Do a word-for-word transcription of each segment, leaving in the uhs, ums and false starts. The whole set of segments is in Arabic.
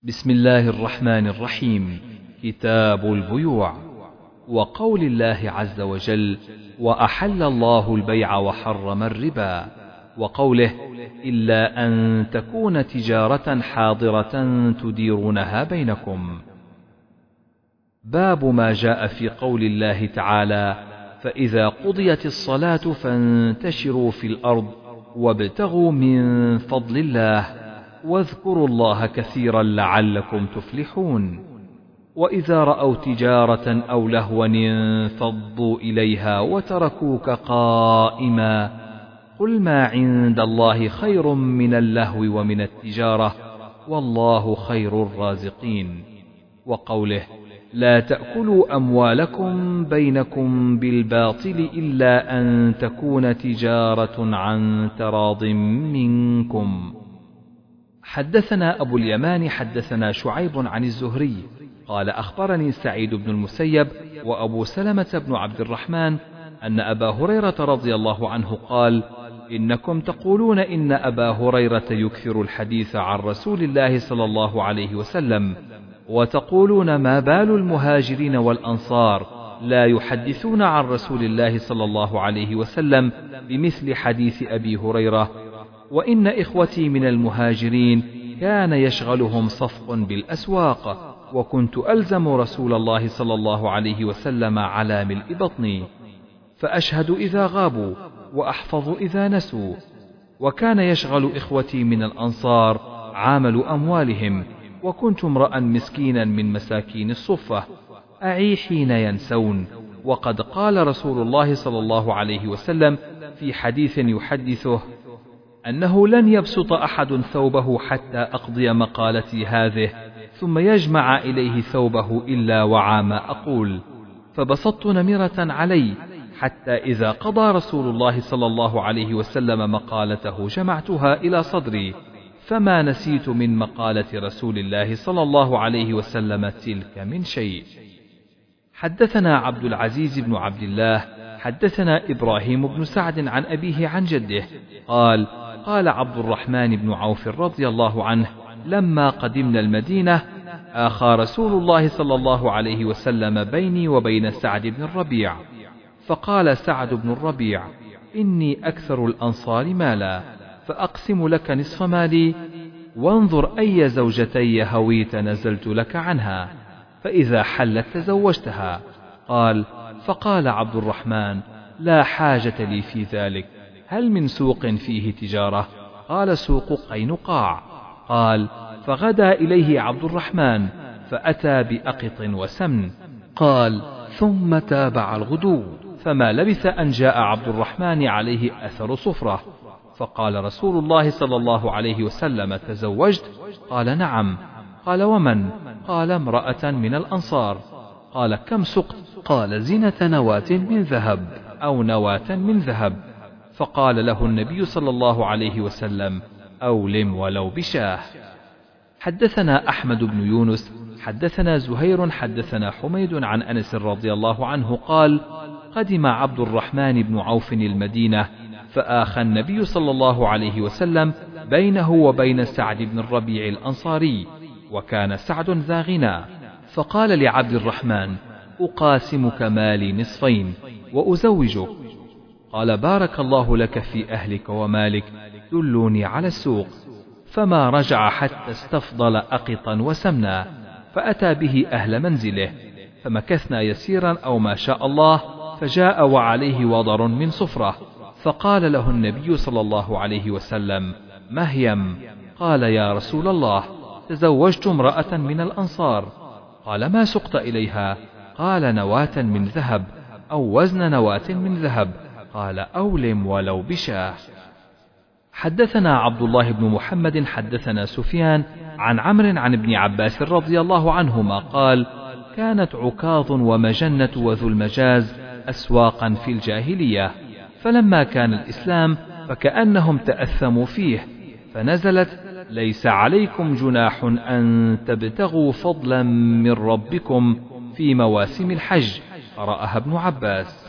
بسم الله الرحمن الرحيم. كتاب البيوع. وقول الله عز وجل: وأحل الله البيع وحرم الربا. وقوله: إلا أن تكون تجارة حاضرة تديرونها بينكم. باب ما جاء في قول الله تعالى: فإذا قضيت الصلاة فانتشروا في الأرض وابتغوا من فضل الله واذكروا الله كثيرا لعلكم تفلحون. وإذا رأوا تجارة أو لهوا انفضوا إليها وتركوك قائما قل ما عند الله خير من اللهو ومن التجارة والله خير الرازقين. وقوله: لا تأكلوا أموالكم بينكم بالباطل إلا أن تكون تجارة عن تراض منكم. حدثنا أبو اليمان حدثنا شعيب عن الزهري قال: أخبرني سعيد بن المسيب وأبو سلمة بن عبد الرحمن أن أبا هريرة رضي الله عنه قال: إنكم تقولون إن أبا هريرة يكثر الحديث عن رسول الله صلى الله عليه وسلم، وتقولون ما بال المهاجرين والأنصار لا يحدثون عن رسول الله صلى الله عليه وسلم بمثل حديث أبي هريرة. وإن إخوتي من المهاجرين كان يشغلهم صفق بالأسواق، وكنت ألزم رسول الله صلى الله عليه وسلم على ملء بطني، فأشهد إذا غابوا وأحفظ إذا نسوا. وكان يشغل إخوتي من الأنصار عامل أموالهم، وكنت امرأ مسكينا من مساكين الصفة أعي حين ينسون. وقد قال رسول الله صلى الله عليه وسلم في حديث يحدثه أنه لن يبسط أحد ثوبه حتى أقضي مقالتي هذه ثم يجمع إليه ثوبه إلا وعى ما أقول. فبسطت نمرة علي حتى إذا قضى رسول الله صلى الله عليه وسلم مقالته جمعتها إلى صدري، فما نسيت من مقالة رسول الله صلى الله عليه وسلم تلك من شيء. حدثنا عبد العزيز بن عبد الله حدثنا إبراهيم بن سعد عن أبيه عن جده قال: قال عبد الرحمن بن عوف رضي الله عنه: لما قدمنا المدينة آخى رسول الله صلى الله عليه وسلم بيني وبين سعد بن الربيع، فقال سعد بن الربيع: إني أكثر الأنصار مالا، فأقسم لك نصف مالي، وانظر أي زوجتي هويت نزلت لك عنها، فإذا حلت تزوجتها. قال: فقال عبد الرحمن: لا حاجة لي في ذلك، هل من سوق فيه تجارة؟ قال: سوق قينقاع. قال: فغدا إليه عبد الرحمن فأتى بأقط وسمن. قال: ثم تابع الغدو، فما لبث أن جاء عبد الرحمن عليه أثر صفرة، فقال رسول الله صلى الله عليه وسلم: تزوجت؟ قال: نعم. قال: ومن؟ قال: امرأة من الأنصار. قال: كم سقت؟ قال: زنة نواة من ذهب أو نواة من ذهب. فقال له النبي صلى الله عليه وسلم: أولم ولو بشاه. حدثنا أحمد بن يونس حدثنا زهير حدثنا حميد عن أنس رضي الله عنه قال: قدم عبد الرحمن بن عوف المدينة، فآخى النبي صلى الله عليه وسلم بينه وبين سعد بن الربيع الأنصاري، وكان سعد ذا غنى، فقال لعبد الرحمن: أقاسمك مالي نصفين وأزوجك. قال: بارك الله لك في أهلك ومالك، دلوني على السوق. فما رجع حتى استفضل أقطا وسمنا، فأتى به أهل منزله، فمكثنا يسيرا أو ما شاء الله، فجاء وعليه وضر من صفرة، فقال له النبي صلى الله عليه وسلم: مهيم. قال: يا رسول الله، تزوجت امرأة من الأنصار. قال: ما سقت إليها؟ قال: نواة من ذهب أو وزن نواة من ذهب. قال: أولم ولو بشاه. حدثنا عبد الله بن محمد حدثنا سفيان عن عمرو عن ابن عباس رضي الله عنهما قال: كانت عكاظ ومجنة وذو المجاز أسواقا في الجاهلية، فلما كان الإسلام فكأنهم تأثموا فيه، فنزلت: ليس عليكم جناح أن تبتغوا فضلا من ربكم في مواسم الحج، قرأها ابن عباس.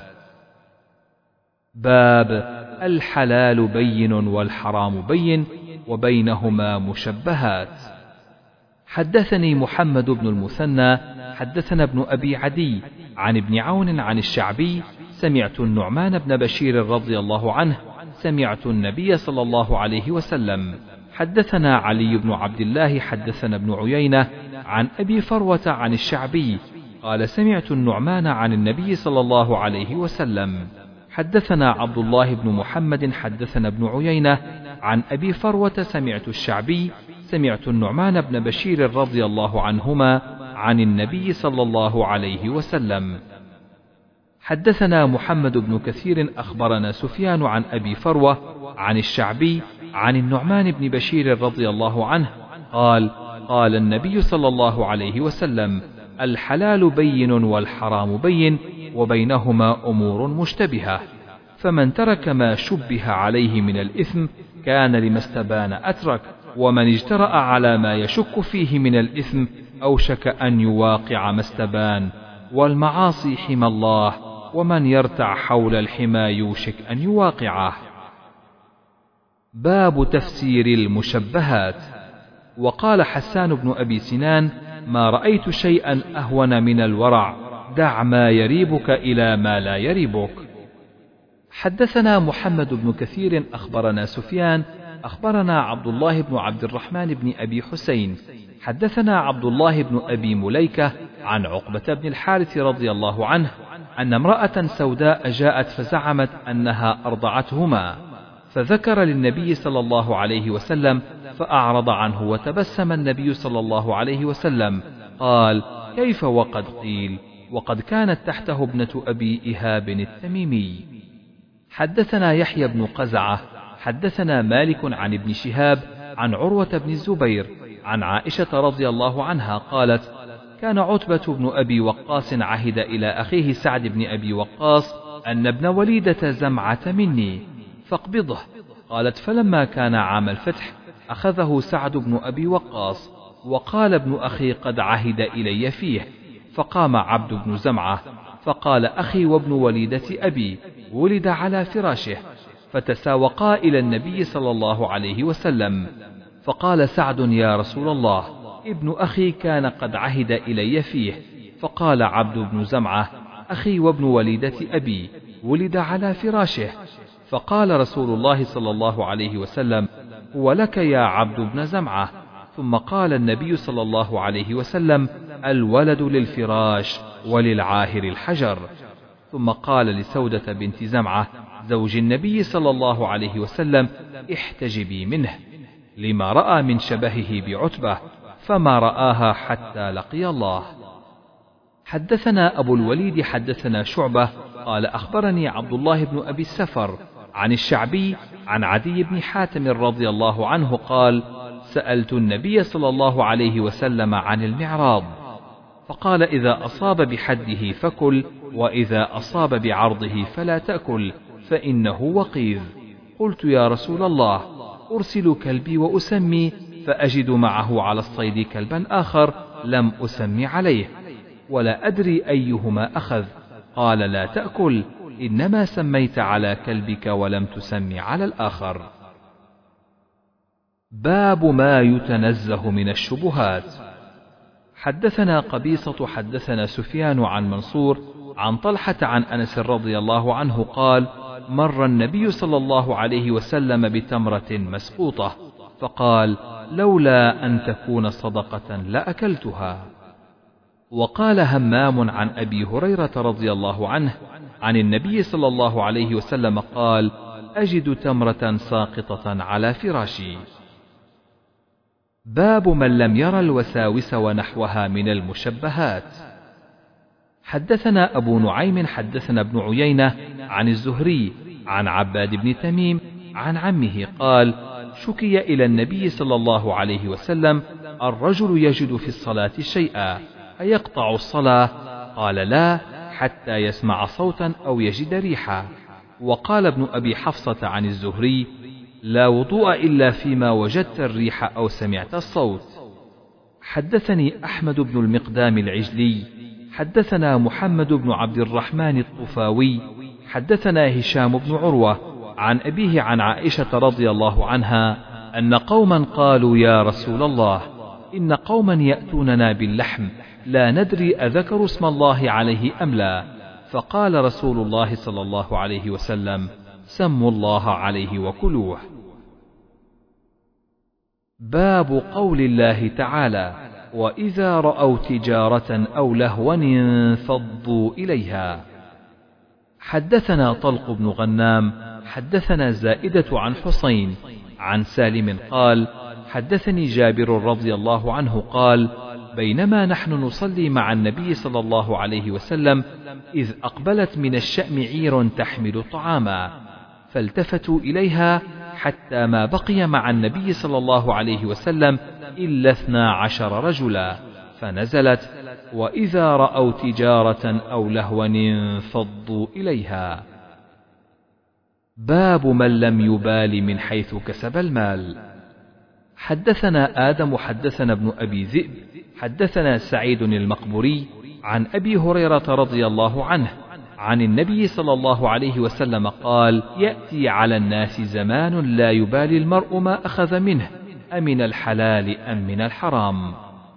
باب الحلال بين والحرام بين وبينهما مشبهات. حدثني محمد بن المثنى حدثنا ابن أبي عدي عن ابن عون عن الشعبي سمعت النعمان بن بشير رضي الله عنه سمعت النبي صلى الله عليه وسلم. حدثنا علي بن عبد الله حدثنا ابن عيينة عن أبي فروة عن الشعبي قال سمعت النعمان عن النبي صلى الله عليه وسلم. حدثنا عبد الله بن محمد حدثنا ابن عيينة عن أبي فروة سمعت الشعبي سمعت النعمان بن بشير رضي الله عنهما عن النبي صلى الله عليه وسلم. حدثنا محمد بن كثير أخبرنا سفيان عن أبي فروة عن الشعبي عن النعمان بن بشير رضي الله عنه قال قال النبي صلى الله عليه وسلم الحلال بين والحرام بين وبينهما أمور مشتبهة، فمن ترك ما شبه عليه من الإثم كان لما استبان أترك، ومن اجترأ على ما يشك فيه من الإثم أوشك أن يواقع ما استبان. والمعاصي حمى الله، ومن يرتع حول الحمى يوشك أن يواقعه. باب تفسير المشبهات. وقال حسان بن أبي سنان ما رأيت شيئا أهون من الورع، دع ما يريبك إلى ما لا يريبك. حدثنا محمد بن كثير أخبرنا سفيان أخبرنا عبد الله بن عبد الرحمن بن أبي حسين حدثنا عبد الله بن أبي مليكة عن عقبة بن الحارث رضي الله عنه أن امرأة سوداء جاءت فزعمت أنها أرضعتهما، فذكر للنبي صلى الله عليه وسلم فأعرض عنه، وتبسم النبي صلى الله عليه وسلم قال كيف وقد قيل، وقد كانت تحته ابنة أبي إهاب التميمي. حدثنا يحيى بن قزعة حدثنا مالك عن ابن شهاب عن عروة بن الزبير عن عائشة رضي الله عنها قالت كان عتبة بن أبي وقاص عهد إلى أخيه سعد بن أبي وقاص أن ابن وليدة زمعة مني فاقبضه. قالت فلما كان عام الفتح أخذه سعد بن أبي وقاص، وقال ابن أخي قد عهد إلي فيه، فقام عبد بن زمعة فقال أخي وابن وليدة أبي ولد على فراشه، فتساوقا إلى النبي صلى الله عليه وسلم، فقال سعد يا رسول الله ابن أخي كان قد عهد إلي فيه، فقال عبد بن زمعة أخي وابن وليدة أبي ولد على فراشه، فقال رسول الله صلى الله عليه وسلم هو لك يا عبد بن زمعة. ثم قال النبي صلى الله عليه وسلم الولد للفراش وللعاهر الحجر. ثم قال لسودة بنت زمعة زوج النبي صلى الله عليه وسلم احتجبي منه، لما رأى من شبهه بعتبة، فما رآها حتى لقي الله. حدثنا أبو الوليد حدثنا شعبة قال أخبرني عبد الله بن أبي السفر عن الشعبي عن عدي بن حاتم رضي الله عنه قال سألت النبي صلى الله عليه وسلم عن المعراض، فقال إذا أصاب بحده فكل، وإذا أصاب بعرضه فلا تأكل، فإنه وقيذ. قلت يا رسول الله أرسل كلبي وأسمي، فأجد معه على الصيد كلبا آخر لم أسمي عليه، ولا أدري أيهما أخذ. قال لا تأكل، إنما سميت على كلبك ولم تسمي على الآخر. باب ما يتنزه من الشبهات. حدثنا قبيصة حدثنا سفيان عن منصور عن طلحة عن أنس رضي الله عنه قال مر النبي صلى الله عليه وسلم بتمرة مسقوطة، فقال لولا أن تكون صدقة لأكلتها. وقال همام عن أبي هريرة رضي الله عنه عن النبي صلى الله عليه وسلم قال أجد تمرة ساقطة على فراشي. باب من لم ير الوساوس ونحوها من المشبهات. حدثنا أبو نعيم حدثنا ابن عيينة عن الزهري عن عباد بن تميم عن عمه قال شكي إلى النبي صلى الله عليه وسلم الرجل يجد في الصلاة شيئا أيقطع الصلاة؟ قال لا، حتى يسمع صوتا أو يجد ريحا. وقال ابن أبي حفصة عن الزهري لا وضوء إلا فيما وجدت الريح أو سمعت الصوت. حدثني أحمد بن المقدام العجلي حدثنا محمد بن عبد الرحمن الطفاوي حدثنا هشام بن عروة عن أبيه عن عائشة رضي الله عنها أن قوما قالوا يا رسول الله إن قوما يأتوننا باللحم لا ندري أذكروا اسم الله عليه أم لا، فقال رسول الله صلى الله عليه وسلم: سموا الله عليه وكلوه. باب قول الله تعالى: وإذا رأوا تجارة أو لهوا انفضوا إليها. حدثنا طلق بن غنام حدثنا زائدة عن حسين عن سالم قال: حدثني جابر رضي الله عنه قال: بينما نحن نصلي مع النبي صلى الله عليه وسلم إذ أقبلت من الشأم عير تحمل طعاما، فالتفتوا إليها حتى ما بقي مع النبي صلى الله عليه وسلم إلا اثنا عشر رجلا، فنزلت: وإذا رأوا تجارة أو لهوا انفضوا إليها. باب من لم يبال من حيث كسب المال. حدثنا آدم حدثنا ابن أبي ذئب حدثنا سعيد المقبوري عن أبي هريرة رضي الله عنه عن النبي صلى الله عليه وسلم قال: يأتي على الناس زمان لا يبالي المرء ما أخذ منه أمن الحلال أم من الحرام.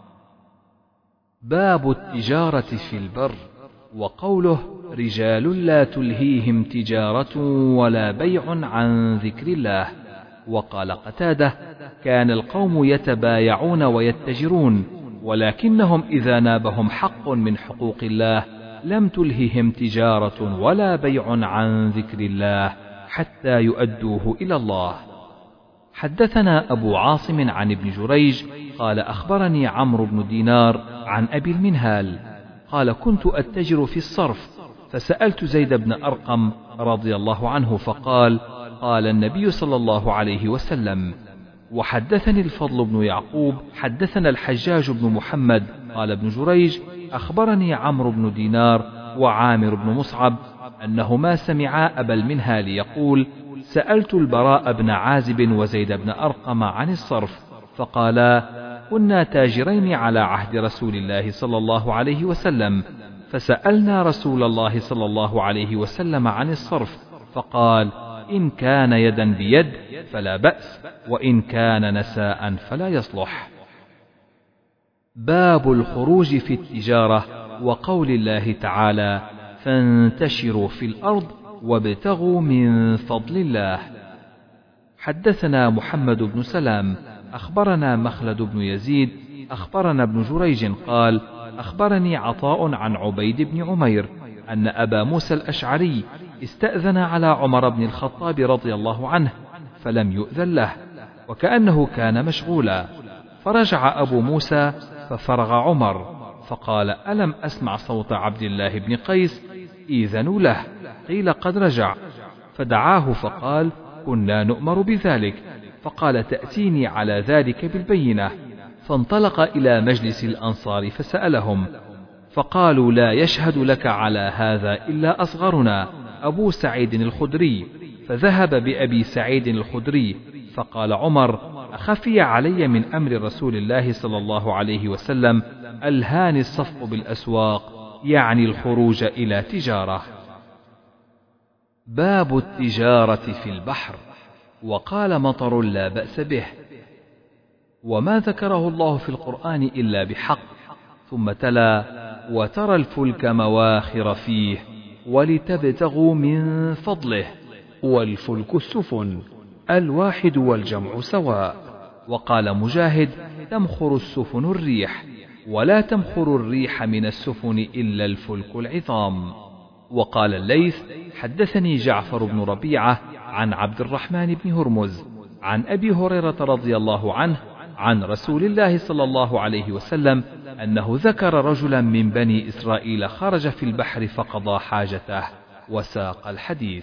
باب التجارة في البر. وقوله: رجال لا تلهيهم تجارة ولا بيع عن ذكر الله. وقال قتادة: كان القوم يتبايعون ويتجرون، ولكنهم إذا نابهم حق من حقوق الله لم تلههم تجارة ولا بيع عن ذكر الله حتى يؤدوه إلى الله. حدثنا أبو عاصم عن ابن جريج قال: أخبرني عمرو بن دينار عن أبي المنهال قال: كنت أتجر في الصرف، فسألت زيد بن أرقم رضي الله عنه فقال: قال النبي صلى الله عليه وسلم. وحدثني الفضل بن يعقوب حدثنا الحجاج بن محمد قال ابن جريج: أخبرني عمرو بن دينار وعامر بن مصعب أنهما سمعا أبا المنهال يقول: سألت البراء بن عازب وزيد بن أرقم عن الصرف، فقالا: كنا تاجرين على عهد رسول الله صلى الله عليه وسلم، فسألنا رسول الله صلى الله عليه وسلم عن الصرف، فقال: إن كان يدا بيد فلا بأس، وإن كان نساء فلا يصلح. باب الخروج في التجارة. وقول الله تعالى: فانتشروا في الأرض وابتغوا من فضل الله. حدثنا محمد بن سلام أخبرنا مخلد بن يزيد أخبرنا ابن جريج قال: أخبرني عطاء عن عبيد بن عمير أن أبا موسى الأشعري استأذن على عمر بن الخطاب رضي الله عنه فلم يؤذن له، وكأنه كان مشغولا، فرجع أبو موسى ففرغ عمر فقال: ألم أسمع صوت عبد الله بن قيس؟ إذنوا له. قيل: قد رجع. فدعاه فقال: كنا نؤمر بذلك. فقال: تأتيني على ذلك بالبينة. فانطلق إلى مجلس الأنصار فسألهم، فقالوا: لا يشهد لك على هذا إلا أصغرنا أبو سعيد الخدري. فذهب بأبي سعيد الخدري. فقال عمر: أخفي علي من أمر رسول الله صلى الله عليه وسلم ألهاني الصفق بالأسواق، يعني الخروج إلى تجارة. باب التجارة في البحر. وقال مطر: لا بأس به. وما ذكره الله في القرآن إلا بحق. ثم تلا: وترى الفلك مواخر فيه ولتبتغوا من فضله. والفلك السفن، الواحد والجمع سواء. وقال مجاهد: تمخر السفن الريح، ولا تمخر الريح من السفن إلا الفلك العظام. وقال الليث: حدثني جعفر بن ربيعة عن عبد الرحمن بن هرمز عن أبي هريرة رضي الله عنه عن رسول الله صلى الله عليه وسلم أنه ذكر رجلا من بني إسرائيل خرج في البحر فقضى حاجته، وساق الحديث.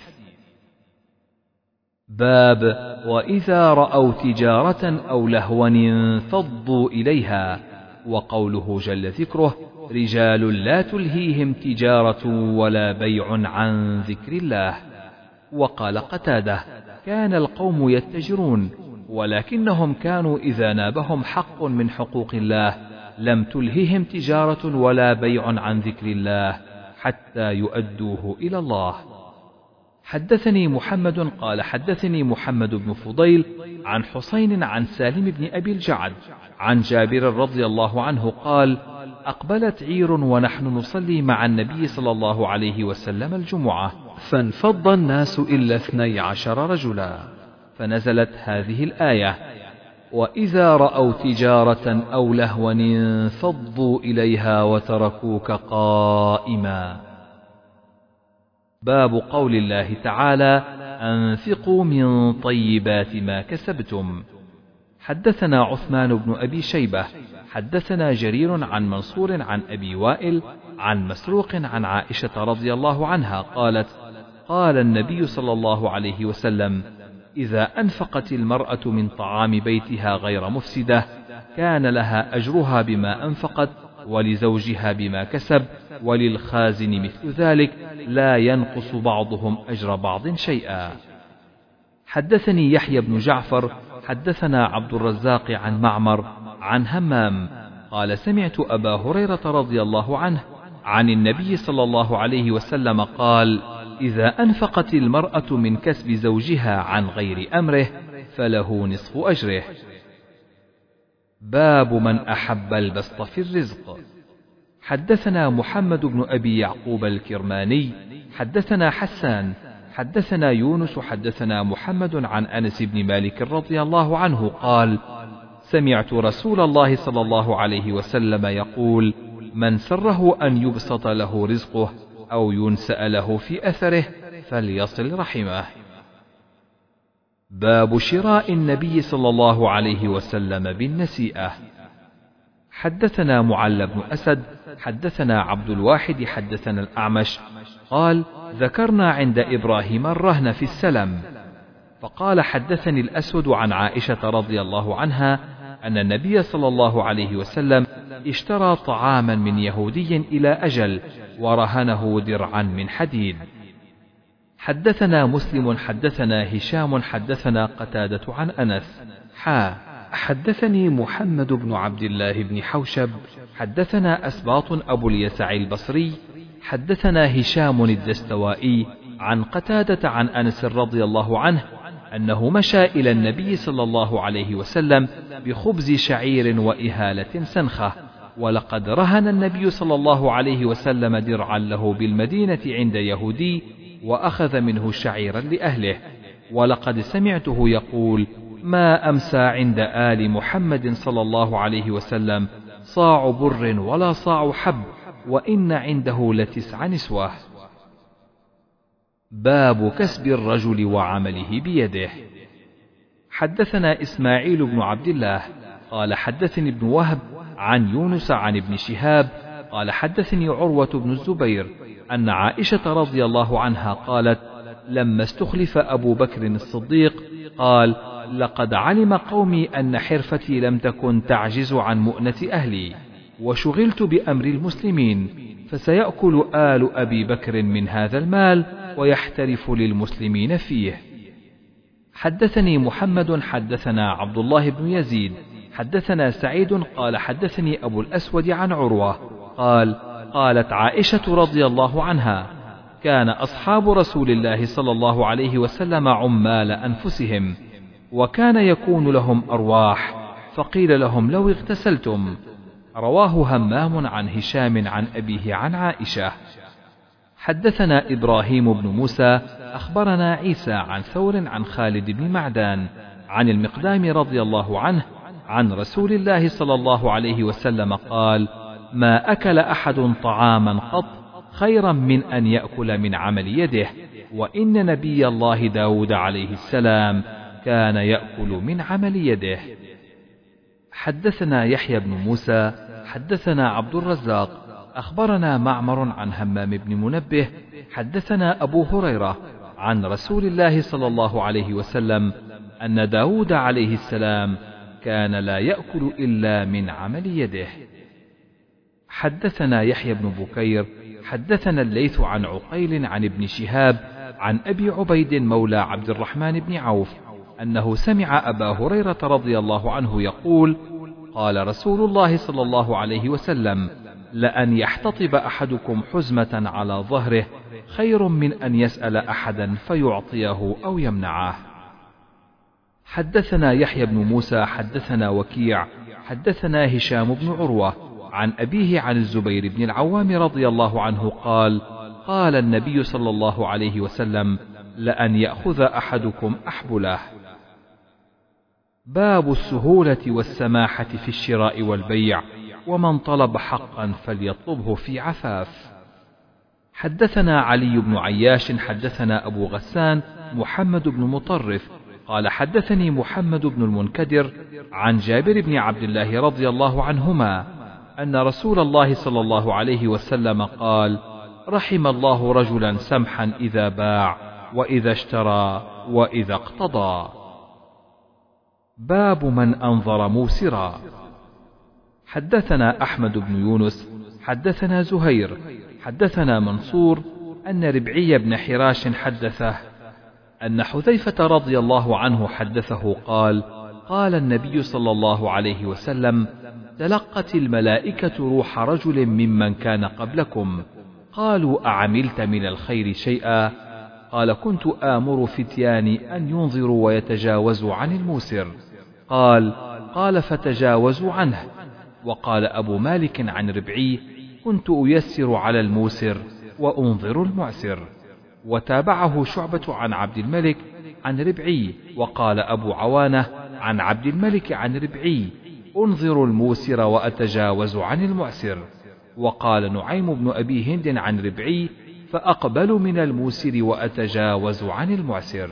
باب وإذا رأوا تجارة أو لهوا انفضوا إليها. وقوله جل ذكره: رجال لا تلهيهم تجارة ولا بيع عن ذكر الله. وقال قتادة: كان القوم يتجرون، ولكنهم كانوا إذا نابهم حق من حقوق الله لم تلههم تجارة ولا بيع عن ذكر الله حتى يؤدوه إلى الله. حدثني محمد قال حدثني محمد بن فضيل عن حسين عن سالم بن أبي الجعد عن جابر رضي الله عنه قال: أقبلت عير ونحن نصلي مع النبي صلى الله عليه وسلم الجمعة، فانفض الناس إلا اثني عشر رجلا، فنزلت هذه الآية: وإذا رأوا تجارة أو لهوا انفضوا إليها وتركوك قائما. باب قول الله تعالى: أنفقوا من طيبات ما كسبتم. حدثنا عثمان بن أبي شيبة حدثنا جرير عن منصور عن أبي وائل عن مسروق عن عائشة رضي الله عنها قالت: قال النبي صلى الله عليه وسلم: إذا أنفقت المرأة من طعام بيتها غير مفسدة كان لها أجرها بما أنفقت، ولزوجها بما كسب، وللخازن مثل ذلك، لا ينقص بعضهم أجر بعض شيئا. حدثني يحيى بن جعفر حدثنا عبد الرزاق عن معمر عن همام قال: سمعت أبا هريرة رضي الله عنه عن النبي صلى الله عليه وسلم قال: إذا أنفقت المرأة من كسب زوجها عن غير أمره فله نصف أجره. باب من أحب البسط في الرزق. حدثنا محمد بن أبي يعقوب الكرماني حدثنا حسان حدثنا يونس حدثنا محمد عن أنس بن مالك رضي الله عنه قال: سمعت رسول الله صلى الله عليه وسلم يقول: من سره أن يبسط له رزقه أو ينسأ له في أثره فليصل رحمه. باب شراء النبي صلى الله عليه وسلم بالنسيئة. حدثنا معل بن أسد حدثنا عبد الواحد حدثنا الأعمش قال: ذكرنا عند إبراهيم الرهن في السلم، فقال: حدثني الأسود عن عائشة رضي الله عنها أن النبي صلى الله عليه وسلم اشترى طعاما من يهودي إلى أجل ورهنه درعا من حديد. حدثنا مسلم حدثنا هشام حدثنا قتادة عن أنس حا حدثني محمد بن عبد الله بن حوشب حدثنا أسباط أبو اليسع البصري حدثنا هشام الدستوائي عن قتادة عن أنس رضي الله عنه أنه مشى إلى النبي صلى الله عليه وسلم بخبز شعير وإهالة سنخة، ولقد رهن النبي صلى الله عليه وسلم درعا له بالمدينة عند يهودي وأخذ منه شعيرا لأهله، ولقد سمعته يقول: ما أمسى عند آل محمد صلى الله عليه وسلم صاع بر ولا صاع حب، وإن عنده لتسع نسوة. باب كسب الرجل وعمله بيده. حدثنا إسماعيل بن عبد الله قال حدثني ابن وهب عن يونس عن ابن شهاب قال حدثني عروة بن الزبير أن عائشة رضي الله عنها قالت: لما استخلف أبو بكر الصديق قال: لقد علم قومي أن حرفتي لم تكن تعجز عن مؤنة أهلي، وشغلت بأمر المسلمين، فسيأكل آل أبي بكر من هذا المال ويحترف للمسلمين فيه. حدثني محمد حدثنا عبد الله بن يزيد حدثنا سعيد قال حدثني أبو الأسود عن عروة قال: قالت عائشة رضي الله عنها: كان أصحاب رسول الله صلى الله عليه وسلم عمال أنفسهم، وكان يكون لهم أرواح، فقيل لهم: لو اغتسلتم. رواه همام عن هشام عن أبيه عن عائشة. حدثنا إبراهيم بن موسى أخبرنا عيسى عن ثور عن خالد بن معدان عن المقدام رضي الله عنه عن رسول الله صلى الله عليه وسلم قال: ما أكل أحد طعاما قط خيرا من أن يأكل من عمل يده، وإن نبي الله داود عليه السلام كان يأكل من عمل يده. حدثنا يحيى بن موسى حدثنا عبد الرزاق أخبرنا معمر عن همام بن منبه حدثنا أبو هريرة عن رسول الله صلى الله عليه وسلم أن داود عليه السلام كان لا يأكل إلا من عمل يده. حدثنا يحيى بن بكير حدثنا الليث عن عقيل عن ابن شهاب عن أبي عبيد مولى عبد الرحمن بن عوف أنه سمع أبا هريرة رضي الله عنه يقول: قال رسول الله صلى الله عليه وسلم: لأن يحتطب أحدكم حزمة على ظهره خير من أن يسأل أحدا فيعطيه أو يمنعه. حدثنا يحيى بن موسى حدثنا وكيع حدثنا هشام بن عروة عن أبيه عن الزبير بن العوام رضي الله عنه قال: قال النبي صلى الله عليه وسلم: لأن يأخذ أحدكم أحبله. باب السهولة والسماحة في الشراء والبيع، ومن طلب حقا فليطلبه في عفاف. حدثنا علي بن عياش حدثنا أبو غسان محمد بن مطرف قال حدثني محمد بن المنكدر عن جابر بن عبد الله رضي الله عنهما أن رسول الله صلى الله عليه وسلم قال: رحم الله رجلا سمحا إذا باع وإذا اشترى وإذا اقتضى. باب من أنظر موسرا. حدثنا أحمد بن يونس حدثنا زهير حدثنا منصور أن ربعي بن حراش حدثه أن حذيفة رضي الله عنه حدثه قال: قال النبي صلى الله عليه وسلم: تلقت الملائكة روح رجل ممن كان قبلكم، قالوا: أعملت من الخير شيئا؟ قال: كنت آمر فتياني أن ينظروا ويتجاوزوا عن الموسر. قال: قال فتجاوزوا عنه. وقال أبو مالك عن ربعي: كنت أيسر على الموسر وأنظر المعسر. وتابعه شعبة عن عبد الملك عن ربعي. وقال أبو عوانة عن عبد الملك عن ربعي: أنظر الموسر وأتجاوز عن المعسر. وقال نعيم بن أبي هند عن ربعي: فأقبل من الموسر وأتجاوز عن المعسر.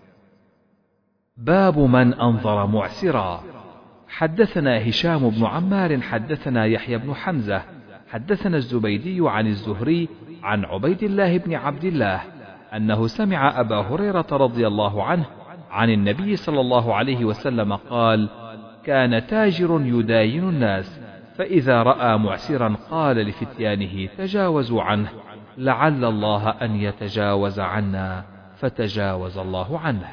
باب من أنظر معسرا. حدثنا هشام بن عمار حدثنا يحيى بن حمزة حدثنا الزبيدي عن الزهري عن عبيد الله بن عبد الله أنه سمع أبا هريرة رضي الله عنه عن النبي صلى الله عليه وسلم قال: كان تاجر يداين الناس، فإذا رأى معسرا قال لفتيانه: تجاوزوا عنه، لعل الله أن يتجاوز عنا، فتجاوز الله عنه.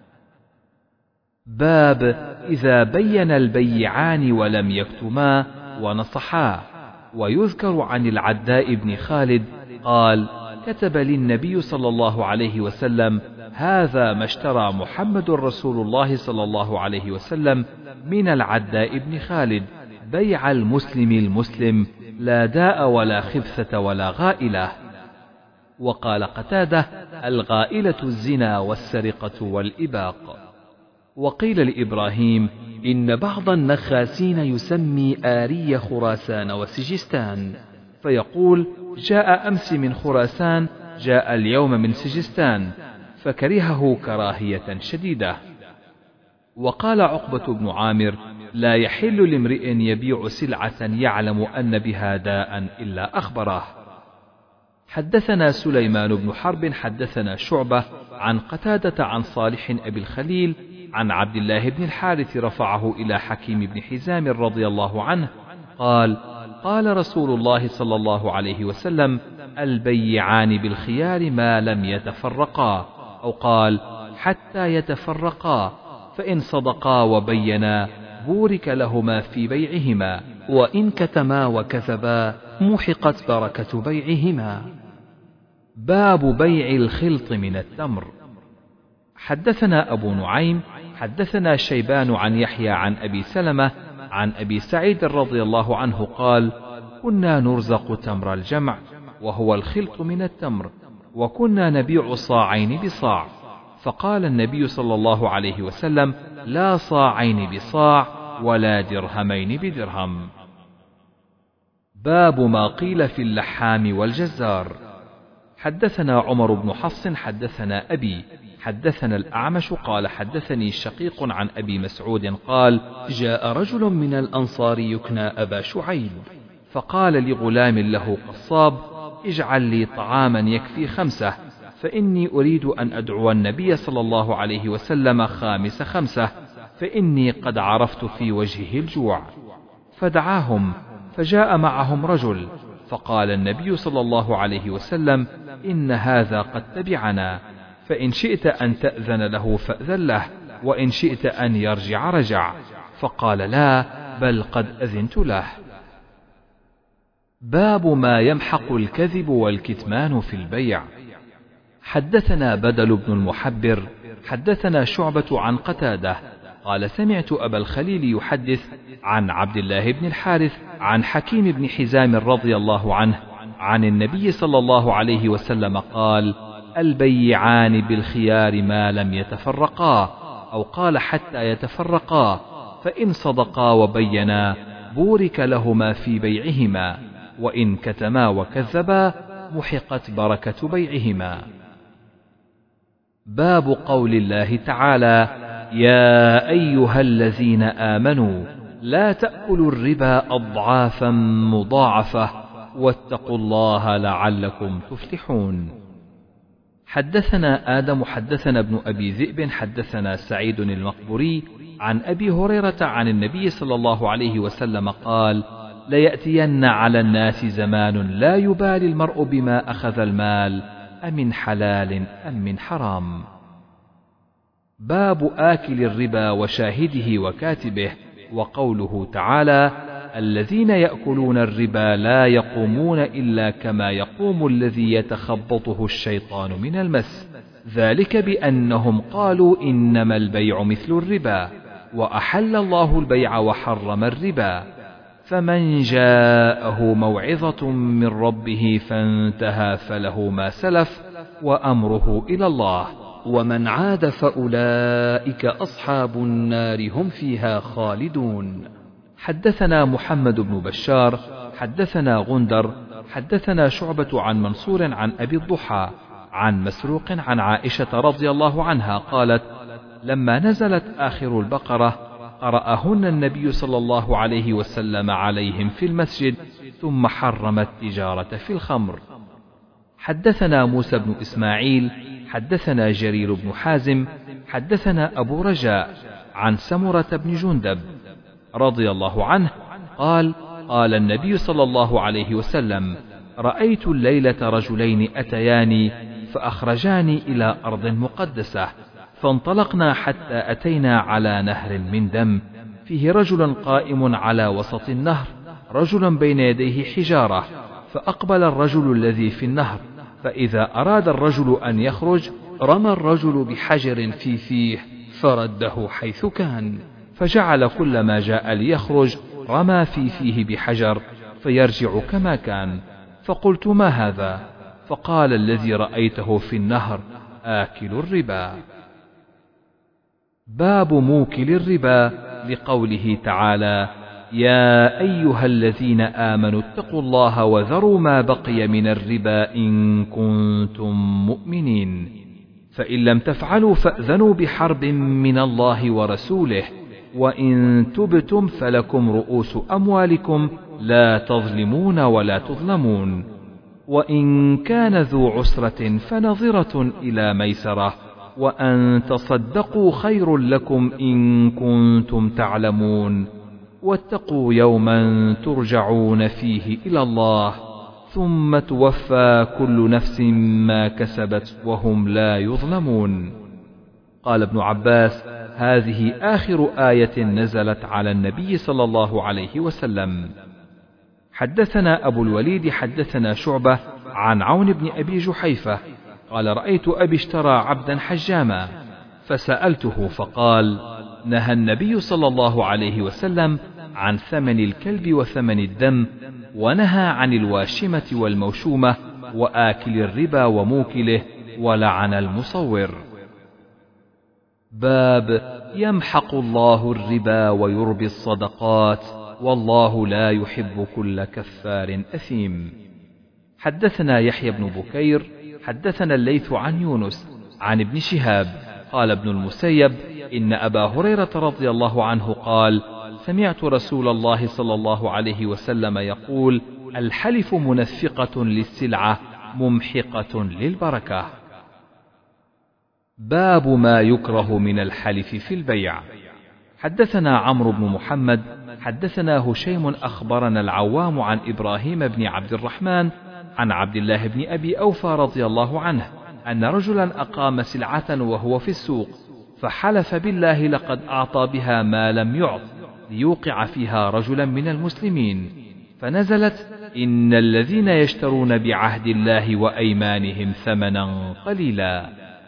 باب إذا بين البيعان ولم يكتما ونصحا. ويذكر عن العداء بن خالد قال: كتب لي النبي صلى الله عليه وسلم: هذا ما اشترى محمد رسول الله صلى الله عليه وسلم من العداء بن خالد، بيع المسلم المسلم، لا داء ولا خبثة ولا غائلة. وقال قتادة: الغائلة الزنا والسرقة والإباق. وقيل لإبراهيم: إن بعض النخاسين يسمي آري خراسان وسجستان، فيقول: جاء أمس من خراسان، جاء اليوم من سجستان، فكرهه كراهية شديدة. وقال عقبة بن عامر: لا يحل لامرئ يبيع سلعة يعلم أن بها داء إلا أخبره. حدثنا سليمان بن حرب حدثنا شعبة عن قتادة عن صالح أبي الخليل عن عبد الله بن الحارث رفعه إلى حكيم بن حزام رضي الله عنه قال: قال رسول الله صلى الله عليه وسلم: البيعان بالخيار ما لم يتفرقا، أو قال: حتى يتفرقا، فإن صدقا وبينا بورك لهما في بيعهما، وإن كتما وكذبا محقت بركة بيعهما. باب بيع الخلط من التمر. حدثنا أبو نعيم حدثنا شيبان عن يحيى عن أبي سلمة عن أبي سعيد رضي الله عنه قال: كنا نرزق تمر الجمع، وهو الخلط من التمر، وكنا نبيع صاعين بصاع، فقال النبي صلى الله عليه وسلم: لا صاعين بصاع ولا درهمين بدرهم. باب ما قيل في اللحام والجزار. حدثنا عمر بن حفص حدثنا أبي حدثنا الأعمش قال: حدثني شقيق عن أبي مسعود قال: جاء رجل من الأنصار يكنى أبا شعيب، فقال لغلام له قصاب: اجعل لي طعاما يكفي خمسة، فإني أريد أن أدعو النبي صلى الله عليه وسلم خامس خمسة، فإني قد عرفت في وجهه الجوع. فدعاهم، فجاء معهم رجل، فقال النبي صلى الله عليه وسلم: إن هذا قد تبعنا، فإن شئت أن تأذن له فأذن له، وإن شئت أن يرجع رجع. فقال: لا، بل قد أذنت له. باب ما يمحق الكذب والكتمان في البيع. حدثنا بدل بن المحبر حدثنا شعبة عن قتادة قال سمعت أبا الخليل يحدث عن عبد الله بن الحارث عن حكيم بن حزام رضي الله عنه عن النبي صلى الله عليه وسلم قال: البيعان بالخيار ما لم يتفرقا، أو قال حتى يتفرقا، فإن صدقا وبينا بورك لهما في بيعهما، وإن كتما وكذبا محقت بركة بيعهما. باب قول الله تعالى: يا أيها الذين آمنوا لا تأكلوا الربا أضعافا مضاعفة واتقوا الله لعلكم تفلحون. حدثنا آدم حدثنا ابن أبي ذئب حدثنا سعيد المقبري عن أبي هريرة عن النبي صلى الله عليه وسلم قال: ليأتين على الناس زمان لا يبالي المرء بما أخذ المال أمن حلال أم من حرام. باب آكل الربا وشاهده وكاتبه، وقوله تعالى: الذين يأكلون الربا لا يقومون إلا كما يقوم الذي يتخبطه الشيطان من المس، ذلك بأنهم قالوا إنما البيع مثل الربا، وأحل الله البيع وحرم الربا، فمن جاءه موعظة من ربه فانتهى فله ما سلف وأمره إلى الله، ومن عاد فأولئك أصحاب النار هم فيها خالدون. حدثنا محمد بن بشار حدثنا غندر حدثنا شعبة عن منصور عن أبي الضحى عن مسروق عن عائشة رضي الله عنها قالت: لما نزلت آخر البقرة قرأهن النبي صلى الله عليه وسلم عليهم في المسجد، ثم حرم التجارة في الخمر. حدثنا موسى بن إسماعيل حدثنا جرير بن حازم حدثنا أبو رجاء عن سمرة بن جندب رضي الله عنه قال: قال النبي صلى الله عليه وسلم: رأيت الليلة رجلين أتياني فأخرجاني إلى أرض مقدسة، فانطلقنا حتى أتينا على نهر من دم فيه رجل قائم على وسط النهر، رجل بين يديه حجارة، فأقبل الرجل الذي في النهر، فإذا أراد الرجل أن يخرج رمى الرجل بحجر في فيه فرده حيث كان، فجعل كل ما جاء ليخرج رمى في فيه بحجر فيرجع كما كان. فقلت: ما هذا؟ فقال: الذي رأيته في النهر آكل الربا. باب موكل الربا، لقوله تعالى: يا أيها الذين آمنوا اتقوا الله وذروا ما بقي من الربا إن كنتم مؤمنين، فإن لم تفعلوا فأذنوا بحرب من الله ورسوله، وإن تبتم فلكم رؤوس أموالكم لا تظلمون ولا تظلمون، وإن كان ذو عسرة فنظرة إلى ميسرة، وأن تصدقوا خير لكم إن كنتم تعلمون، واتقوا يوما ترجعون فيه إلى الله ثم توفى كل نفس ما كسبت وهم لا يظلمون. قال ابن عباس: هذه آخر آية نزلت على النبي صلى الله عليه وسلم. حدثنا أبو الوليد حدثنا شعبة عن عون بن أبي جحيفة قال: رأيت أبي اشترى عبدا حجاما، فسألته فقال: نهى النبي صلى الله عليه وسلم عن ثمن الكلب وثمن الدم، ونهى عن الواشمة والموشومة وآكل الربا وموكله، ولعن المصور. باب يمحق الله الربا ويربي الصدقات، والله لا يحب كل كفار أثيم. حدثنا يحيى بن بكير حدثنا الليث عن يونس عن ابن شهاب قال ابن المسيب: إن أبا هريرة رضي الله عنه قال: سمعت رسول الله صلى الله عليه وسلم يقول: الحلف منفقة للسلعة ممحقة للبركة. باب ما يكره من الحلف في البيع. حدثنا عمرو بن محمد حدثنا هشيم أخبرنا العوام عن إبراهيم بن عبد الرحمن عن عبد الله بن أبي أوفى رضي الله عنه أن رجلا أقام سلعة وهو في السوق، فحلف بالله لقد أعطى بها ما لم يعط ليوقع فيها رجلا من المسلمين، فنزلت: إن الذين يشترون بعهد الله وأيمانهم ثمنا قليلا.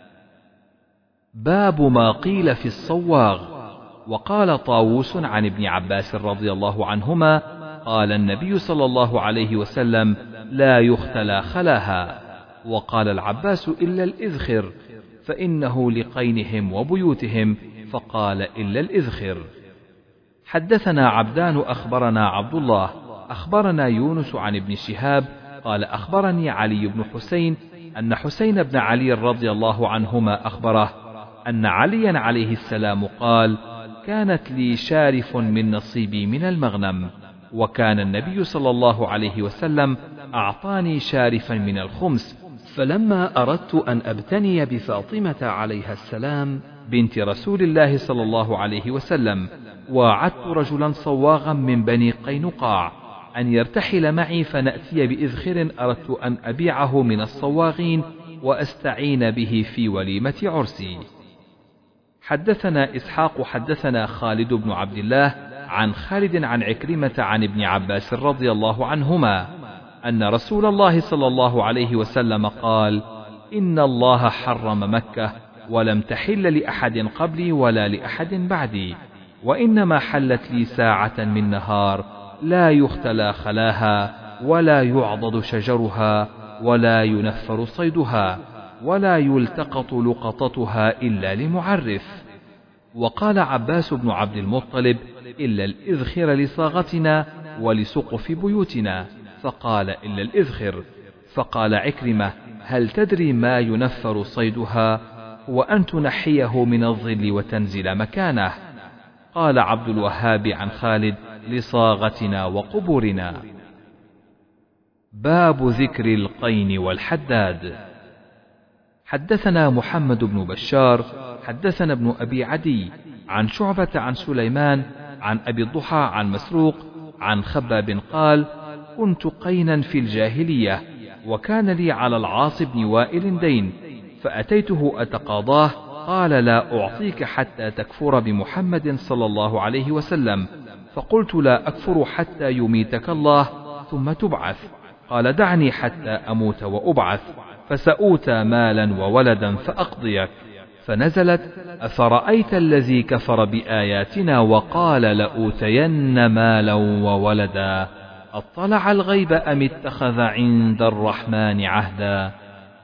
باب ما قيل في الصواغ. وقال طاووس عن ابن عباس رضي الله عنهما: قال النبي صلى الله عليه وسلم: لا يختلى خلاها. وقال العباس: إلا الإذخر، فإنه لقينهم وبيوتهم، فقال: إلا الإذخر. حدثنا عبدان أخبرنا عبد الله أخبرنا يونس عن ابن شهاب قال: أخبرني علي بن حسين أن حسين بن علي رضي الله عنهما أخبره أن عليا عليه السلام قال: كانت لي شارف من نصيبي من المغنم، وكان النبي صلى الله عليه وسلم أعطاني شارفا من الخمس، فلما أردت أن أبتني بفاطمة عليها السلام بنت رسول الله صلى الله عليه وسلم، وعدت رجلا صواغا من بني قينقاع أن يرتحل معي فنأتي بإذخر أردت أن أبيعه من الصواغين وأستعين به في وليمة عرسي. حدثنا إسحاق حدثنا خالد بن عبد الله عن خالد عن عكرمة عن ابن عباس رضي الله عنهما أن رسول الله صلى الله عليه وسلم قال: إن الله حرم مكة ولم تحل لأحد قبلي ولا لأحد بعدي، وإنما حلت لي ساعة من نهار لا يختلى خلاها ولا يعضد شجرها ولا ينفر صيدها ولا يلتقط لقطتها إلا لمعرف. وقال عباس بن عبد المطلب: إلا الإذخر لصاغتنا ولسقف بيوتنا، فقال: إلا الإذخر. فقال عكرمة: هل تدري ما ينفر صيدها؟ وأن تنحيه من الظل وتنزل مكانه. قال عبد الوهاب عن خالد: لصاغتنا وقبورنا. باب ذكر القين والحداد. حدثنا محمد بن بشار حدثنا ابن أبي عدي عن شعبة عن سليمان عن أبي الضحى عن مسروق عن خباب قال: كنت قينا في الجاهلية، وكان لي على العاص بن وائل دين، فأتيته أتقاضاه، قال: لا أعطيك حتى تكفر بمحمد صلى الله عليه وسلم. فقلت: لا أكفر حتى يميتك الله ثم تبعث. قال: دعني حتى أموت وأبعث، فسأوتى مالا وولدا فأقضيك. فنزلت: أفرأيت الذي كفر بآياتنا وقال لأوتين مالا وولدا أطلع الغيب أم اتخذ عند الرحمن عهدا.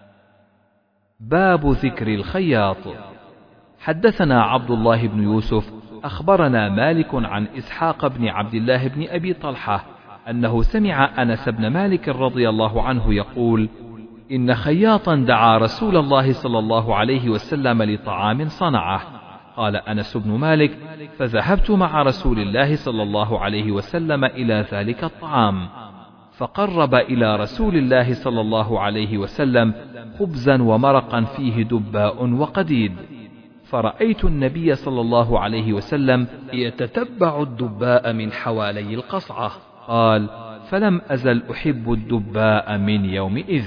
باب ذكر الخياط. حدثنا عبد الله بن يوسف أخبرنا مالك عن إسحاق بن عبد الله بن أبي طلحة أنه سمع أنس بن مالك رضي الله عنه يقول: إن خياطا دعا رسول الله صلى الله عليه وسلم لطعام صنعه. قال أنس بن مالك: فذهبت مع رسول الله صلى الله عليه وسلم إلى ذلك الطعام، فقرب إلى رسول الله صلى الله عليه وسلم خبزا ومرقا فيه دباء وقديد، فرأيت النبي صلى الله عليه وسلم يتتبع الدباء من حوالي القصعة. قال: فلم أزل أحب الدباء من يومئذ.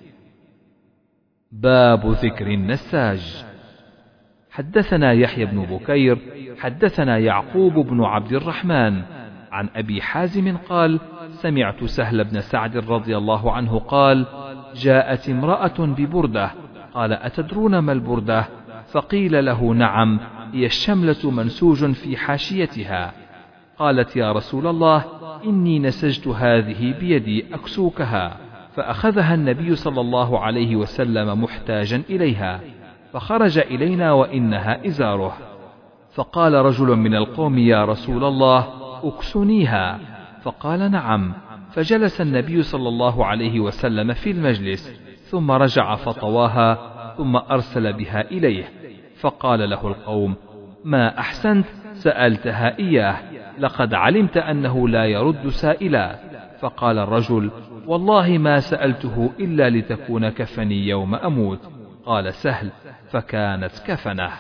باب ذكر النساج. حدثنا يحيى بن بكير حدثنا يعقوب بن عبد الرحمن عن أبي حازم قال: سمعت سهل بن سعد رضي الله عنه قال: جاءت امرأة ببردة، قال: أتدرون ما البردة؟ فقيل له: نعم، هي الشملة منسوج في حاشيتها. قالت: يا رسول الله، إني نسجت هذه بيدي أكسوكها. فأخذها النبي صلى الله عليه وسلم محتاجا إليها، فخرج إلينا وإنها إزاره. فقال رجل من القوم: يا رسول الله، أكسنيها. فقال: نعم. فجلس النبي صلى الله عليه وسلم في المجلس، ثم رجع فطواها، ثم أرسل بها إليه. فقال له القوم: ما أحسنت، سألتها إياه، لقد علمت أنه لا يرد سائلا. فقال الرجل: والله ما سألته إلا لتكون كفني يوم أموت. قال سهل: فكانت كفنه.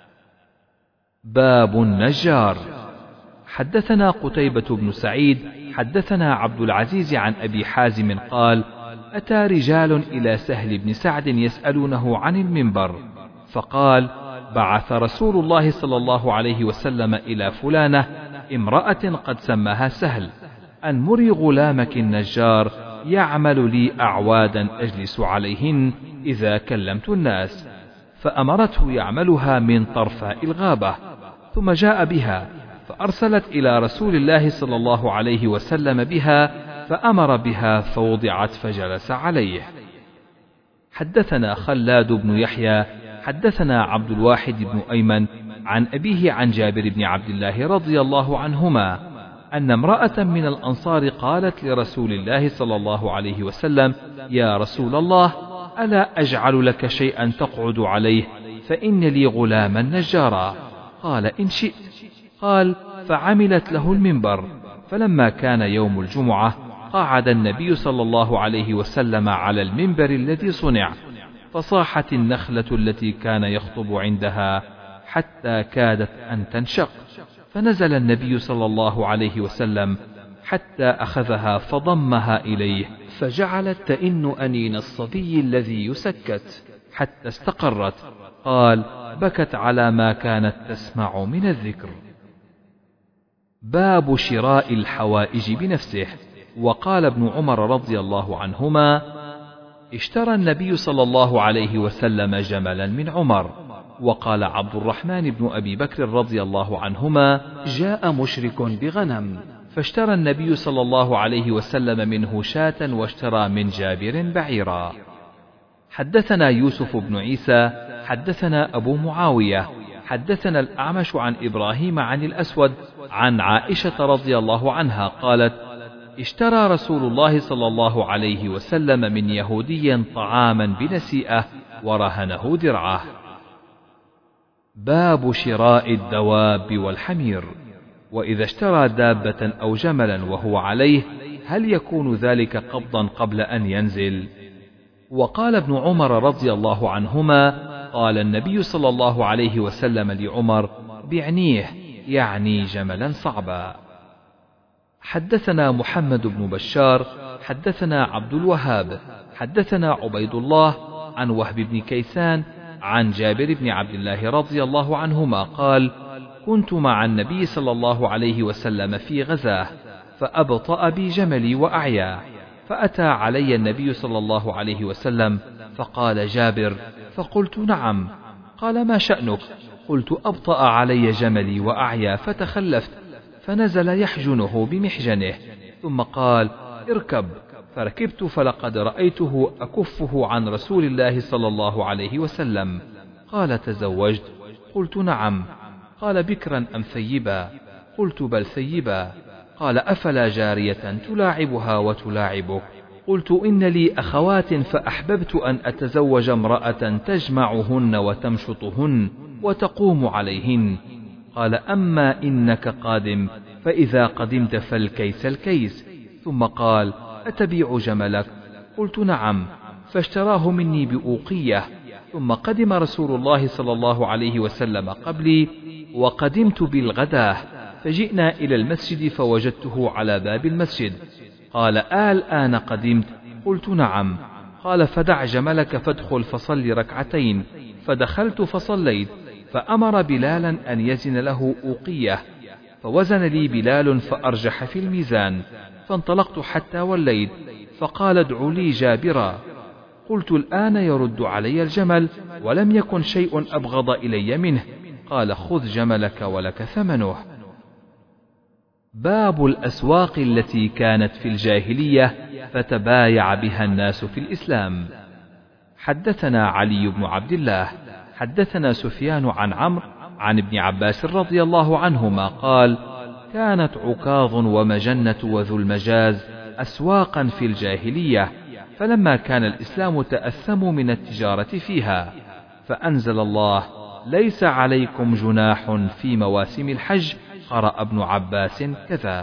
باب النجار. حدثنا قتيبة بن سعيد حدثنا عبد العزيز عن أبي حازم قال: أتى رجال إلى سهل بن سعد يسألونه عن المنبر، فقال: بعث رسول الله صلى الله عليه وسلم إلى فلانة امرأة قد سماها سهل، أن مري غلامك النجار يعمل لي أعوادا أجلس عليهن إذا كلمت الناس، فأمرته يعملها من طرفاء الغابة، ثم جاء بها فأرسلت إلى رسول الله صلى الله عليه وسلم بها، فأمر بها فوضعت فجلس عليه. حدثنا خلاد بن يحيى حدثنا عبد الواحد بن أيمن عن أبيه عن جابر بن عبد الله رضي الله عنهما أن امرأة من الأنصار قالت لرسول الله صلى الله عليه وسلم: يا رسول الله، ألا أجعل لك شيئا تقعد عليه، فإن لي غلاما نجارا. قال: إن شئت. قال: فعملت له المنبر، فلما كان يوم الجمعة قعد النبي صلى الله عليه وسلم على المنبر الذي صنع، فصاحت النخلة التي كان يخطب عندها حتى كادت أن تنشق، فنزل النبي صلى الله عليه وسلم حتى أخذها فضمها إليه، فجعلت تئن أنين الصبي الذي يسكت حتى استقرت. قال: بكت على ما كانت تسمع من الذكر. باب شراء الحوائج بنفسه. وقال ابن عمر رضي الله عنهما: اشترى النبي صلى الله عليه وسلم جملا من عمر. وقال عبد الرحمن بن أبي بكر رضي الله عنهما: جاء مشرك بغنم، فاشترى النبي صلى الله عليه وسلم منه شاة، واشترى من جابر بعيرا. حدثنا يوسف بن عيسى حدثنا أبو معاوية حدثنا الأعمش عن إبراهيم عن الأسود عن عائشة رضي الله عنها قالت: اشترى رسول الله صلى الله عليه وسلم من يهودي طعاما بنسيئة ورهنه درعه. باب شراء الدواب والحمير. وإذا اشترى دابة أو جملا وهو عليه، هل يكون ذلك قبضا قبل أن ينزل؟ وقال ابن عمر رضي الله عنهما: قال النبي صلى الله عليه وسلم لعمر: بعنيه، يعني جملا صعبا. حدثنا محمد بن بشار حدثنا عبد الوهاب حدثنا عبيد الله عن وهب بن كيسان عن جابر بن عبد الله رضي الله عنهما قال: كنت مع النبي صلى الله عليه وسلم في غزاه، فأبطأ بي جملي وأعيا، فأتى علي النبي صلى الله عليه وسلم فقال: جابر؟ فقلت: نعم. قال: ما شأنك؟ قلت: أبطأ علي جملي وأعيا فتخلفت، فنزل يحجنه بمحجنه، ثم قال: اركب، فركبت، فلقد رأيته أكفه عن رسول الله صلى الله عليه وسلم. قال: تزوجت؟ قلت: نعم. قال: بكرا أم ثيبا؟ قلت: بل ثيبا. قال: أفلا جارية تلاعبها وتلاعبك؟ قلت: إن لي أخوات، فأحببت أن أتزوج امرأة تجمعهن وتمشطهن وتقوم عليهن. قال: أما إنك قادم، فإذا قدمت فالكيس الكيس. ثم قال: أتبيع جملك؟ قلت: نعم. فاشتراه مني بأوقية. ثم قدم رسول الله صلى الله عليه وسلم قبلي، وقدمت بالغداه، فجئنا إلى المسجد فوجدته على باب المسجد. قال: آل آن قدمت؟ قلت: نعم. قال: فدع جملك فادخل فصل ركعتين. فدخلت فصليت، فأمر بلالا أن يزن له أوقية، فوزن لي بلال فأرجح في الميزان، فانطلقت حتى وليت، فقال: ادعوا لي جابرا. قلت: الآن يرد علي الجمل، ولم يكن شيء أبغض إلي منه. قال: خذ جملك ولك ثمنه. باب الأسواق التي كانت في الجاهلية فتبايع بها الناس في الإسلام. حدثنا علي بن عبد الله حدثنا سفيان عن عمرو عن ابن عباس رضي الله عنهما قال: كانت عكاظ ومجنة وذو المجاز أسواقا في الجاهلية، فلما كان الإسلام تأثموا من التجارة فيها، فأنزل الله: ليس عليكم جناح في مواسم الحج. قرأ ابن عباس كذا.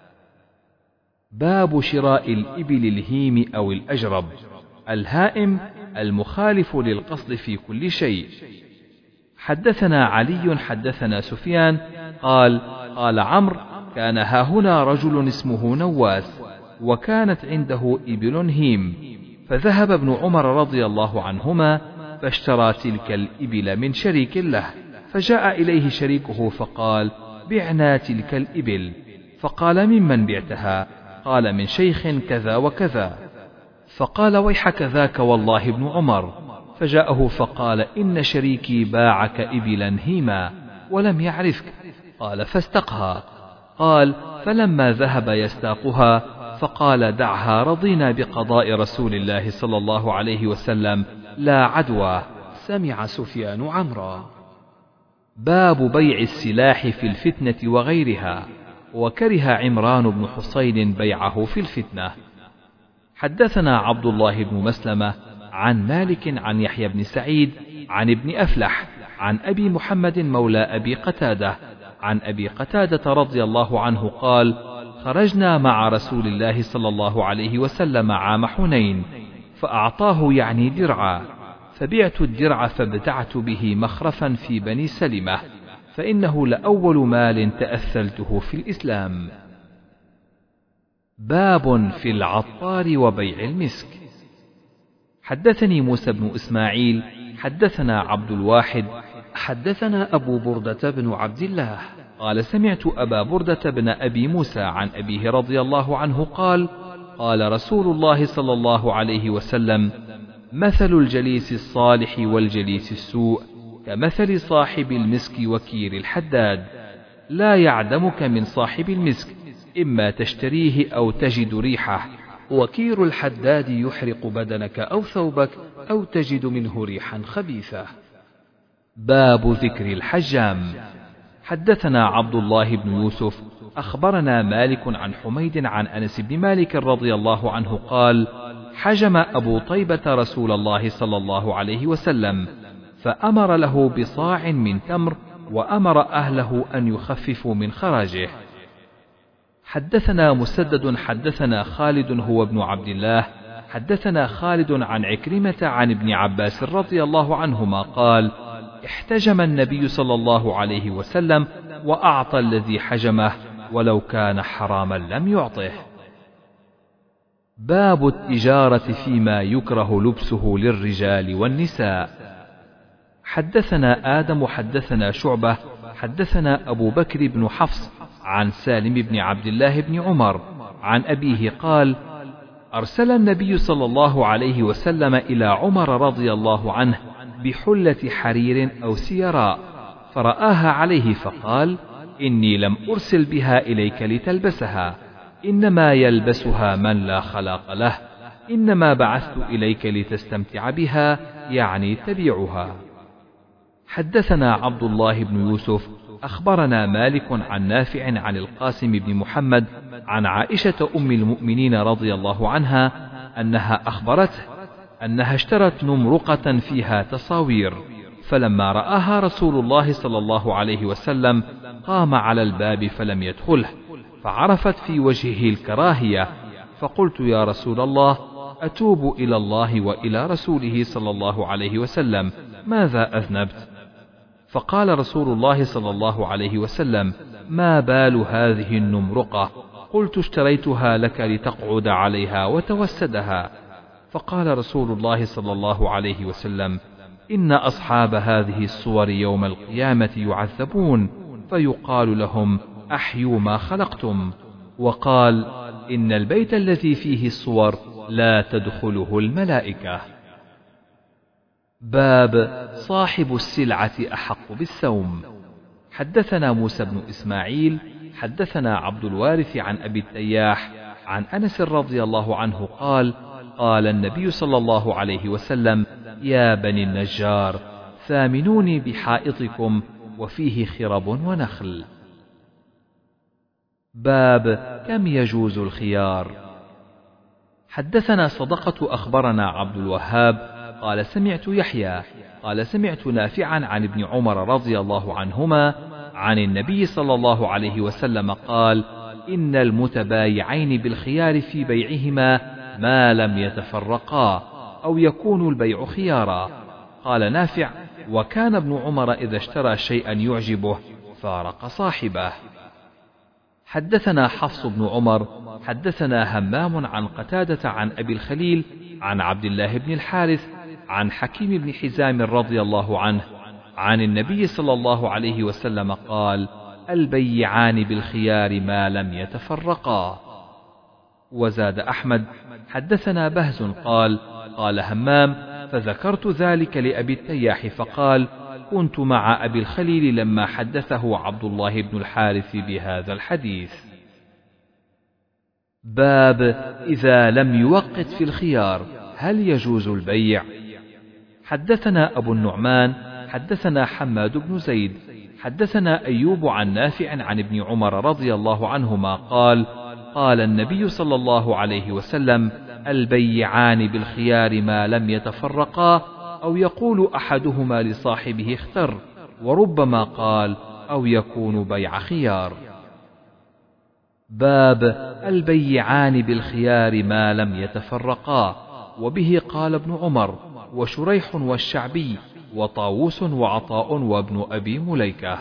باب شراء الإبل الهيم أو الأجرب. الهائم المخالف للقصد في كل شيء. حدثنا علي حدثنا سفيان قال: قال عمرو: كان هاهنا رجل اسمه نواس، وكانت عنده إبل هيم، فذهب ابن عمر رضي الله عنهما فاشترى تلك الإبل من شريك له، فجاء إليه شريكه فقال: بعنا تلك الإبل. فقال: ممن بعتها؟ قال من شيخ كذا وكذا، فقال ويحك ذاك والله ابن عمر، فجاءه فقال إن شريكي باعك إبلا هيما ولم يعرفك، قال فاستقها. قال فلما ذهب يستاقها فقال دعها رضينا بقضاء رسول الله صلى الله عليه وسلم لا عدوى. سمع سفيان عمرا. باب بيع السلاح في الفتنة وغيرها، وكره عمران بن حسين بيعه في الفتنة. حدثنا عبد الله بن مسلمة عن مالك عن يحيى بن سعيد عن ابن أفلح عن أبي محمد مولى أبي قتادة عن أبي قتادة رضي الله عنه قال خرجنا مع رسول الله صلى الله عليه وسلم عام حنين، فأعطاه يعني درعا، فبعت الدرع فابتعت به مخرفا في بني سلمة، فإنه لأول مال تأثلته في الإسلام. باب في العطار وبيع المسك. حدثني موسى بن إسماعيل حدثنا عبد الواحد حدثنا أبو بردة بن عبد الله قال سمعت أبا بردة بن أبي موسى عن أبيه رضي الله عنه قال قال رسول الله صلى الله عليه وسلم مثل الجليس الصالح والجليس السوء كمثل صاحب المسك وكير الحداد، لا يعدمك من صاحب المسك، إما تشتريه أو تجد ريحه، وكير الحداد يحرق بدنك أو ثوبك أو تجد منه ريحا خبيثة. باب ذكر الحجام. حدثنا عبد الله بن يوسف أخبرنا مالك عن حميد عن أنس بن مالك رضي الله عنه قال حجم أبو طيبة رسول الله صلى الله عليه وسلم، فأمر له بصاع من تمر، وأمر أهله أن يخففوا من خراجه. حدثنا مسدد حدثنا خالد هو ابن عبد الله حدثنا خالد عن عكرمة عن ابن عباس رضي الله عنهما قال احتجم النبي صلى الله عليه وسلم وأعطى الذي حجمه، ولو كان حراما لم يعطه. باب التجارة فيما يكره لبسه للرجال والنساء. حدثنا آدم حدثنا شعبة حدثنا أبو بكر بن حفص عن سالم بن عبد الله بن عمر عن أبيه قال أرسل النبي صلى الله عليه وسلم إلى عمر رضي الله عنه بحلة حرير أو سيراء، فرآها عليه فقال إني لم أرسل بها إليك لتلبسها، إنما يلبسها من لا خلاق له، إنما بعثت إليك لتستمتع بها، يعني تبيعها. حدثنا عبد الله بن يوسف أخبرنا مالك عن نافع عن القاسم بن محمد عن عائشة أم المؤمنين رضي الله عنها أنها أخبرته أنها اشترت نمرقة فيها تصاوير، فلما رآها رسول الله صلى الله عليه وسلم قام على الباب فلم يدخله، فعرفت في وجهه الكراهية، فقلت يا رسول الله أتوب إلى الله وإلى رسوله صلى الله عليه وسلم، ماذا أذنبت؟ فقال رسول الله صلى الله عليه وسلم ما بال هذه النمرقة؟ قلت اشتريتها لك لتقعد عليها وتوسدها. فقال رسول الله صلى الله عليه وسلم إن أصحاب هذه الصور يوم القيامة يعذبون، فيقال لهم أحيوا ما خلقتم. وقال إن البيت الذي فيه الصور لا تدخله الملائكة. باب صاحب السلعة أحق بالسوم. حدثنا موسى بن إسماعيل حدثنا عبد الوارث عن أبي التياح عن أنس رضي الله عنه قال قال النبي صلى الله عليه وسلم يا بني النجار ثامنوني بحائطكم وفيه خرب ونخل. باب كم يجوز الخيار. حدثنا صدقة أخبرنا عبد الوهاب قال سمعت يحيى قال سمعت نافعا عن ابن عمر رضي الله عنهما عن النبي صلى الله عليه وسلم قال إن المتبايعين بالخيار في بيعهما ما لم يتفرقا أو يكون البيع خيارا. قال نافع وكان ابن عمر إذا اشترى شيئا يعجبه فارق صاحبه. حدثنا حفص بن عمر حدثنا همام عن قتادة عن أبي الخليل عن عبد الله بن الحارث عن حكيم بن حزام رضي الله عنه عن النبي صلى الله عليه وسلم قال البيعان بالخيار ما لم يتفرقا. وزاد أحمد: حدثنا بهز قال: قال همام: فذكرت ذلك لأبي التياح فقال: كنت مع أبي الخليل لما حدثه عبد الله بن الحارث بهذا الحديث. باب إذا لم يوقت في الخيار هل يجوز البيع؟ حدثنا أبو النعمان حدثنا حماد بن زيد حدثنا أيوب عن نافع عن ابن عمر رضي الله عنهما قال: قال النبي صلى الله عليه وسلم: البيعان بالخيار ما لم يتفرقا، أو يقول أحدهما لصاحبه اختر، وربما قال: أو يكون بيع خيار. باب البيعان بالخيار ما لم يتفرقا، وبه قال ابن عمر وشريح والشعبي وطاووس وعطاء وابن أبي مليكة.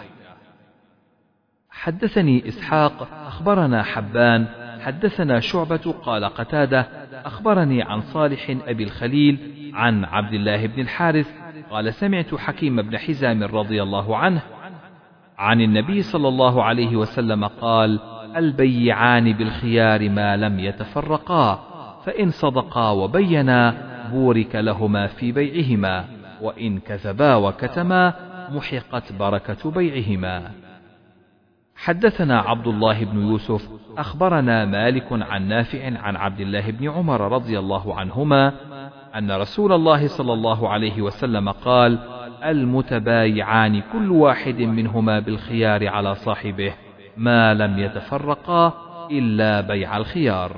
حدثني إسحاق أخبرنا حبان حدثنا شعبة قال قتادة أخبرني عن صالح أبي الخليل عن عبد الله بن الحارث قال: سمعت حكيم بن حزام رضي الله عنه عن النبي صلى الله عليه وسلم قال: البيعان بالخيار ما لم يتفرقا، فإن صدقا وبينا بورك لهما في بيعهما، وإن كذبا وكتما محقت بركة بيعهما. حدثنا عبد الله بن يوسف أخبرنا مالك عن نافع عن عبد الله بن عمر رضي الله عنهما أن رسول الله صلى الله عليه وسلم قال: المتبايعان كل واحد منهما بالخيار على صاحبه ما لم يتفرقا إلا بيع الخيار.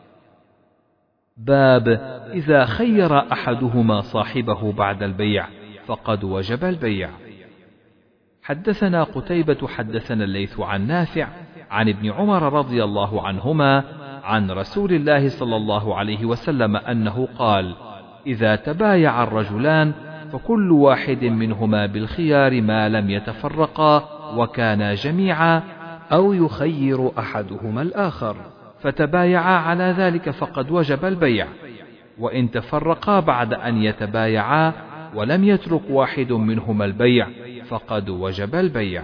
باب إذا خير أحدهما صاحبه بعد البيع فقد وجب البيع. حدثنا قتيبة حدثنا الليث عن نافع عن ابن عمر رضي الله عنهما عن رسول الله صلى الله عليه وسلم أنه قال: إذا تبايع الرجلان فكل واحد منهما بالخيار ما لم يتفرقا وكانا جميعا، أو يخير أحدهما الآخر، فتبايعا على ذلك فقد وجب البيع، وإن تفرقا بعد أن يتبايعا ولم يترك واحد منهما البيع فقد وجب البيع.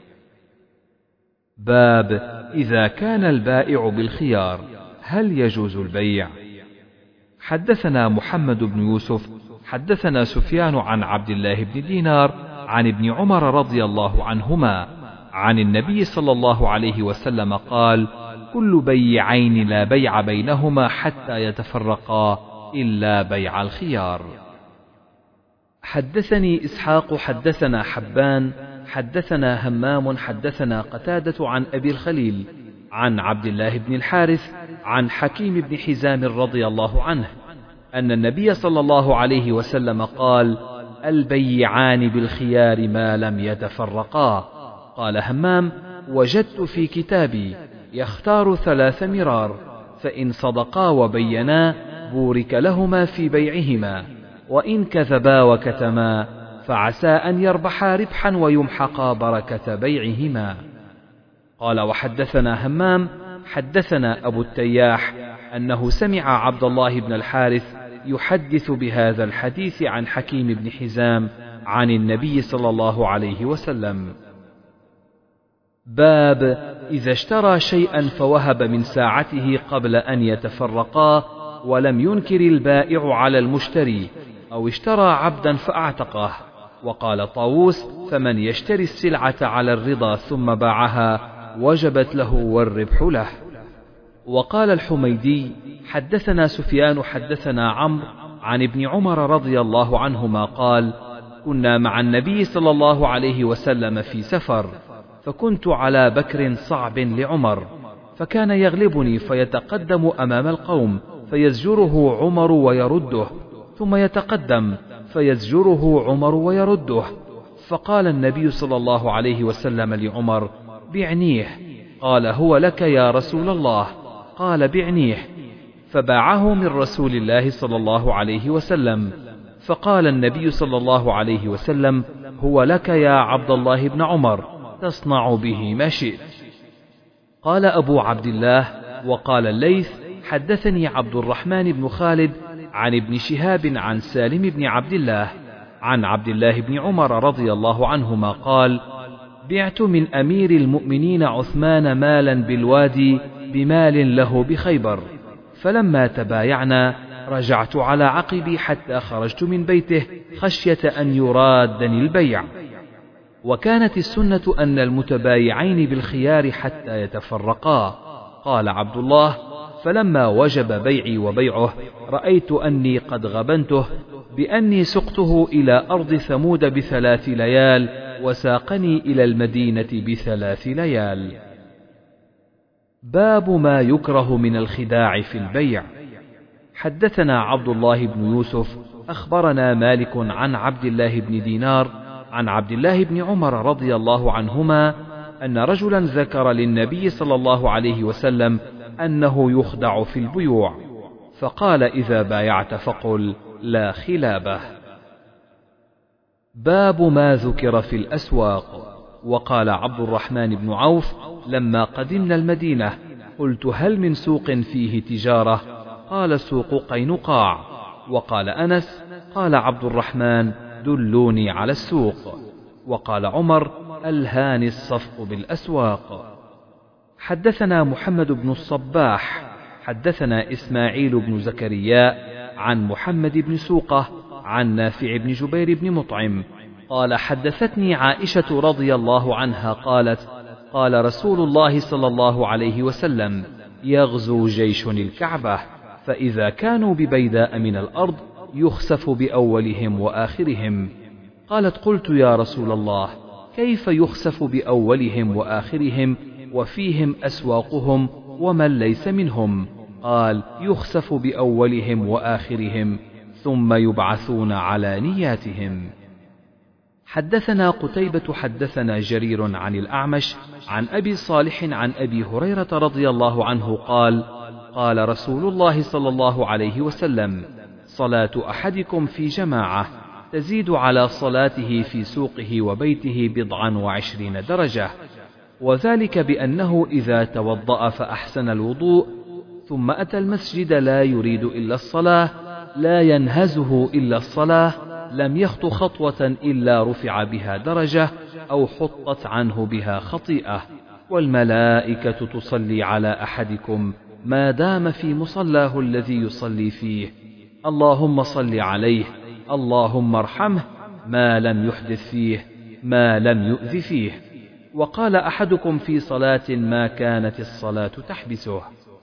باب إذا كان البائع بالخيار هل يجوز البيع؟ حدثنا محمد بن يوسف حدثنا سفيان عن عبد الله بن دينار عن ابن عمر رضي الله عنهما عن النبي صلى الله عليه وسلم قال: كل بيعين لا بيع بينهما حتى يتفرقا إلا بيع الخيار. حدثني إسحاق حدثنا حبان حدثنا همام حدثنا قتادة عن أبي الخليل عن عبد الله بن الحارث عن حكيم بن حزام رضي الله عنه أن النبي صلى الله عليه وسلم قال: البيعان بالخيار ما لم يتفرقا. قال همام: وجدت في كتابي يختار ثلاث مرار، فإن صدقا وبينا بورك لهما في بيعهما، وإن كذبا وكتما فعسى أن يربحا ربحا ويمحقا بركة بيعهما. قال: وحدثنا همام حدثنا أبو التياح أنه سمع عبد الله بن الحارث يحدث بهذا الحديث عن حكيم بن حزام عن النبي صلى الله عليه وسلم. باب إذا اشترى شيئا فوهب من ساعته قبل أن يتفرقا ولم ينكر البائع على المشتري، أو اشترى عبدا فأعتقه. وقال طاووس: فمن يشتري السلعة على الرضا ثم باعها وجبت له والربح له. وقال الحميدي: حدثنا سفيان حدثنا عمرو عن ابن عمر رضي الله عنهما قال: كنا مع النبي صلى الله عليه وسلم في سفر، فكنت على بكر صعب لعمر، فكان يغلبني فيتقدم أمام القوم فيزجره عمر ويرده، ثم يتقدم فيزجره عمر ويرده. فقال النبي صلى الله عليه وسلم لعمر: بعنيه. قال: هو لك يا رسول الله. قال: بعنيه. فباعه من رسول الله صلى الله عليه وسلم. فقال النبي صلى الله عليه وسلم: هو لك يا عبد الله بن عمر، تصنع به ما شئت. قال أبو عبد الله: وقال الليث: حدثني عبد الرحمن بن خالد عن ابن شهاب عن سالم بن عبد الله عن عبد الله بن عمر رضي الله عنهما قال: بعت من أمير المؤمنين عثمان مالا بالوادي بمال له بخيبر، فلما تبايعنا رجعت على عقبي حتى خرجت من بيته خشية أن يرادني البيع. وكانت السنة أن المتبايعين بالخيار حتى يتفرقا. قال عبد الله: فلما وجب بيعي وبيعه رأيت أني قد غبنته بأني سقته إلى أرض ثمود بثلاث ليال وساقني إلى المدينة بثلاث ليال. باب ما يكره من الخداع في البيع. حدثنا عبد الله بن يوسف أخبرنا مالك عن عبد الله بن دينار عن عبد الله بن عمر رضي الله عنهما أن رجلا ذكر للنبي صلى الله عليه وسلم أنه يخدع في البيوع، فقال: إذا بايعت فقل لا خلابه. باب ما ذكر في الأسواق. وقال عبد الرحمن بن عوف: لما قدمنا المدينة قلت: هل من سوق فيه تجارة؟ قال: سوق قينقاع. وقال أنس: قال عبد الرحمن: دلوني على السوق. وقال عمر: ألهاني الصفق بالأسواق. حدثنا محمد بن الصباح حدثنا إسماعيل بن زكريا عن محمد بن سوقة عن نافع بن جبير بن مطعم قال: حدثتني عائشة رضي الله عنها قالت: قال رسول الله صلى الله عليه وسلم: يغزو جيش الكعبة، فإذا كانوا ببيداء من الأرض يخسف بأولهم وآخرهم. قالت: قلت يا رسول الله، كيف يخسف بأولهم وآخرهم وفيهم أسواقهم ومن ليس منهم؟ قال: يخسف بأولهم وآخرهم ثم يبعثون على نياتهم. حدثنا قتيبة حدثنا جرير عن الأعمش عن أبي صالح عن أبي هريرة رضي الله عنه قال: قال رسول الله صلى الله عليه وسلم: صلاة أحدكم في جماعة تزيد على صلاته في سوقه وبيته بضعا وعشرين درجة، وذلك بأنه إذا توضأ فأحسن الوضوء ثم أتى المسجد لا يريد إلا الصلاة لا ينهزه إلا الصلاة لم يخط خطوة إلا رفع بها درجة أو حطت عنه بها خطيئة، والملائكة تصلي على أحدكم ما دام في مصلاه الذي يصلي فيه، اللهم صل عليه، اللهم ارحمه، ما لم يحدث فيه، ما لم يؤذ فيه. وقال أحدكم في صلاة ما كانت الصلاة تحبسه.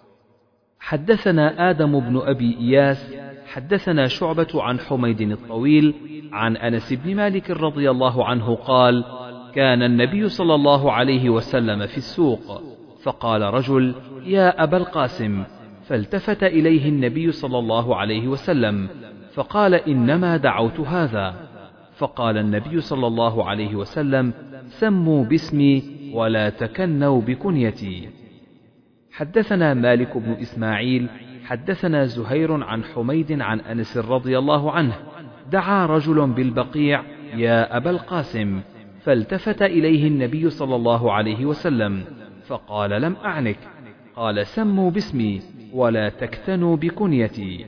حدثنا آدم بن أبي إياس حدثنا شعبة عن حميد الطويل عن أنس بن مالك رضي الله عنه قال: كان النبي صلى الله عليه وسلم في السوق، فقال رجل: يا أبا القاسم، فالتفت إليه النبي صلى الله عليه وسلم فقال: إنما دعوت هذا. فقال النبي صلى الله عليه وسلم: سموا باسمي ولا تكنوا بكنيتي. حدثنا مالك بن إسماعيل حدثنا زهير عن حميد عن أنس رضي الله عنه: دعا رجل بالبقيع: يا أبا القاسم، فالتفت إليه النبي صلى الله عليه وسلم فقال: لم أعنك. قال: سموا باسمي ولا تكتنوا بكنيتي.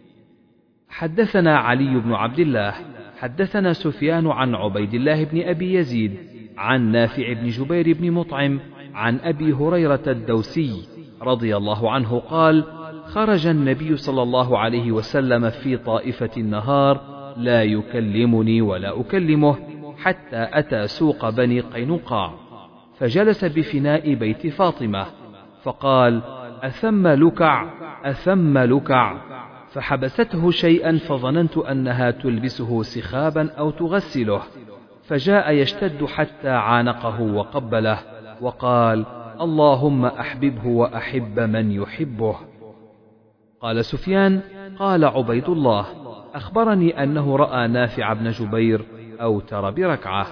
حدثنا علي بن عبد الله حدثنا سفيان عن عبيد الله بن أبي يزيد عن نافع بن جبير بن مطعم عن أبي هريرة الدوسي رضي الله عنه قال: خرج النبي صلى الله عليه وسلم في طائفة النهار لا يكلمني ولا أكلمه حتى أتى سوق بني قينقاع، فجلس بفناء بيت فاطمة فقال: أثم لكع أثم لكع، فحبسته شيئا فظننت أنها تلبسه سخابا أو تغسله، فجاء يشتد حتى عانقه وقبله وقال: اللهم أحببه وأحب من يحبه. قال سفيان: قال عبيد الله: أخبرني أنه رأى نافع بن جبير أوتر بركعة.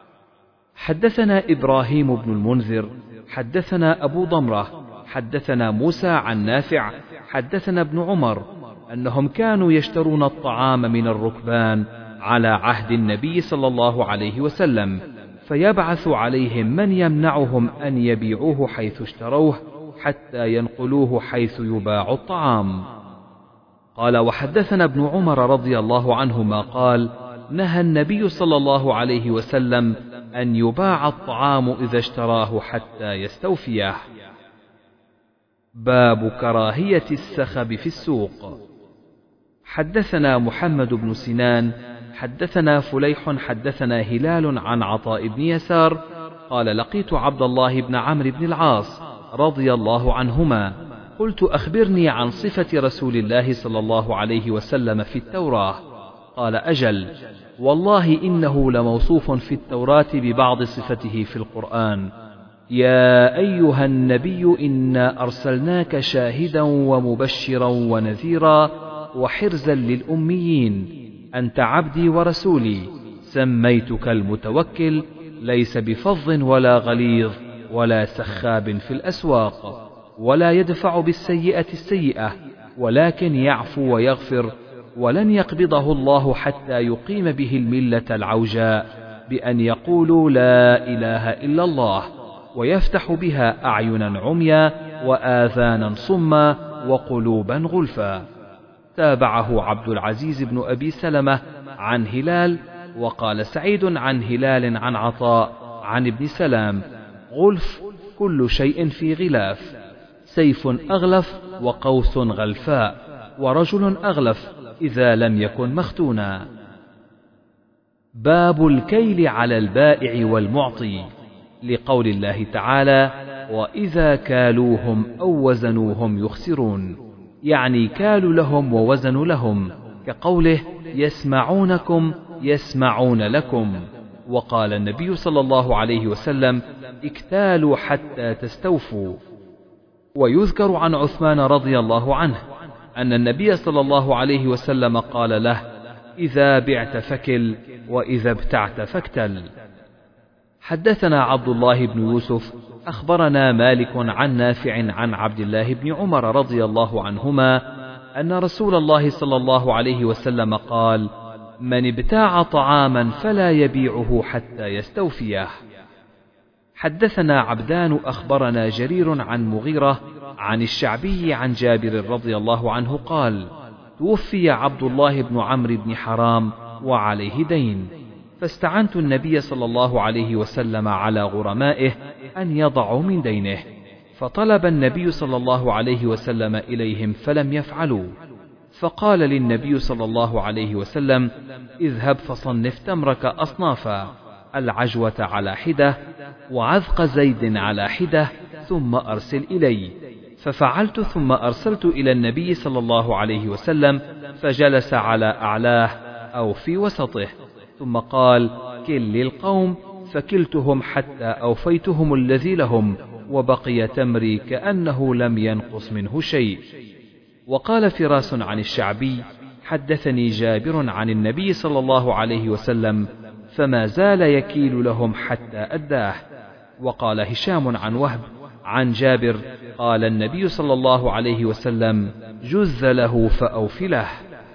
حدثنا إبراهيم بن المنذر حدثنا أبو ضمرة حدثنا موسى عن نافع حدثنا ابن عمر أنهم كانوا يشترون الطعام من الركبان على عهد النبي صلى الله عليه وسلم، فيبعث عليهم من يمنعهم أن يبيعوه حيث اشتروه حتى ينقلوه حيث يباع الطعام. قال: وحدثنا ابن عمر رضي الله عنهما قال: نهى النبي صلى الله عليه وسلم أن يباع الطعام إذا اشتراه حتى يستوفيه. باب كراهية السخب في السوق. حدثنا محمد بن سنان حدثنا فليح حدثنا هلال عن عطاء بن يسار قال لقيت عبد الله بن عمرو بن العاص رضي الله عنهما قلت أخبرني عن صفة رسول الله صلى الله عليه وسلم في التوراة. قال أجل، والله إنه لموصوف في التوراة ببعض صفته في القرآن. يا أيها النبي إنا أرسلناك شاهدا ومبشرا ونذيرا وحرزا للأميين أنت عبدي ورسولي سميتك المتوكل ليس بفظ ولا غليظ ولا سخاب في الأسواق ولا يدفع بالسيئة السيئة ولكن يعفو ويغفر ولن يقبضه الله حتى يقيم به الملة العوجاء بأن يقولوا لا إله إلا الله ويفتح بها أعينا عميا وآذانا صما وقلوبا غلفا. تابعه عبد العزيز بن أبي سلمة عن هلال وقال سعيد عن هلال عن عطاء عن ابن سلام غلف كل شيء في غلاف، سيف أغلف وقوس غلفاء ورجل أغلف إذا لم يكن مختونا. باب الكيل على البائع والمعطي لقول الله تعالى وإذا كالوهم أو وزنوهم يخسرون، يعني كالوا لهم ووزنوا لهم، كقوله يسمعونكم يسمعون لكم. وقال النبي صلى الله عليه وسلم اكتالوا حتى تستوفوا. ويذكر عن عثمان رضي الله عنه أن النبي صلى الله عليه وسلم قال له إذا بعت فكل وإذا ابتعت فاكتل. حدثنا عبد الله بن يوسف أخبرنا مالك عن نافع عن عبد الله بن عمر رضي الله عنهما أن رسول الله صلى الله عليه وسلم قال من ابتاع طعاما فلا يبيعه حتى يستوفيه. حدثنا عبدان أخبرنا جرير عن مغيرة عن الشعبي عن جابر رضي الله عنه قال توفي عبد الله بن عمرو بن حرام وعليه دين، فاستعنت النبي صلى الله عليه وسلم على غرمائه أن يضعوا من دينه، فطلب النبي صلى الله عليه وسلم إليهم فلم يفعلوا، فقال للنبي صلى الله عليه وسلم اذهب فصنف تمرك أصنافا، العجوة على حدة وعذق زيد على حدة ثم أرسل إلي، ففعلت ثم أرسلت إلى النبي صلى الله عليه وسلم فجلس على أعلاه أو في وسطه، ثم قال كل للقوم، فكلتهم حتى أوفيتهم الذي لهم وبقي تمري كأنه لم ينقص منه شيء. وقال فراس عن الشعبي حدثني جابر عن النبي صلى الله عليه وسلم فما زال يكيل لهم حتى أداه. وقال هشام عن وهب عن جابر قال النبي صلى الله عليه وسلم جز له فأوفله.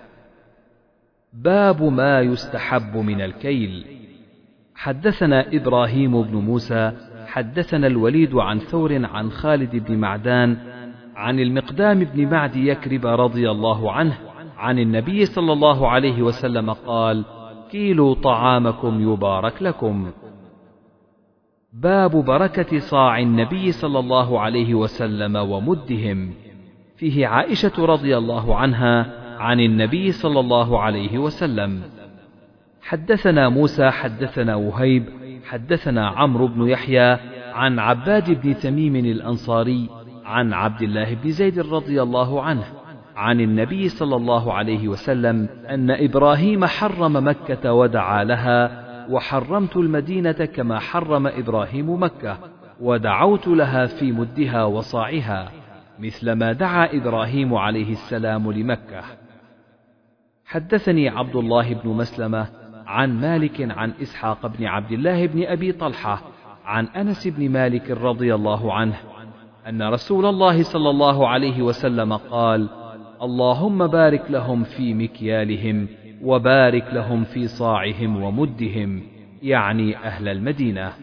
باب ما يستحب من الكيل. حدثنا إبراهيم بن موسى حدثنا الوليد عن ثور عن خالد بن معدان عن المقدام بن معد يكرب رضي الله عنه عن النبي صلى الله عليه وسلم قال كيلوا طعامكم يبارك لكم. باب بركة صاع النبي صلى الله عليه وسلم ومدهم. فيه عائشة رضي الله عنها عن النبي صلى الله عليه وسلم. حدثنا موسى حدثنا وهيب حدثنا عمرو بن يحيى عن عباد بن تميم الأنصاري عن عبد الله بن زيد رضي الله عنه عن النبي صلى الله عليه وسلم أن إبراهيم حرم مكة ودعا لها، وحرمت المدينة كما حرم إبراهيم مكة، ودعوت لها في مدها وصاعها مثل ما دعا إبراهيم عليه السلام لمكة. حدثني عبد الله بن مسلمة عن مالك عن إسحاق بن عبد الله بن أبي طلحة عن أنس بن مالك رضي الله عنه أن رسول الله صلى الله عليه وسلم قال اللهم بارك لهم في مكيالهم وبارك لهم في صاعهم ومدهم، يعني أهل المدينة.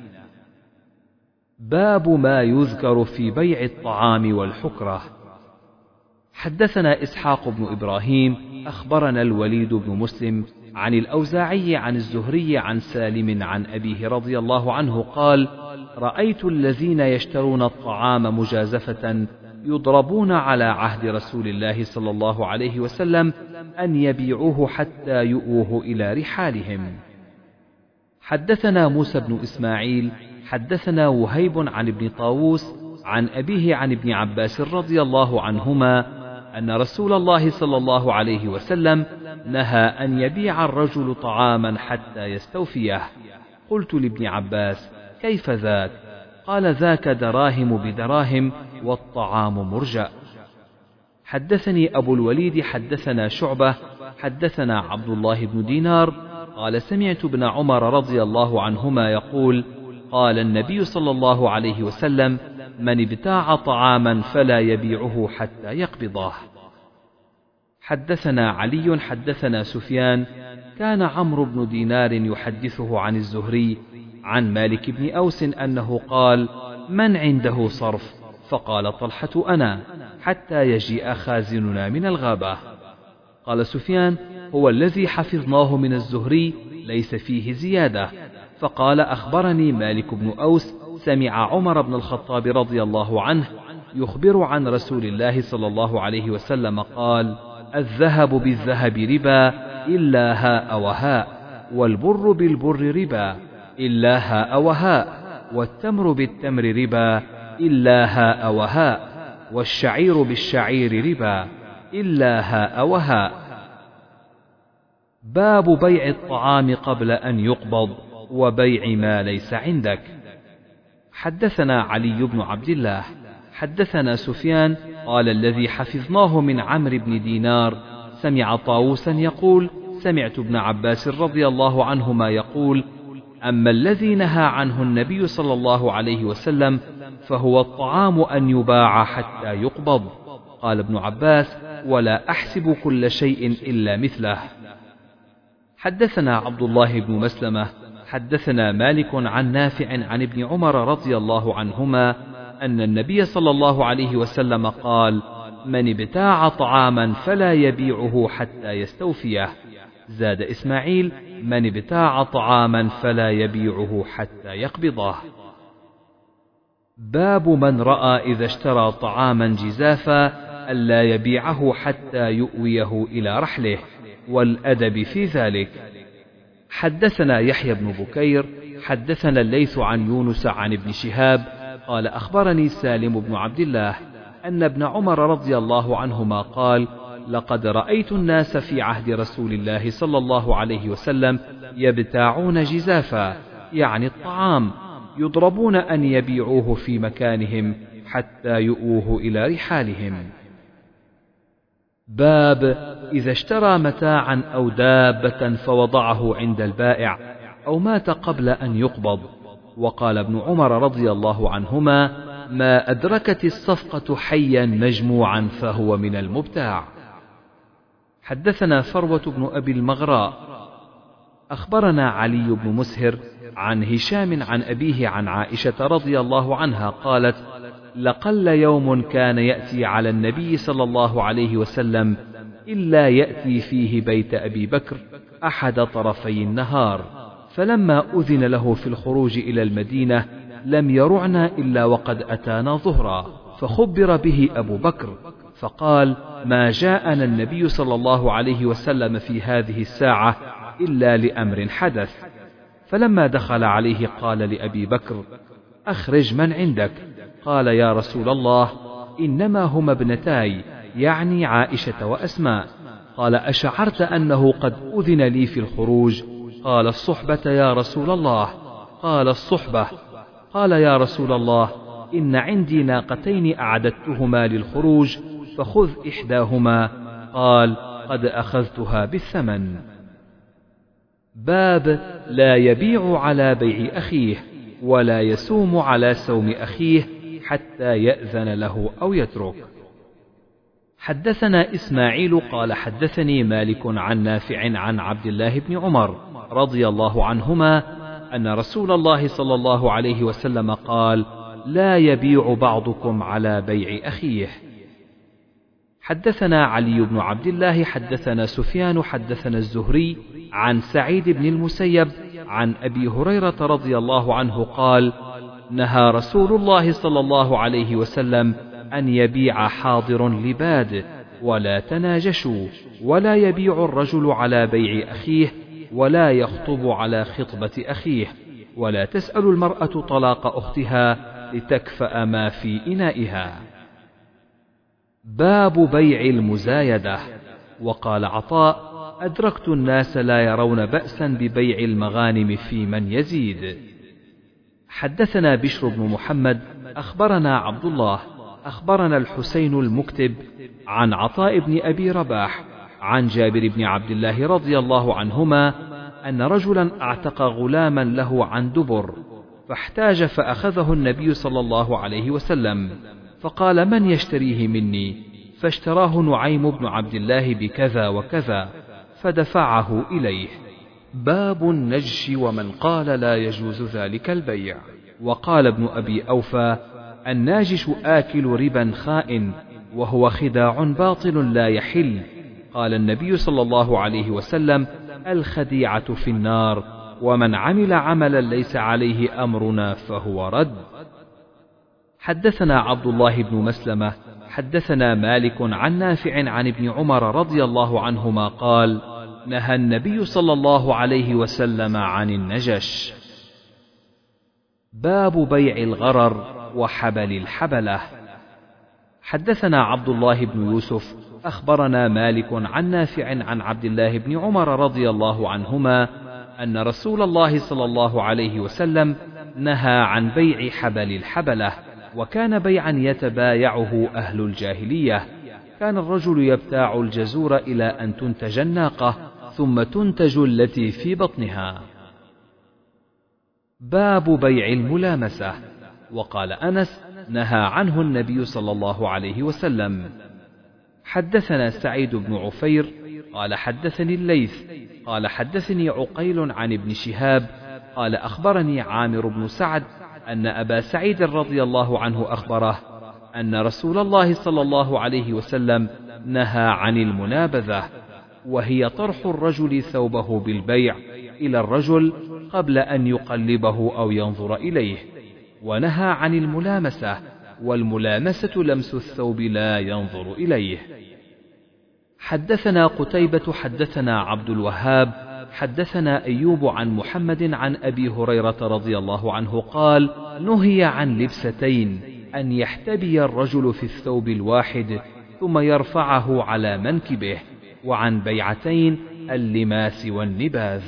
باب ما يذكر في بيع الطعام والحكرة. حدثنا إسحاق بن إبراهيم أخبرنا الوليد بن مسلم عن الأوزاعي عن الزهري عن سالم عن أبيه رضي الله عنه قال رأيت الذين يشترون الطعام مجازفة يضربون على عهد رسول الله صلى الله عليه وسلم أن يبيعوه حتى يؤوه إلى رحالهم. حدثنا موسى بن إسماعيل حدثنا وهيب عن ابن طاووس عن أبيه عن ابن عباس رضي الله عنهما أن رسول الله صلى الله عليه وسلم نهى أن يبيع الرجل طعاما حتى يستوفيه. قلت لابن عباس: كيف ذاك؟ قال: ذاك دراهم بدراهم والطعام مرجأ. حدثني أبو الوليد حدثنا شعبة حدثنا عبد الله بن دينار قال: سمعت ابن عمر رضي الله عنهما يقول: قال النبي صلى الله عليه وسلم: من ابتاع طعاما فلا يبيعه حتى يقبضه. حدثنا علي حدثنا سفيان كان عمرو بن دينار يحدثه عن الزهري عن مالك بن أوس أنه قال: من عنده صرف؟ فقال طلحة: أنا، حتى يجيء خازننا من الغابة. قال سفيان: هو الذي حفظناه من الزهري ليس فيه زيادة. فقال: أخبرني مالك بن أوس سمع عمر بن الخطاب رضي الله عنه يخبر عن رسول الله صلى الله عليه وسلم قال: الذهب بالذهب ربا إلا هاء وهاء، والبر بالبر ربا إلا هاء وهاء، والتمر بالتمر ربا إلا هاء وهاء، والشعير بالشعير ربا إلا هاء وهاء. باب بيع الطعام قبل أن يقبض وبيع ما ليس عندك. حدثنا علي بن عبد الله حدثنا سفيان قال: الذي حفظناه من عمرو بن دينار سمع طاووسا يقول: سمعت ابن عباس رضي الله عنهما يقول: أما الذي نهى عنه النبي صلى الله عليه وسلم فهو الطعام أن يباع حتى يقبض. قال ابن عباس: ولا أحسب كل شيء إلا مثله. حدثنا عبد الله بن مسلمة حدثنا مالك عن نافع عن ابن عمر رضي الله عنهما أن النبي صلى الله عليه وسلم قال: من ابتاع طعاما فلا يبيعه حتى يستوفيه. زاد إسماعيل: من ابتاع طعاما فلا يبيعه حتى يقبضه. باب من رأى إذا اشترى طعاما جزافا ألا يبيعه حتى يؤويه إلى رحله، والأدب في ذلك. حدثنا يحيى بن بكير حدثنا الليث عن يونس عن ابن شهاب قال: أخبرني سالم بن عبد الله أن ابن عمر رضي الله عنهما قال: لقد رأيت الناس في عهد رسول الله صلى الله عليه وسلم يبتاعون جزافا، يعني الطعام، يضربون أن يبيعوه في مكانهم حتى يؤوه إلى رحالهم. باب إذا اشترى متاعا أو دابة فوضعه عند البائع أو مات قبل أن يقبض. وقال ابن عمر رضي الله عنهما: ما أدركت الصفقة حيا مجموعا فهو من المبتاع. حدثنا فروة بن أبي المغراء أخبرنا علي بن مسهر عن هشام عن أبيه عن عائشة رضي الله عنها قالت: لقل يوم كان يأتي على النبي صلى الله عليه وسلم إلا يأتي فيه بيت أبي بكر أحد طرفي النهار، فلما أذن له في الخروج إلى المدينة لم يرعنا إلا وقد أتانا ظهرا، فخبر به أبو بكر فقال: ما جاءنا النبي صلى الله عليه وسلم في هذه الساعة إلا لأمر حدث. فلما دخل عليه قال لأبي بكر: أخرج من عندك. قال: يا رسول الله، إنما هما ابنتاي، يعني عائشة وأسماء. قال: أشعرت أنه قد أذن لي في الخروج؟ قال: الصحبة يا رسول الله. قال: الصحبة. قال: يا رسول الله، إن عندي ناقتين أعددتهما للخروج، فخذ إحداهما. قال: قد أخذتها بالثمن. باب لا يبيع على بيع أخيه ولا يسوم على سوم أخيه حتى يأذن له أو يترك. حدثنا إسماعيل قال: حدثني مالك عن نافع عن عبد الله بن عمر رضي الله عنهما أن رسول الله صلى الله عليه وسلم قال: لا يبيع بعضكم على بيع أخيه. حدثنا علي بن عبد الله حدثنا سفيان حدثنا الزهري عن سعيد بن المسيب عن أبي هريرة رضي الله عنه قال: نهى رسول الله صلى الله عليه وسلم أن يبيع حاضر لباد، ولا تناجشوا، ولا يبيع الرجل على بيع أخيه، ولا يخطب على خطبة أخيه، ولا تسأل المرأة طلاق أختها لتكفأ ما في إنائها. باب بيع المزايدة. وقال عطاء: أدركت الناس لا يرون بأسا ببيع المغانم في من يزيد. حدثنا بشر بن محمد أخبرنا عبد الله أخبرنا الحسين المكتب عن عطاء بن أبي رباح عن جابر بن عبد الله رضي الله عنهما أن رجلا اعتق غلاما له عن دبر، فاحتاج فأخذه النبي صلى الله عليه وسلم، فقال: من يشتريه مني؟ فاشتراه نعيم بن عبد الله بكذا وكذا، فدفعه إليه. باب النجش ومن قال لا يجوز ذلك البيع. وقال ابن أبي أوفى: الناجش آكل ربا خائن، وهو خداع باطل لا يحل. قال النبي صلى الله عليه وسلم: الخديعة في النار، ومن عمل عملا ليس عليه أمرنا فهو رد. حدثنا عبد الله بن مسلمة حدثنا مالك عن نافع عن ابن عمر رضي الله عنهما قال: نهى النبي صلى الله عليه وسلم عن النجش. باب بيع الغرر وحبل الحبلة. حدثنا عبد الله بن يوسف أخبرنا مالك عن نافع عن عبد الله بن عمر رضي الله عنهما أن رسول الله صلى الله عليه وسلم نهى عن بيع حبل الحبلة، وكان بيعا يتبايعه أهل الجاهلية. كان الرجل يبتاع الجزور إلى أن تنتج الناقة، ثم تنتج التي في بطنها. باب بيع الملامسة. وقال أنس: نهى عنه النبي صلى الله عليه وسلم. حدثنا سعيد بن عفير قال حدثني الليث قال حدثني عقيل عن ابن شهاب قال أخبرني عامر بن سعد أن أبا سعيد رضي الله عنه أخبره أن رسول الله صلى الله عليه وسلم نهى عن المنابذة، وهي طرح الرجل ثوبه بالبيع إلى الرجل قبل أن يقلبه أو ينظر إليه، ونهى عن الملامسة، والملامسة لمس الثوب لا ينظر إليه. حدثنا قتيبة حدثنا عبد الوهاب حدثنا أيوب عن محمد عن أبي هريرة رضي الله عنه قال: نهي عن لبستين، أن يحتبي الرجل في الثوب الواحد ثم يرفعه على منكبه، وعن بيعتين، اللماس والنباذ.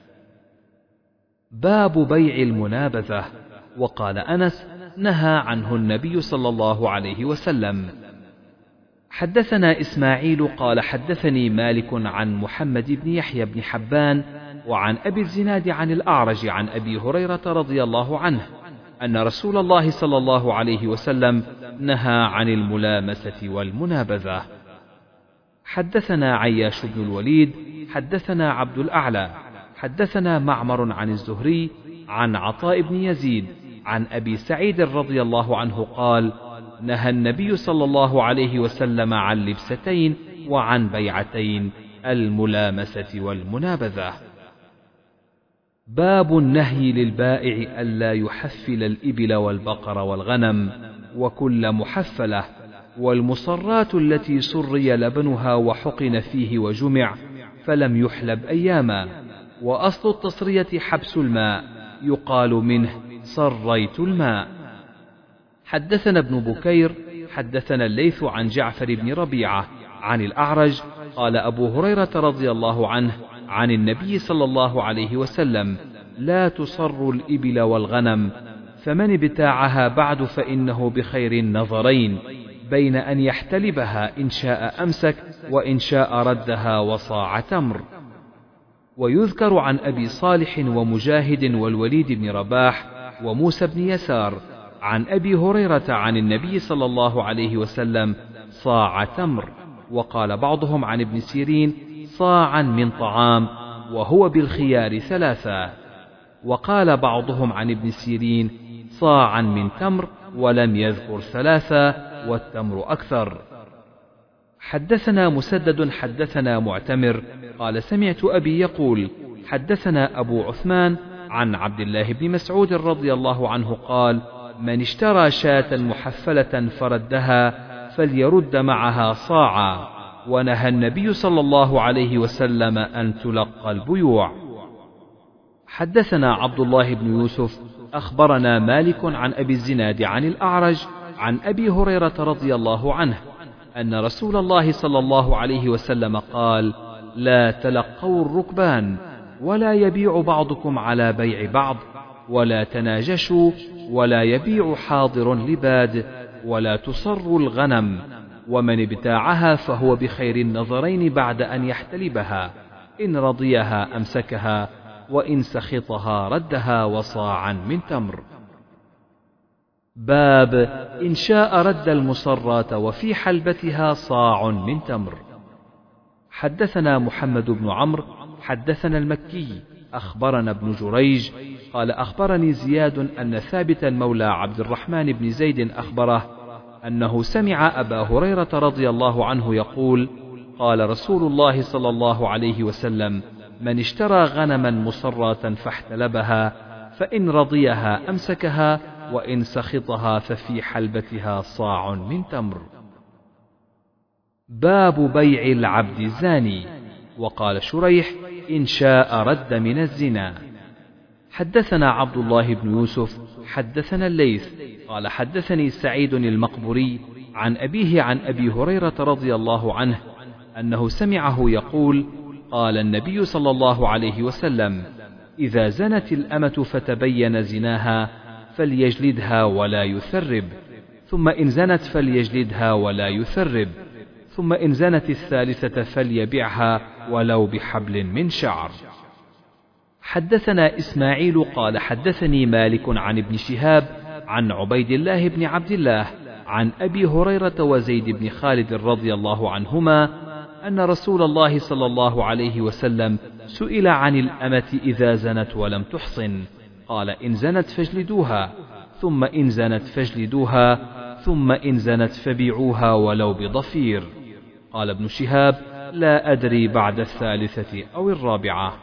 باب بيع المنابذة. وقال أنس: نهى عنه النبي صلى الله عليه وسلم. حدثنا إسماعيل قال حدثني مالك عن محمد بن يحيى بن حبان وعن أبي الزناد عن الأعرج عن أبي هريرة رضي الله عنه أن رسول الله صلى الله عليه وسلم نهى عن الملامسة والمنابذة. حدثنا عياش بن الوليد حدثنا عبد الأعلى حدثنا معمر عن الزهري عن عطاء بن يزيد عن أبي سعيد رضي الله عنه قال: نهى النبي صلى الله عليه وسلم عن لبستين وعن بيعتين، الملامسة والمنابذة. باب النهي للبائع ألا يحفل الإبل والبقر والغنم وكل محفلة، والمصرات التي سري لبنها وحقن فيه وجمع فلم يحلب أياما. وأصل التصرية حبس الماء، يقال منه صريت الماء. حدثنا ابن بكير حدثنا الليث عن جعفر بن ربيعة عن الأعرج قال أبو هريرة رضي الله عنه عن النبي صلى الله عليه وسلم: لا تصر الإبل والغنم، فمن ابتاعها بعد فإنه بخير النظرين، بين أن يحتلبها إن شاء أمسك وإن شاء ردها وصاع تمر. ويذكر عن أبي صالح ومجاهد والوليد بن رباح وموسى بن يسار عن أبي هريرة عن النبي صلى الله عليه وسلم: صاع تمر. وقال بعضهم عن ابن سيرين: صاعا من طعام، وهو بالخيار ثلاثا. وقال بعضهم عن ابن سيرين: صاعا من تمر، ولم يذكر ثلاثا، والتمر أكثر. حدثنا مسدد حدثنا معتمر قال: سمعت أبي يقول: حدثنا أبو عثمان عن عبد الله بن مسعود رضي الله عنه قال: من اشترى شاة محفلة فردها فليرد معها صاعا. ونهى النبي صلى الله عليه وسلم أن تلقى البيوع. حدثنا عبد الله بن يوسف أخبرنا مالك عن أبي الزناد عن الأعرج عن أبي هريرة رضي الله عنه أن رسول الله صلى الله عليه وسلم قال: لا تلقوا الركبان، ولا يبيع بعضكم على بيع بعض، ولا تناجشوا، ولا يبيع حاضر لباد، ولا تصروا الغنم، ومن ابتاعها فهو بخير النظرين بعد أن يحتلبها، إن رضيها أمسكها، وإن سخطها ردها وصاعا من تمر. باب إن شاء رد المصرات وفي حلبتها صاع من تمر. حدثنا محمد بن عمرو حدثنا المكي أخبرنا ابن جريج قال أخبرني زياد أن ثابتا مولى عبد الرحمن بن زيد أخبره أنه سمع أبا هريرة رضي الله عنه يقول: قال رسول الله صلى الله عليه وسلم: من اشترى غنما مصرة فاحتلبها فإن رضيها أمسكها، وإن سخطها ففي حلبتها صاع من تمر. باب بيع العبد الزاني. وقال شريح: إن شاء رد من الزنا. حدثنا عبد الله بن يوسف حدثنا الليث قال حدثني سعيد المقبري عن أبيه عن أبي هريرة رضي الله عنه أنه سمعه يقول: قال النبي صلى الله عليه وسلم: إذا زنت الأمة فتبين زناها فليجلدها ولا يثرب، ثم إن زنت فليجلدها ولا يثرب، ثم إن زنت الثالثة فليبعها ولو بحبل من شعر. حدثنا إسماعيل قال حدثني مالك عن ابن شهاب عن عبيد الله بن عبد الله عن أبي هريرة وزيد بن خالد رضي الله عنهما أن رسول الله صلى الله عليه وسلم سئل عن الأمة إذا زنت ولم تحصن، قال: إن زنت فاجلدوها، ثم إن زنت فاجلدوها، ثم إن زنت فبيعوها ولو بضفير. قال ابن شهاب: لا أدري بعد الثالثة أو الرابعة.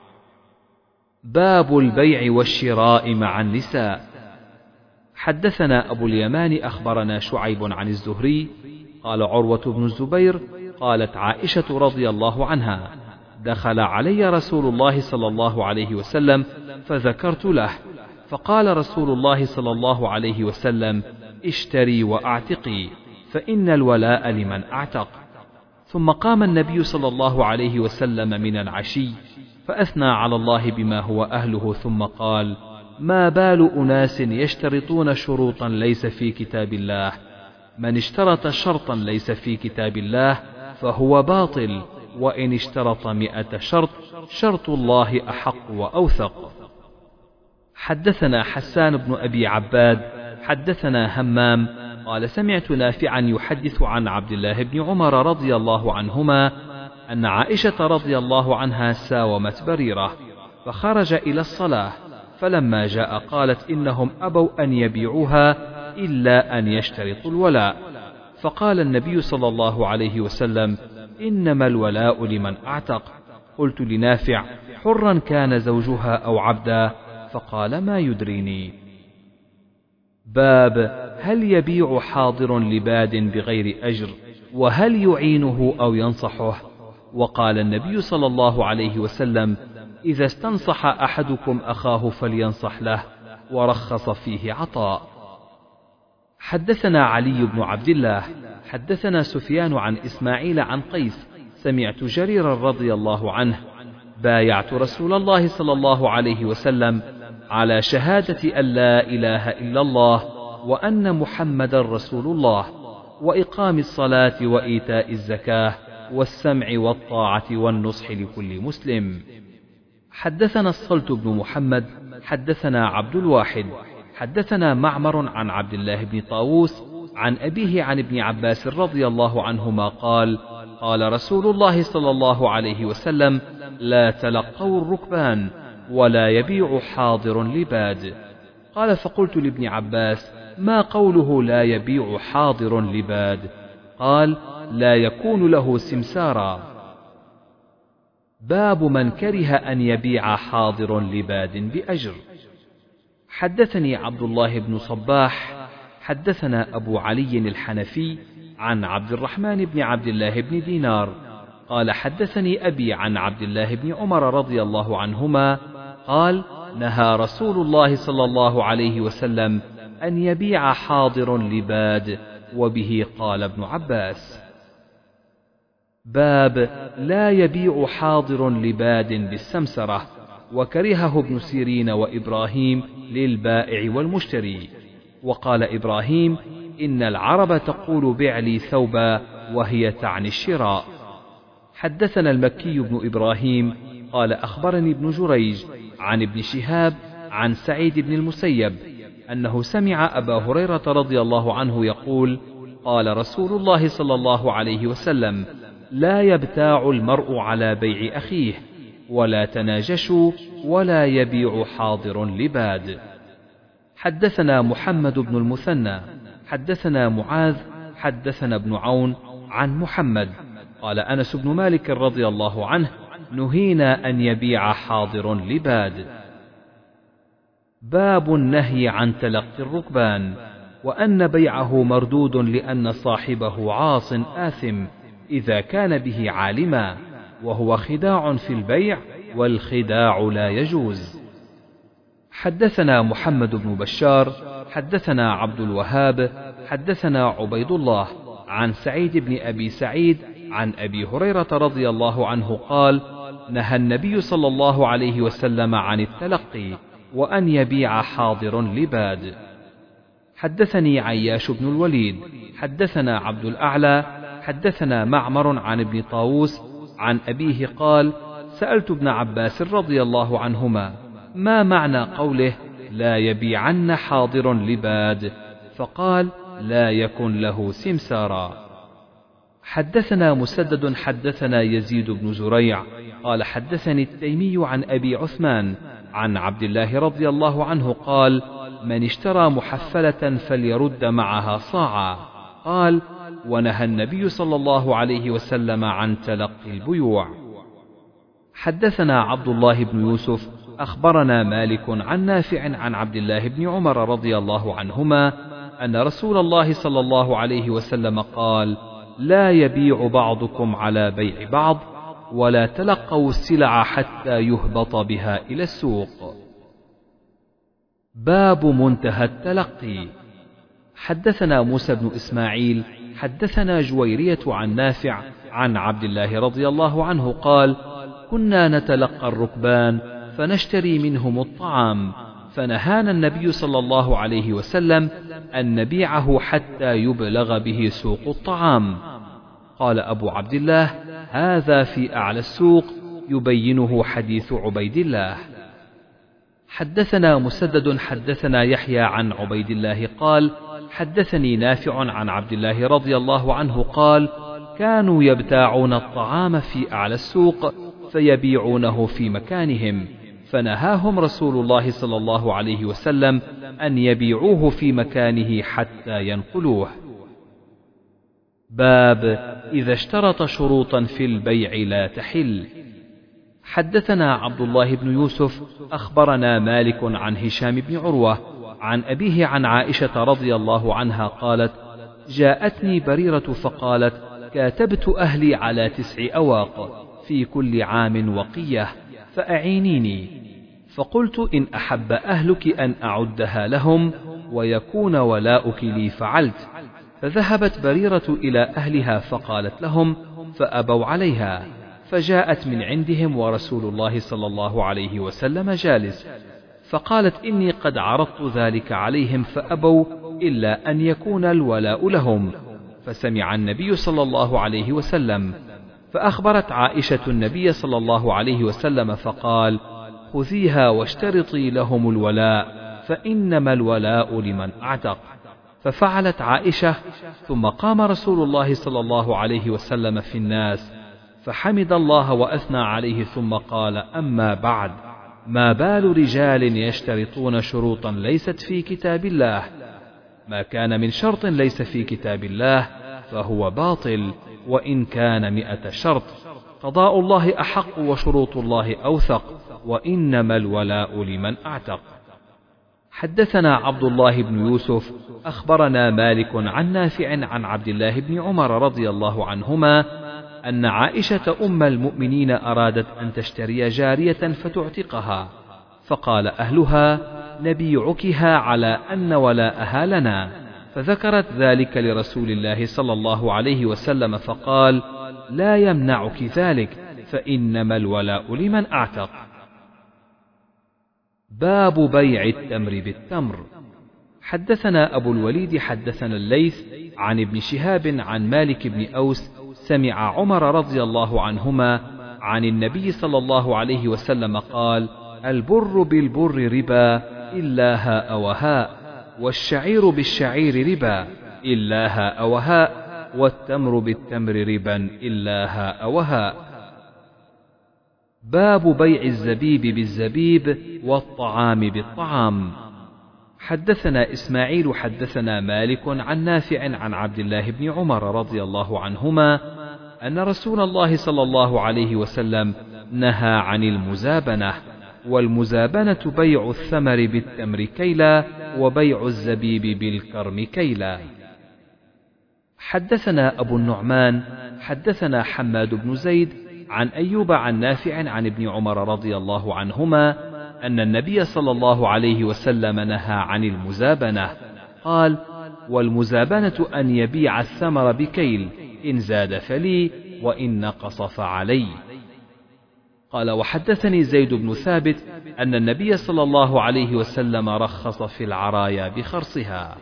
باب البيع والشراء مع النساء. حدثنا أبو اليمان أخبرنا شعيب عن الزهري قال عروة بن الزبير قالت عائشة رضي الله عنها: دخل علي رسول الله صلى الله عليه وسلم فذكرت له، فقال رسول الله صلى الله عليه وسلم: اشتري وأعتقي، فإن الولاء لمن أعتق. ثم قام النبي صلى الله عليه وسلم من العشي فأثنى على الله بما هو أهله، ثم قال: ما بال أناس يشترطون شروطا ليس في كتاب الله، من اشترط شرطا ليس في كتاب الله فهو باطل، وإن اشترط مئة شرط شرط الله أحق وأوثق. حدثنا حسان بن أبي عباد حدثنا همام قال سمعت نافعا يحدث عن عبد الله بن عمر رضي الله عنهما أن عائشة رضي الله عنها ساومت بريرة فخرج إلى الصلاة، فلما جاء قالت: إنهم أبوا أن يبيعوها إلا أن يشترطوا الولاء. فقال النبي صلى الله عليه وسلم: إنما الولاء لمن أعتق. قلت لنافع: حرا كان زوجها أو عبدا؟ فقال: ما يدريني. باب هل يبيع حاضر لباد بغير أجر، وهل يعينه أو ينصحه؟ وقال النبي صلى الله عليه وسلم: إذا استنصح أحدكم أخاه فلينصح له، ورخص فيه عطاء. حدثنا علي بن عبد الله حدثنا سفيان عن إسماعيل عن قيس سمعت جريرا رضي الله عنه: بايعت رسول الله صلى الله عليه وسلم على شهادة أن لا إله إلا الله وأن محمدا رسول الله، وإقام الصلاة وإيتاء الزكاة والسمع والطاعة والنصح لكل مسلم. حدثنا الصلت بن محمد حدثنا عبد الواحد حدثنا معمر عن عبد الله بن طاووس عن أبيه عن ابن عباس رضي الله عنهما قال: قال رسول الله صلى الله عليه وسلم: لا تلقوا الركبان، ولا يبيع حاضر لباد. قال: فقلت لابن عباس: ما قوله لا يبيع حاضر لباد؟ قال: لا يكون له سمسارا. باب من كره أن يبيع حاضر لباد بأجر. حدثني عبد الله بن صباح حدثنا أبو علي الحنفي عن عبد الرحمن بن عبد الله بن دينار قال حدثني أبي عن عبد الله بن عمر رضي الله عنهما قال نهى رسول الله صلى الله عليه وسلم أن يبيع حاضر لباد، وبه قال ابن عباس. باب لا يبيع حاضر لباد بالسمسرة، وكرهه ابن سيرين وإبراهيم للبائع والمشتري. وقال إبراهيم إن العرب تقول بع لي ثوبا وهي تعني الشراء. حدثنا المكي بن إبراهيم قال أخبرني ابن جريج عن ابن شهاب عن سعيد بن المسيب أنه سمع أبا هريرة رضي الله عنه يقول قال رسول الله صلى الله عليه وسلم لا يبتاع المرء على بيع أخيه، ولا تناجشوا، ولا يبيع حاضر لباد. حدثنا محمد بن المثنى حدثنا معاذ حدثنا ابن عون عن محمد قال أنس بن مالك رضي الله عنه نهينا أن يبيع حاضر لباد. باب النهي عن تلقي الركبان، وأن بيعه مردود لأن صاحبه عاص آثم إذا كان به عالما، وهو خداع في البيع، والخداع لا يجوز. حدثنا محمد بن بشار حدثنا عبد الوهاب حدثنا عبيد الله عن سعيد بن أبي سعيد عن أبي هريرة رضي الله عنه قال نهى النبي صلى الله عليه وسلم عن التلقي، وأن يبيع حاضر لباد. حدثني عياش بن الوليد حدثنا عبد الأعلى حدثنا معمر عن ابن طاووس عن أبيه قال سألت ابن عباس رضي الله عنهما ما معنى قوله لا يبيعن حاضر لباد، فقال لا يكن له سمسارا. حدثنا مسدد حدثنا يزيد بن زريع قال حدثني التيمي عن أبي عثمان عن عبد الله رضي الله عنه قال من اشترى محفلة فليرد معها صاعا. قال ونهى النبي صلى الله عليه وسلم عن تلقي البيوع. حدثنا عبد الله بن يوسف أخبرنا مالك عن نافع عن عبد الله بن عمر رضي الله عنهما أن رسول الله صلى الله عليه وسلم قال لا يبيع بعضكم على بيع بعض، ولا تلقوا السلع حتى يهبط بها إلى السوق. باب منتهى التلقي. حدثنا موسى بن إسماعيل حدثنا جويرية عن نافع عن عبد الله رضي الله عنه قال كنا نتلقى الركبان فنشتري منهم الطعام، فنهانا النبي صلى الله عليه وسلم أن نبيعه حتى يبلغ به سوق الطعام. قال أبو عبد الله هذا في أعلى السوق، يبينه حديث عبيد الله. حدثنا مسدد حدثنا يحيى عن عبيد الله قال حدثني نافع عن عبد الله رضي الله عنه قال كانوا يبتاعون الطعام في أعلى السوق فيبيعونه في مكانهم، فنهاهم رسول الله صلى الله عليه وسلم أن يبيعوه في مكانه حتى ينقلوه. باب إذا اشترط شروطا في البيع لا تحل. حدثنا عبد الله بن يوسف أخبرنا مالك عن هشام بن عروة عن أبيه عن عائشة رضي الله عنها قالت جاءتني بريرة فقالت كاتبت أهلي على تسع أواق في كل عام وقية فأعينيني، فقلت إن أحب أهلك أن أعدها لهم ويكون ولاؤك لي فعلت، فذهبت بريرة إلى أهلها فقالت لهم فأبوا عليها، فجاءت من عندهم ورسول الله صلى الله عليه وسلم جالس، فقالت إني قد عرضت ذلك عليهم فأبوا إلا أن يكون الولاء لهم، فسمع النبي صلى الله عليه وسلم، فأخبرت عائشة النبي صلى الله عليه وسلم فقال خذيها واشترطي لهم الولاء فإنما الولاء لمن أعتق. ففعلت عائشة، ثم قام رسول الله صلى الله عليه وسلم في الناس فحمد الله وأثنى عليه ثم قال أما بعد، ما بال رجال يشترطون شروطا ليست في كتاب الله، ما كان من شرط ليس في كتاب الله فهو باطل وإن كان مئة شرط، قضاء الله أحق وشروط الله أوثق، وإنما الولاء لمن أعتق. حدثنا عبد الله بن يوسف أخبرنا مالك عن نافع عن عبد الله بن عمر رضي الله عنهما أن عائشة أم المؤمنين أرادت أن تشتري جارية فتعتقها، فقال أهلها: نبيعكها على أن ولاءها لنا، فذكرت ذلك لرسول الله صلى الله عليه وسلم فقال: لا يمنعك ذلك، فإنما الولاء لمن أعتق. باب بيع التمر بالتمر. حدثنا أبو الوليد حدثنا الليث عن ابن شهاب عن مالك بن أوس سمع عمر رضي الله عنهما عن النبي صلى الله عليه وسلم قال: البر بالبر ربا إلا هاء وهاء، والشعير بالشعير ربا إلا هاء وهاء، والتمر بالتمر ربا إلا هاء وهاء. باب بيع الزبيب بالزبيب والطعام بالطعام. حدثنا إسماعيل حدثنا مالك عن نافع عن عبد الله بن عمر رضي الله عنهما أن رسول الله صلى الله عليه وسلم نهى عن المزابنة، والمزابنة بيع الثمر بالتمر كيلا، وبيع الزبيب بالكرم كيلا. حدثنا أبو النعمان حدثنا حماد بن زيد عن أيوب عن نافع عن ابن عمر رضي الله عنهما أن النبي صلى الله عليه وسلم نهى عن المزابنة، قال: والمزابنة أن يبيع الثمر بكيل، إن زاد فلي، وإن نقص فعلي. قال: وحدثني زيد بن ثابت أن النبي صلى الله عليه وسلم رخص في العرايا بخرصها.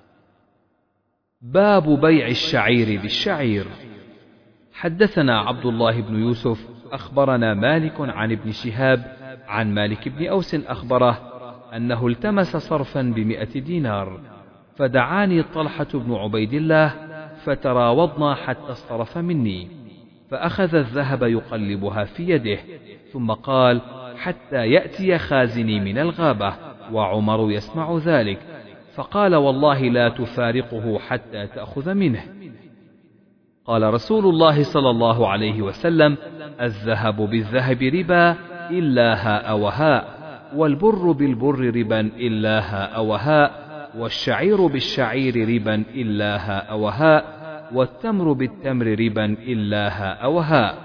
باب بيع الشعير بالشعير. حدثنا عبد الله بن يوسف أخبرنا مالك عن ابن شهاب عن مالك بن أوس أخبره أنه التمس صرفا بمئة دينار، فدعاني طلحة بن عبيد الله فتراوضنا حتى اصطرف مني، فأخذ الذهب يقلبها في يده، ثم قال: حتى يأتي خازني من الغابة، وعمر يسمع ذلك، فقال: والله لا تفارقه حتى تأخذ منه. قال رسول الله صلى الله عليه وسلم: الذهب بالذهب ربا إلا هاء وهاء، والبر بالبر ربا إلا هاء وهاء، والشعير بالشعير ربا إلا هاء وهاء، والتمر بالتمر ربا إلا هاء وهاء.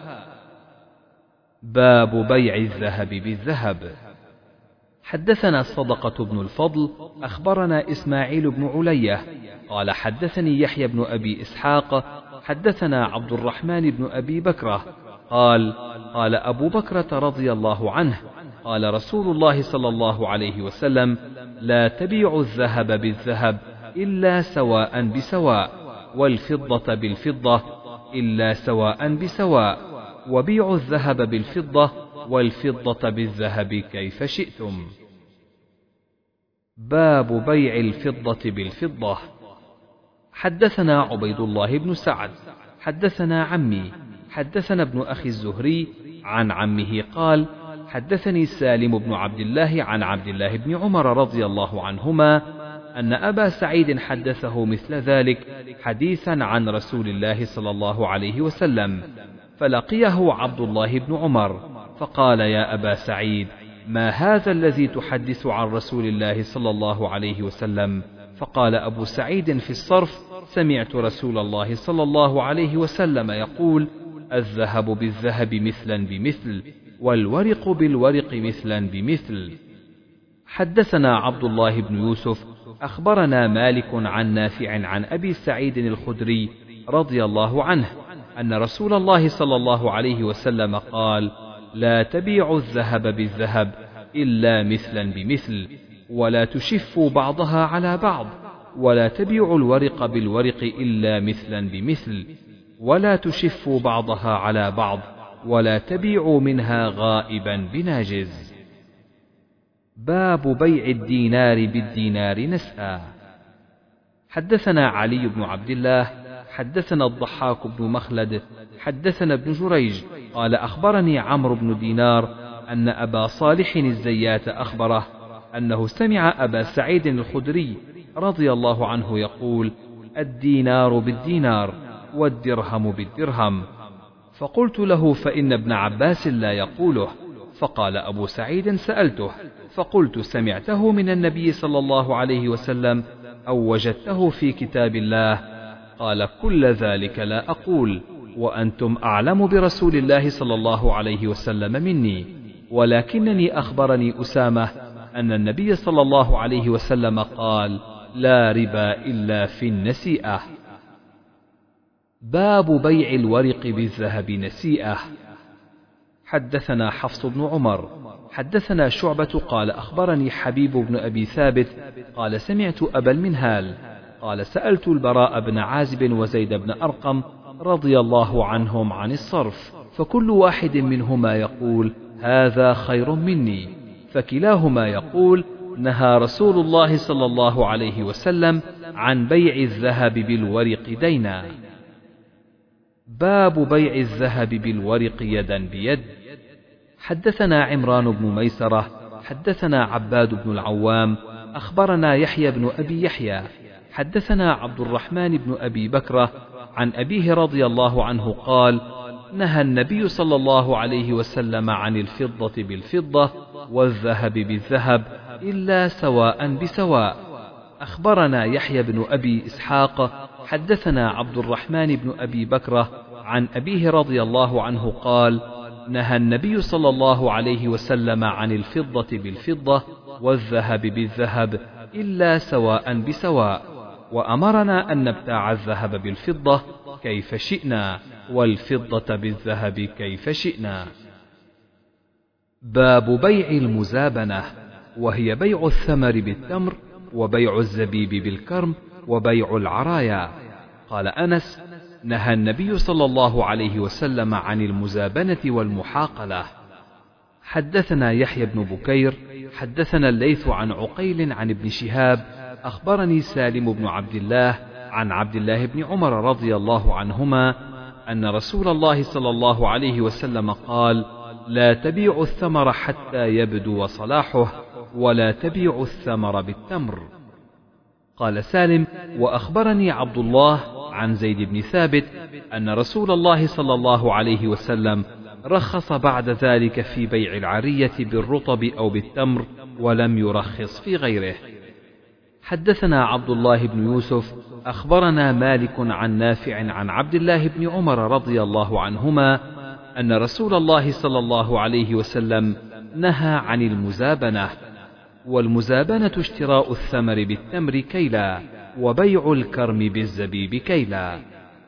باب بيع الذهب بالذهب. حدثنا الصدقة بن الفضل أخبرنا إسماعيل بن علية قال: حدثني يحيى بن أبي إسحاق حدثنا عبد الرحمن بن أبي بكرة قال: قال أبو بكرة رضي الله عنه: قال رسول الله صلى الله عليه وسلم: لا تبيعوا الذهب بالذهب إلا سواء بسواء، والفضة بالفضة إلا سواء بسواء، وبيعوا الذهب بالفضة والفضة بالذهب كيف شئتم. باب بيع الفضة بالفضة. حدثنا عبيد الله بن سعد حدثنا عمي حدثنا ابن أخي الزهري عن عمه قال: حدثني سالم بن عبد الله عن عبد الله بن عمر رضي الله عنهما أن أبا سعيد حدثه مثل ذلك حديثا عن رسول الله صلى الله عليه وسلم، فلقيه عبد الله بن عمر فقال: يا أبا سعيد، ما هذا الذي تحدث عن رسول الله صلى الله عليه وسلم؟ فقال أبو سعيد في الصرف: سمعت رسول الله صلى الله عليه وسلم يقول: الذهب بالذهب مثلا بمثل، والورق بالورق مثلا بمثل. حدثنا عبد الله بن يوسف أخبرنا مالك عن نافع عن أبي سعيد الخدري رضي الله عنه أن رسول الله صلى الله عليه وسلم قال: لا تبيعوا الذهب بالذهب إلا مثلا بمثل، ولا تشفوا بعضها على بعض، ولا تبيعوا الورق بالورق إلا مثلا بمثل، ولا تشفوا بعضها على بعض، ولا تبيعوا منها غائبا بناجز. باب بيع الدينار بالدينار نسأ. حدثنا علي بن عبد الله حدثنا الضحاك بن مخلد حدثنا ابن جريج قال: أخبرني عمرو بن دينار أن أبا صالح الزيات أخبره أنه سمع أبا سعيد الخدري رضي الله عنه يقول: الدينار بالدينار، والدرهم بالدرهم. فقلت له: فإن ابن عباس لا يقوله. فقال أبو سعيد: سألته فقلت: سمعته من النبي صلى الله عليه وسلم أو وجدته في كتاب الله؟ قال: كل ذلك لا أقول، وأنتم أعلم برسول الله صلى الله عليه وسلم مني، ولكنني أخبرني أسامة أن النبي صلى الله عليه وسلم قال: لا ربا إلا في النسيئة. باب بيع الورق بالذهب نسيئة. حدثنا حفص بن عمر حدثنا شعبة قال أخبرني حبيب بن أبي ثابت قال سمعت أبا المنهال قال سألت البراء بن عازب وزيد بن أرقم رضي الله عنهم عن الصرف، فكل واحد منهما يقول: هذا خير مني، فكلاهما يقول: نهى رسول الله صلى الله عليه وسلم عن بيع الذهب بالورق دينا. باب بيع الذهب بالورق يدا بيد. حدثنا عمران بن ميسرة حدثنا عباد بن العوام أخبرنا يحيى بن أبي يحيى حدثنا عبد الرحمن بن أبي بكرة عن أبيه رضي الله عنه قال: نهى النبي صلى الله عليه وسلم عن الفضة بالفضة والذهب بالذهب إلا سواء بسواء. أخبرنا يحيى بن أبي إسحاق حدثنا عبد الرحمن بن أبي بكرة عن أبيه رضي الله عنه قال: نهى النبي صلى الله عليه وسلم عن الفضة بالفضة والذهب بالذهب إلا سواء بسواء، وأمرنا أن نبتاع الذهب بالفضة كيف شئنا والفضة بالذهب كيف شئنا. باب بيع المزابنة، وهي بيع الثمر بالتمر وبيع الزبيب بالكرم وبيع العرايا. قال أنس: نهى النبي صلى الله عليه وسلم عن المزابنة والمحاقلة. حدثنا يحيى بن بكير حدثنا الليث عن عقيل عن ابن شهاب أخبرني سالم بن عبد الله عن عبد الله بن عمر رضي الله عنهما أن رسول الله صلى الله عليه وسلم قال: لا تبيعوا الثمر حتى يبدو صلاحه، ولا تبيعوا الثمر بالتمر. قال سالم: وأخبرني عبد الله عن زيد بن ثابت أن رسول الله صلى الله عليه وسلم رخص بعد ذلك في بيع العرية بالرطب أو بالتمر، ولم يرخص في غيره. حدثنا عبد الله بن يوسف أخبرنا مالك عن نافع عن عبد الله بن عمر رضي الله عنهما أن رسول الله صلى الله عليه وسلم نهى عن المزابنة، والمزابنة اشتراء الثمر بالتمر كيلا، وبيع الكرم بالزبيب كيلا.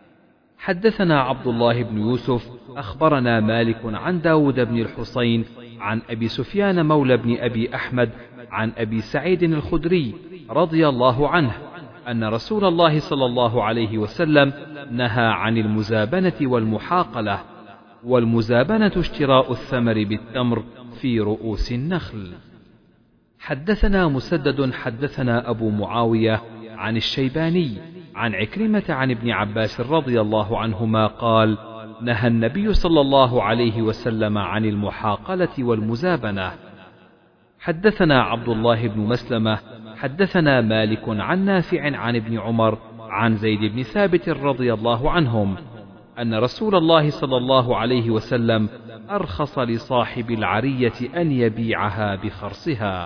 حدثنا عبد الله بن يوسف أخبرنا مالك عن داود بن الحصين عن أبي سفيان مولى بن أبي أحمد عن أبي سعيد الخدري رضي الله عنه أن رسول الله صلى الله عليه وسلم نهى عن المزابنة والمحاقلة، والمزابنة اشتراء الثمر بالتمر في رؤوس النخل. حدثنا مسدد حدثنا أبو معاوية عن الشيباني عن عكرمة عن ابن عباس رضي الله عنهما قال: نهى النبي صلى الله عليه وسلم عن المحاقلة والمزابنة. حدثنا عبد الله بن مسلمة حدثنا مالك عن نافع عن ابن عمر عن زيد بن ثابت رضي الله عنهم أن رسول الله صلى الله عليه وسلم أرخص لصاحب العرية أن يبيعها بخرصها.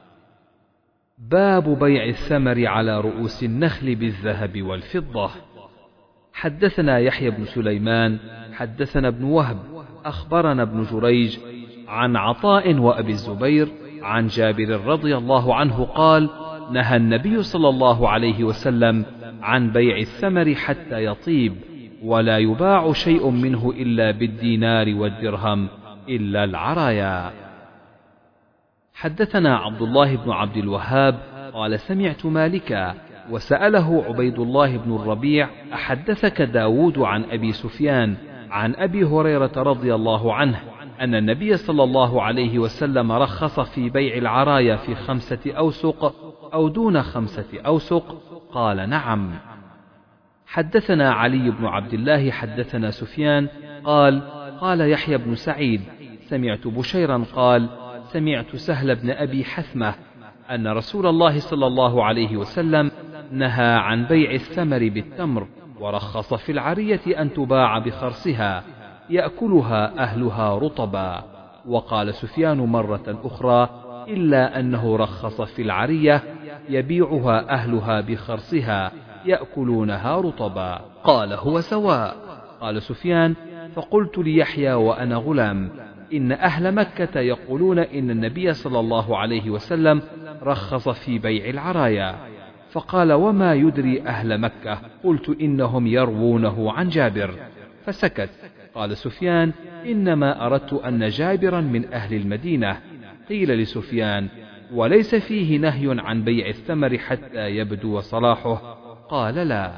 باب بيع الثمر على رؤوس النخل بالذهب والفضة. حدثنا يحيى بن سليمان حدثنا ابن وهب أخبرنا ابن جريج عن عطاء وأبي الزبير عن جابر رضي الله عنه قال: نهى النبي صلى الله عليه وسلم عن بيع الثمر حتى يطيب، ولا يباع شيء منه إلا بالدينار والدرهم إلا العرايا. حدثنا عبد الله بن عبد الوهاب قال: سمعت مالكا وسأله عبيد الله بن الربيع: أحدثك داود عن أبي سفيان عن أبي هريرة رضي الله عنه أن النبي صلى الله عليه وسلم رخص في بيع العرايا في خمسة أوسق أو دون خمسة أوسق؟ قال: نعم. حدثنا علي بن عبد الله حدثنا سفيان قال: قال يحيى بن سعيد: سمعت بشيرا قال: سمعت سهل بن أبي حثمة أن رسول الله صلى الله عليه وسلم نهى عن بيع الثمر بالتمر، ورخص في العرية أن تباع بخرصها يأكلها أهلها رطبا. وقال سفيان مرة أخرى: إلا أنه رخص في العرية يبيعها أهلها بخرصها يأكلونها رطبا. قال: هو سواء. قال سفيان: فقلت ليحيى وأنا غلام: إن أهل مكة يقولون إن النبي صلى الله عليه وسلم رخص في بيع العرايا. فقال: وما يدري أهل مكة؟ قلت: إنهم يروونه عن جابر. فسكت. قال سفيان: إنما أردت أن جابرا من أهل المدينة. قيل لسفيان: وليس فيه نهي عن بيع الثمر حتى يبدو صلاحه؟ قال: لا.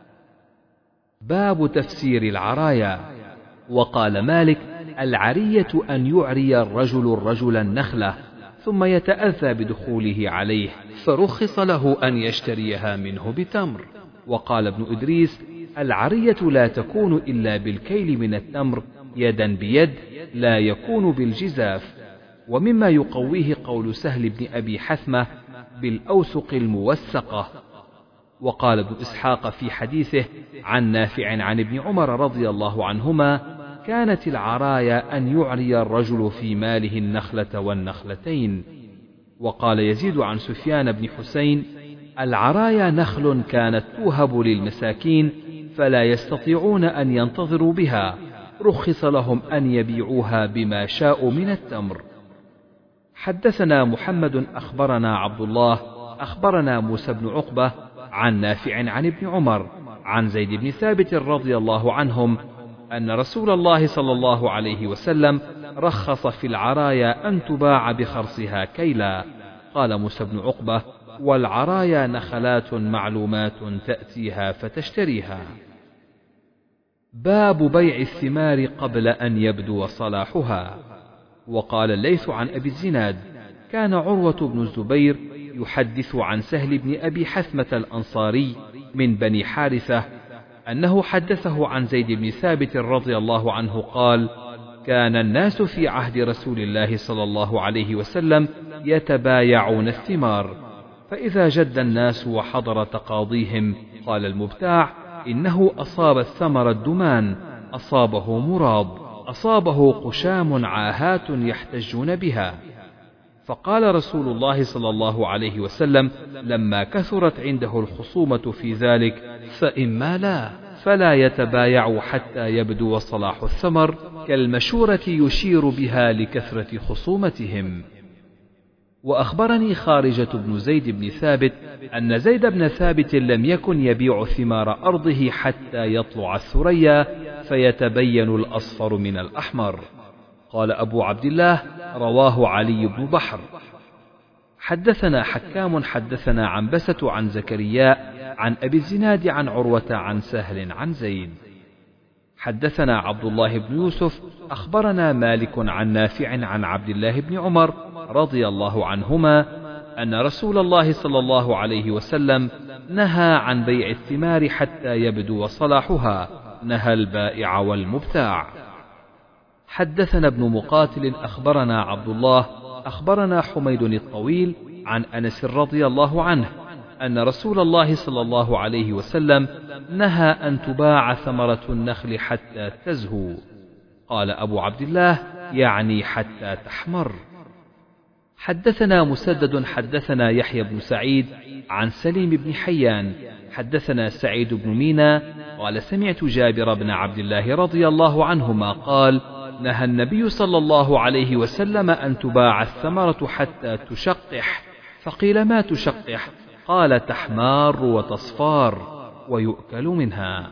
باب تفسير العرايا. وقال مالك: العرية أن يعري الرجل الرجل النخلة ثم يتأذى بدخوله عليه، فرخص له أن يشتريها منه بتمر. وقال ابن إدريس: العرية لا تكون إلا بالكيل من التمر يدا بيد، لا يكون بالجزاف. ومما يقويه قول سهل بن أبي حثمة: بالأوسق الموسقة. وقال ابن إسحاق في حديثه عن نافع عن ابن عمر رضي الله عنهما: كانت العرايا أن يعري الرجل في ماله النخلة والنخلتين. وقال يزيد عن سفيان بن حسين: العرايا نخل كانت توهب للمساكين فلا يستطيعون أن ينتظروا بها، رخص لهم أن يبيعوها بما شاءوا من التمر. حدثنا محمد أخبرنا عبد الله أخبرنا موسى بن عقبة عن نافع عن ابن عمر عن زيد بن ثابت رضي الله عنهم أن رسول الله صلى الله عليه وسلم رخص في العرايا أن تباع بخرصها كيلا. قال موسى بن عقبة: والعرايا نخلات معلومات تأتيها فتشتريها. باب بيع الثمار قبل أن يبدو صلاحها. وقال الليث عن أبي الزناد: كان عروة بن الزبير يحدث عن سهل بن أبي حثمة الأنصاري من بني حارثة أنه حدثه عن زيد بن ثابت رضي الله عنه قال: كان الناس في عهد رسول الله صلى الله عليه وسلم يتبايعون الثمار، فإذا جد الناس وحضر تقاضيهم قال المبتاع: إنه أصاب الثمر الدمان، أصابه مراض، أصابه قشام عاهات يحتجون بها. فقال رسول الله صلى الله عليه وسلم لما كثرت عنده الخصومة في ذلك: فإما لا فلا يتبايع حتى يبدو صلاح الثمر، كالمشورة يشير بها لكثرة خصومتهم. وأخبرني خارجة بن زيد بن ثابت أن زيد بن ثابت لم يكن يبيع ثمار أرضه حتى يطلع الثريا فيتبين الأصفر من الأحمر. قال أبو عبد الله: رواه علي بن بحر. حدثنا حكام حدثنا عنبسة عن زكريا عن أبي الزناد عن عروة عن سهل عن زيد. حدثنا عبد الله بن يوسف أخبرنا مالك عن نافع عن عبد الله بن عمر رضي الله عنهما أن رسول الله صلى الله عليه وسلم نهى عن بيع الثمار حتى يبدو صلاحها، نهى البائع والمبتاع. حدثنا ابن مقاتل أخبرنا عبد الله أخبرنا حميد الطويل عن أنس رضي الله عنه أن رسول الله صلى الله عليه وسلم نهى أن تباع ثمرة النخل حتى تزهو. قال أبو عبد الله: يعني حتى تحمر. حدثنا مسدد حدثنا يحيى بن سعيد عن سليم بن حيان حدثنا سعيد بن مينا قال: سمعت جابر بن عبد الله رضي الله عنهما قال: نهى النبي صلى الله عليه وسلم أن تباع الثمرة حتى تشقح. فقيل: ما تشقح؟ قال: تحمار وتصفار ويؤكل منها.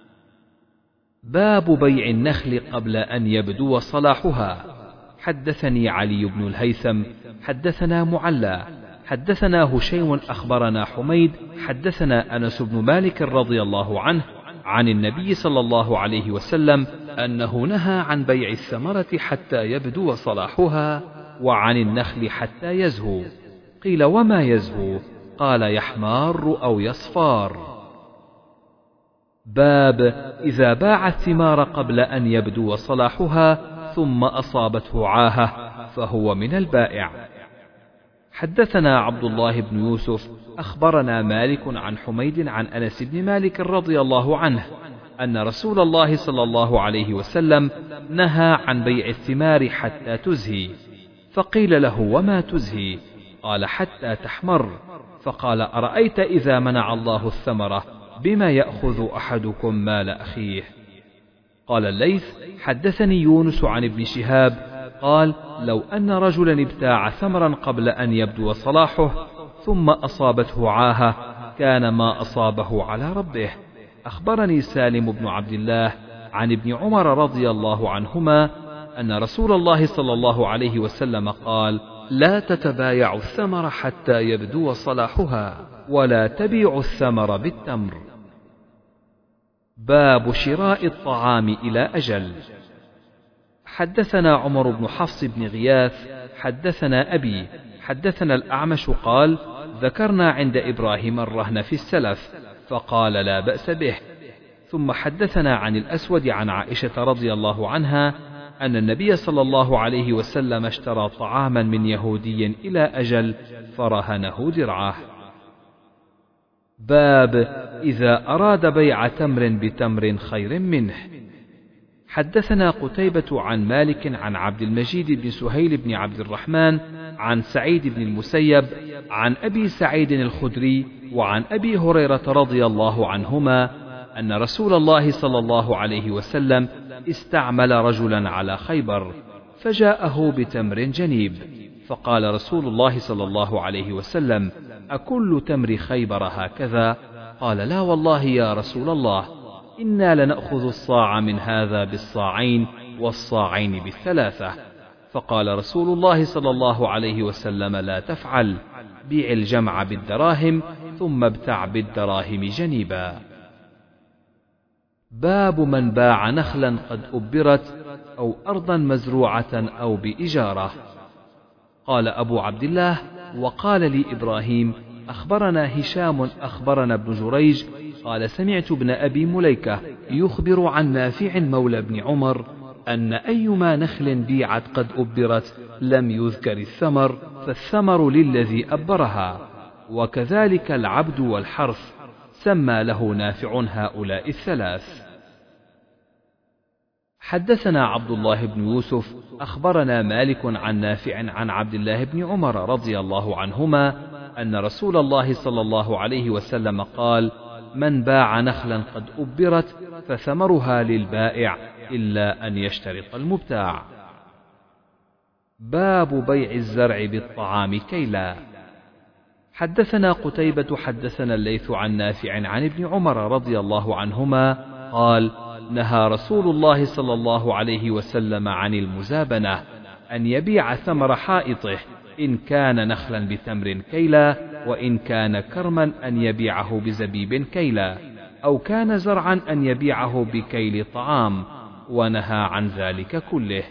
باب بيع النخل قبل أن يبدو صلاحها. حدثني علي بن الهيثم حدثنا معلى حدثنا هشيم أخبرنا حميد حدثنا أنس بن مالك رضي الله عنه عن النبي صلى الله عليه وسلم أنه نهى عن بيع الثمرة حتى يبدو صلاحها وعن النخل حتى يزهو. قيل: وما يزهو؟ قال: يحمار أو يصفار. باب إذا باع الثمار قبل أن يبدو صلاحها ثم أصابته عاهة فهو من البائع. حدثنا عبد الله بن يوسف أخبرنا مالك عن حميد عن أنس بن مالك رضي الله عنه أن رسول الله صلى الله عليه وسلم نهى عن بيع الثمار حتى تزهي، فقيل له: وما تزهي؟ قال: حتى تحمر. فقال: أرأيت إذا منع الله الثمرة بما يأخذ أحدكم مال أخيه؟ قال الليث: حدثني يونس عن ابن شهاب قال: لو أن رجلا ابتاع ثمرا قبل أن يبدو صلاحه ثم أصابته عاهة كان ما أصابه على ربه. أخبرني سالم بن عبد الله عن ابن عمر رضي الله عنهما أن رسول الله صلى الله عليه وسلم قال: لا تتبايعوا الثمر حتى يبدو صلاحها، ولا تبيعوا الثمر بالتمر. باب شراء الطعام إلى أجل. حدثنا عمر بن حفص بن غياث حدثنا أبي حدثنا الأعمش قال: ذكرنا عند إبراهيم الرهن في السلف فقال: لا بأس به. ثم حدثنا عن الأسود عن عائشة رضي الله عنها أن النبي صلى الله عليه وسلم اشترى طعاما من يهودي إلى أجل فرهنه درعه. باب إذا أراد بيع تمر بتمر خير منه. حدثنا قتيبة عن مالك عن عبد المجيد بن سهيل بن عبد الرحمن عن سعيد بن المسيب عن أبي سعيد الخدري وعن أبي هريرة رضي الله عنهما أن رسول الله صلى الله عليه وسلم استعمل رجلا على خيبر فجاءه بتمر جنيب، فقال رسول الله صلى الله عليه وسلم: أكل تمر خيبر هكذا؟ قال: لا والله يا رسول الله، إنا لنأخذ الصاع من هذا بالصاعين والصاعين بالثلاثة. فقال رسول الله صلى الله عليه وسلم: لا تفعل، بيع الجمع بالدراهم ثم ابتع بالدراهم جنيبا. باب من باع نخلا قد أبرت أو أرضا مزروعة أو بإجارة. قال أبو عبد الله: وقال لي إبراهيم أخبرنا هشام أخبرنا ابن جريج قال: سمعت ابن أبي مليكة يخبر عن نافع مولى بن عمر أن أيما نخل بيعت قد أبرت لم يذكر الثمر فالثمر للذي أبرها، وكذلك العبد والحرث، سمى له نافع هؤلاء الثلاث. حدثنا عبد الله بن يوسف أخبرنا مالك عن نافع عن عبد الله بن عمر رضي الله عنهما أن رسول الله صلى الله عليه وسلم قال: من باع نخلا قد أبرت فثمرها للبائع إلا أن يشترط المبتاع. باب بيع الزرع بالطعام كيلا. حدثنا قتيبة حدثنا الليث عن نافع عن ابن عمر رضي الله عنهما قال: نهى رسول الله صلى الله عليه وسلم عن المزابنة، أن يبيع ثمر حائطه إن كان نخلا بتمر كيلا، وإن كان كرما أن يبيعه بزبيب كيلا، أو كان زرعا أن يبيعه بكيل طعام، ونهى عن ذلك كله.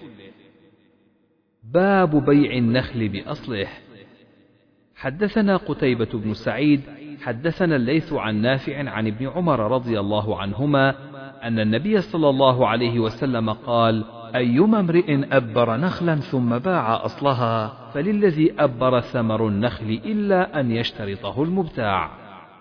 باب بيع النخل بأصله. حدثنا قتيبة بن سعيد حدثنا الليث عن نافع عن ابن عمر رضي الله عنهما أن النبي صلى الله عليه وسلم قال: أيما امرئ أبر نخلا ثم باع أصلها فللذي أبر ثمر النخل إلا أن يشترطه المبتاع.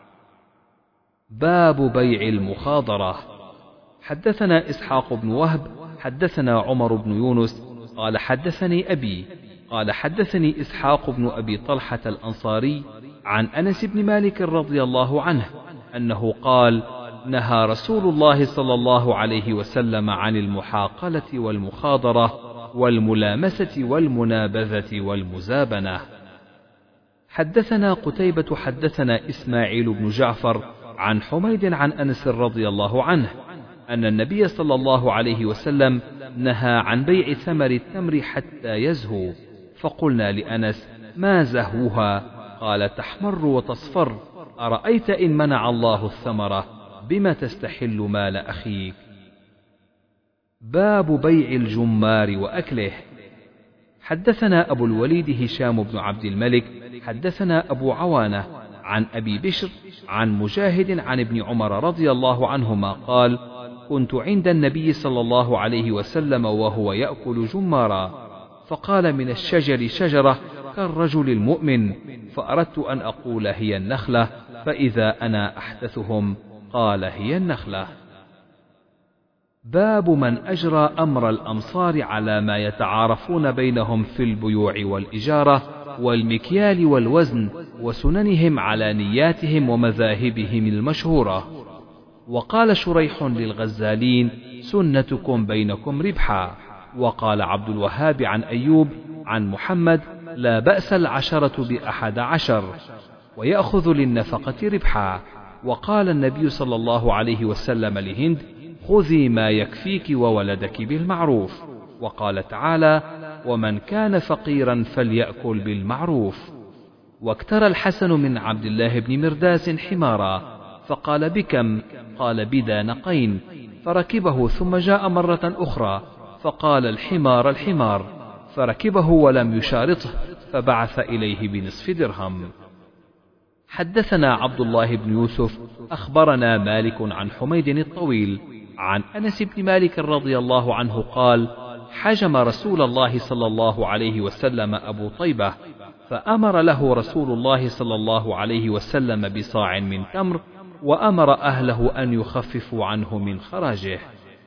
باب بيع المخاضرة. حدثنا إسحاق بن وهب حدثنا عمر بن يونس قال: حدثني أبي قال: حدثني إسحاق بن أبي طلحة الأنصاري عن أنس بن مالك رضي الله عنه أنه قال: نهى رسول الله صلى الله عليه وسلم عن المحاقلة والمخاضرة والملامسة والمنابذة والمزابنة. حدثنا قتيبة حدثنا إسماعيل بن جعفر عن حميد عن أنس رضي الله عنه أن النبي صلى الله عليه وسلم نهى عن بيع ثمر التمر حتى يزهو، فقلنا لأنس: ما زهوها؟ قال: تحمر وتصفر، أرأيت إن منع الله الثمرة بما تستحل مال أخيك. باب بيع الجمار وأكله. حدثنا أبو الوليد هشام بن عبد الملك حدثنا أبو عوانة عن أبي بشر عن مجاهد عن ابن عمر رضي الله عنهما قال: كنت عند النبي صلى الله عليه وسلم وهو يأكل جمارا، فقال: من الشجر شجرة كالرجل المؤمن، فأردت أن أقول هي النخلة، فإذا أنا أحدثهم قال: هي النخلة. باب من أجرى أمر الأمصار على ما يتعارفون بينهم في البيوع والإجارة والمكيال والوزن وسننهم على نياتهم ومذاهبهم المشهورة. وقال شريح للغزالين: سنتكم بينكم ربحا. وقال عبد الوهاب عن أيوب عن محمد: لا بأس العشرة بأحد عشر، ويأخذ للنفقة ربحا. وقال النبي صلى الله عليه وسلم لهند: خذي ما يكفيك وولدك بالمعروف. وقال تعالى: ومن كان فقيرا فليأكل بالمعروف. واكترى الحسن من عبد الله بن مرداس حمارا، فقال: بكم؟ قال: بدانقين. فركبه ثم جاء مرة أخرى فقال: الحمار الحمار، فركبه ولم يشارطه، فبعث إليه بنصف درهم. حدثنا عبد الله بن يوسف أخبرنا مالك عن حميد الطويل عن أنس بن مالك رضي الله عنه قال: حجم رسول الله صلى الله عليه وسلم أبو طيبة، فأمر له رسول الله صلى الله عليه وسلم بصاع من تمر، وأمر أهله أن يخففوا عنه من خراجه.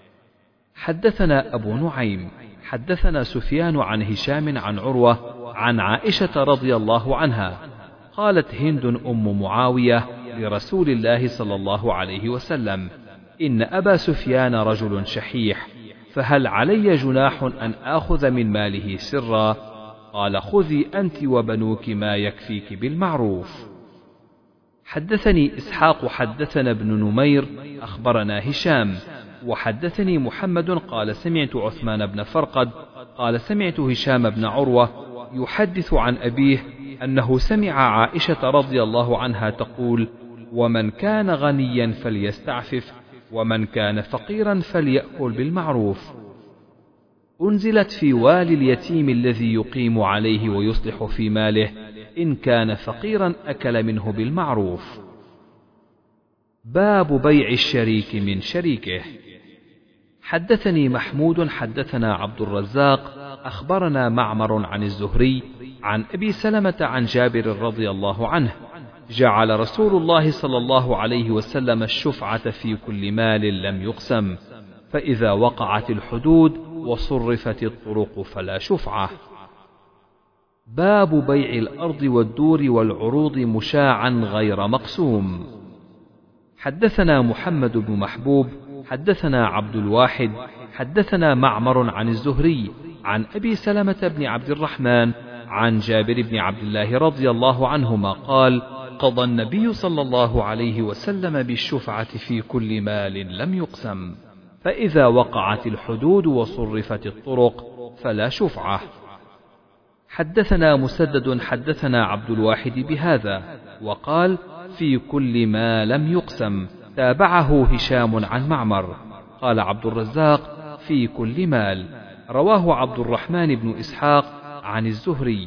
حدثنا أبو نعيم حدثنا سفيان عن هشام عن عروة عن عائشة رضي الله عنها قالت: هند أم معاوية لرسول الله صلى الله عليه وسلم: إن أبا سفيان رجل شحيح، فهل علي جناح أن آخذ من ماله سرا؟ قال: خذي أنت وبنوك ما يكفيك بالمعروف. حدثني إسحاق حدثنا ابن نمير أخبرنا هشام وحدثني محمد قال: سمعت عثمان بن فرقد قال: سمعت هشام بن عروة يحدث عن أبيه أنه سمع عائشة رضي الله عنها تقول: ومن كان غنيا فليستعفف، ومن كان فقيرا فليأكل بالمعروف. أنزلت في والي اليتيم الذي يقيم عليه ويصلح في ماله، إن كان فقيرا أكل منه بالمعروف. باب بيع الشريك من شريكه. حدثني محمود حدثنا عبد الرزاق أخبرنا معمر عن الزهري عن أبي سلمة عن جابر رضي الله عنه: جعل رسول الله صلى الله عليه وسلم الشفعة في كل مال لم يقسم، فإذا وقعت الحدود وصرفت الطرق فلا شفعة. باب بيع الأرض والدور والعروض مشاعا غير مقسوم. حدثنا محمد بن محبوب حدثنا عبد الواحد حدثنا معمر عن الزهري عن أبي سلمة بن عبد الرحمن عن جابر بن عبد الله رضي الله عنهما قال: قضى النبي صلى الله عليه وسلم بالشفعة في كل مال لم يقسم، فإذا وقعت الحدود وصرفت الطرق فلا شفعة. حدثنا مسدد حدثنا عبد الواحد بهذا وقال: في كل ما لم يقسم. تابعه هشام عن معمر. قال عبد الرزاق: في كل مال. رواه عبد الرحمن بن إسحاق عن الزهري.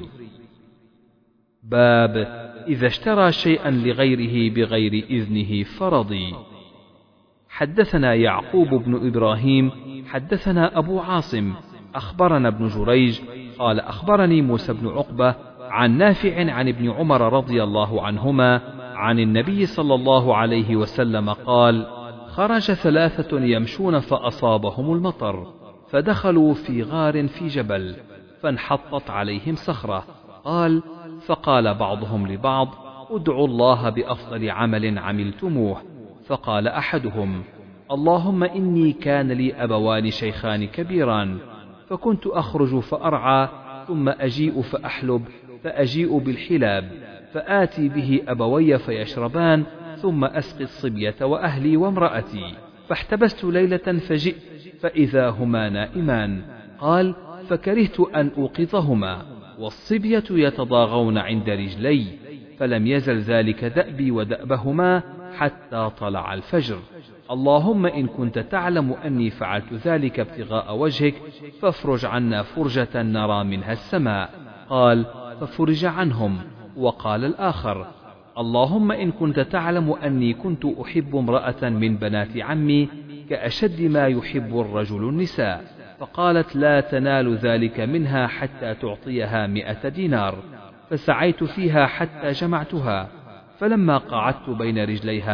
باب إذا اشترى شيئا لغيره بغير إذنه فرضي. حدثنا يعقوب بن إبراهيم حدثنا أبو عاصم أخبرنا ابن جريج قال: أخبرني موسى بن عقبة عن نافع عن ابن عمر رضي الله عنهما عن النبي صلى الله عليه وسلم قال: خرج ثلاثة يمشون فأصابهم المطر، فدخلوا في غار في جبل، فانحطت عليهم صخرة. قال: فقال بعضهم لبعض: ادعوا الله بأفضل عمل عملتموه. فقال أحدهم: اللهم إني كان لي أبوان شيخان كبيران، فكنت أخرج فأرعى، ثم أجيء فأحلب، فأجيء بالحلاب، فآتي به أبوي فيشربان، ثم أسقي الصبية وأهلي وامرأتي. فاحتبست ليلة فجئت فإذا هما نائمان. قال: فكرهت أن أوقظهما، والصبية يتضاغون عند رجلي، فلم يزل ذلك دأبي ودأبهما حتى طلع الفجر. اللهم إن كنت تعلم أني فعلت ذلك ابتغاء وجهك فافرج عنا فرجة نرى منها السماء. قال: ففرج عنهم. وقال الآخر: اللهم إن كنت تعلم أني كنت أحب امرأة من بنات عمي كأشد ما يحب الرجل النساء، فقالت: لا تنال ذلك منها حتى تعطيها مئة دينار. فسعيت فيها حتى جمعتها، فلما قعدت بين رجليها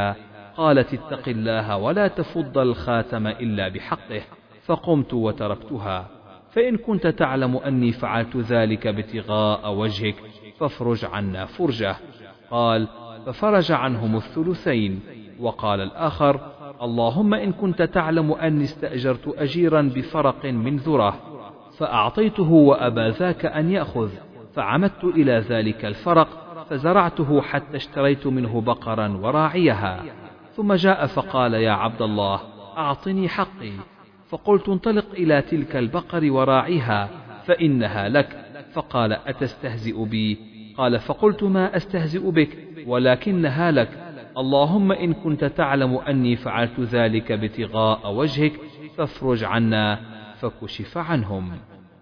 قالت اتق الله ولا تفض الخاتم إلا بحقه، فقمت وتركتها. فإن كنت تعلم أني فعلت ذلك ابتغاء وجهك فافرج عنا فرجة. قال: ففرج عنهم الثلثين. وقال الآخر: اللهم إن كنت تعلم أني استأجرت أجيرا بفرق من ذرة فأعطيته وأبى ذاك أن يأخذ، فعمدت إلى ذلك الفرق فزرعته حتى اشتريت منه بقرا وراعيها، ثم جاء فقال: يا عبد الله أعطني حقي. فقلت: انطلق إلى تلك البقر وراعيها فإنها لك. فقال: أتستهزئ بي؟ قال: فقلت: ما أستهزئ بك ولكنها لك، اللهم إن كنت تعلم أني فعلت ذلك ابتغاء وجهك فافرج عنا. فكشف عنهم.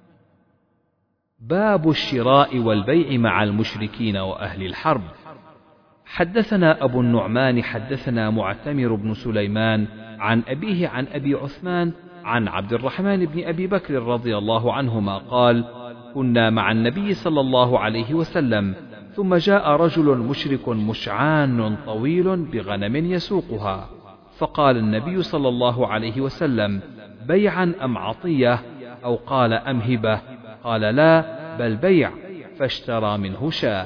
باب الشراء والبيع مع المشركين وأهل الحرب. حدثنا أبو النعمان حدثنا معتمر بن سليمان عن أبيه عن أبي عثمان عن عبد الرحمن بن أبي بكر رضي الله عنهما قال: كنا مع النبي صلى الله عليه وسلم، ثم جاء رجل مشرك مشعان طويل بغنم يسوقها، فقال النبي صلى الله عليه وسلم: بيعا أم عطية؟ أو قال: أم هبة؟ قال: لا، بل بيع. فاشترى منه شاه.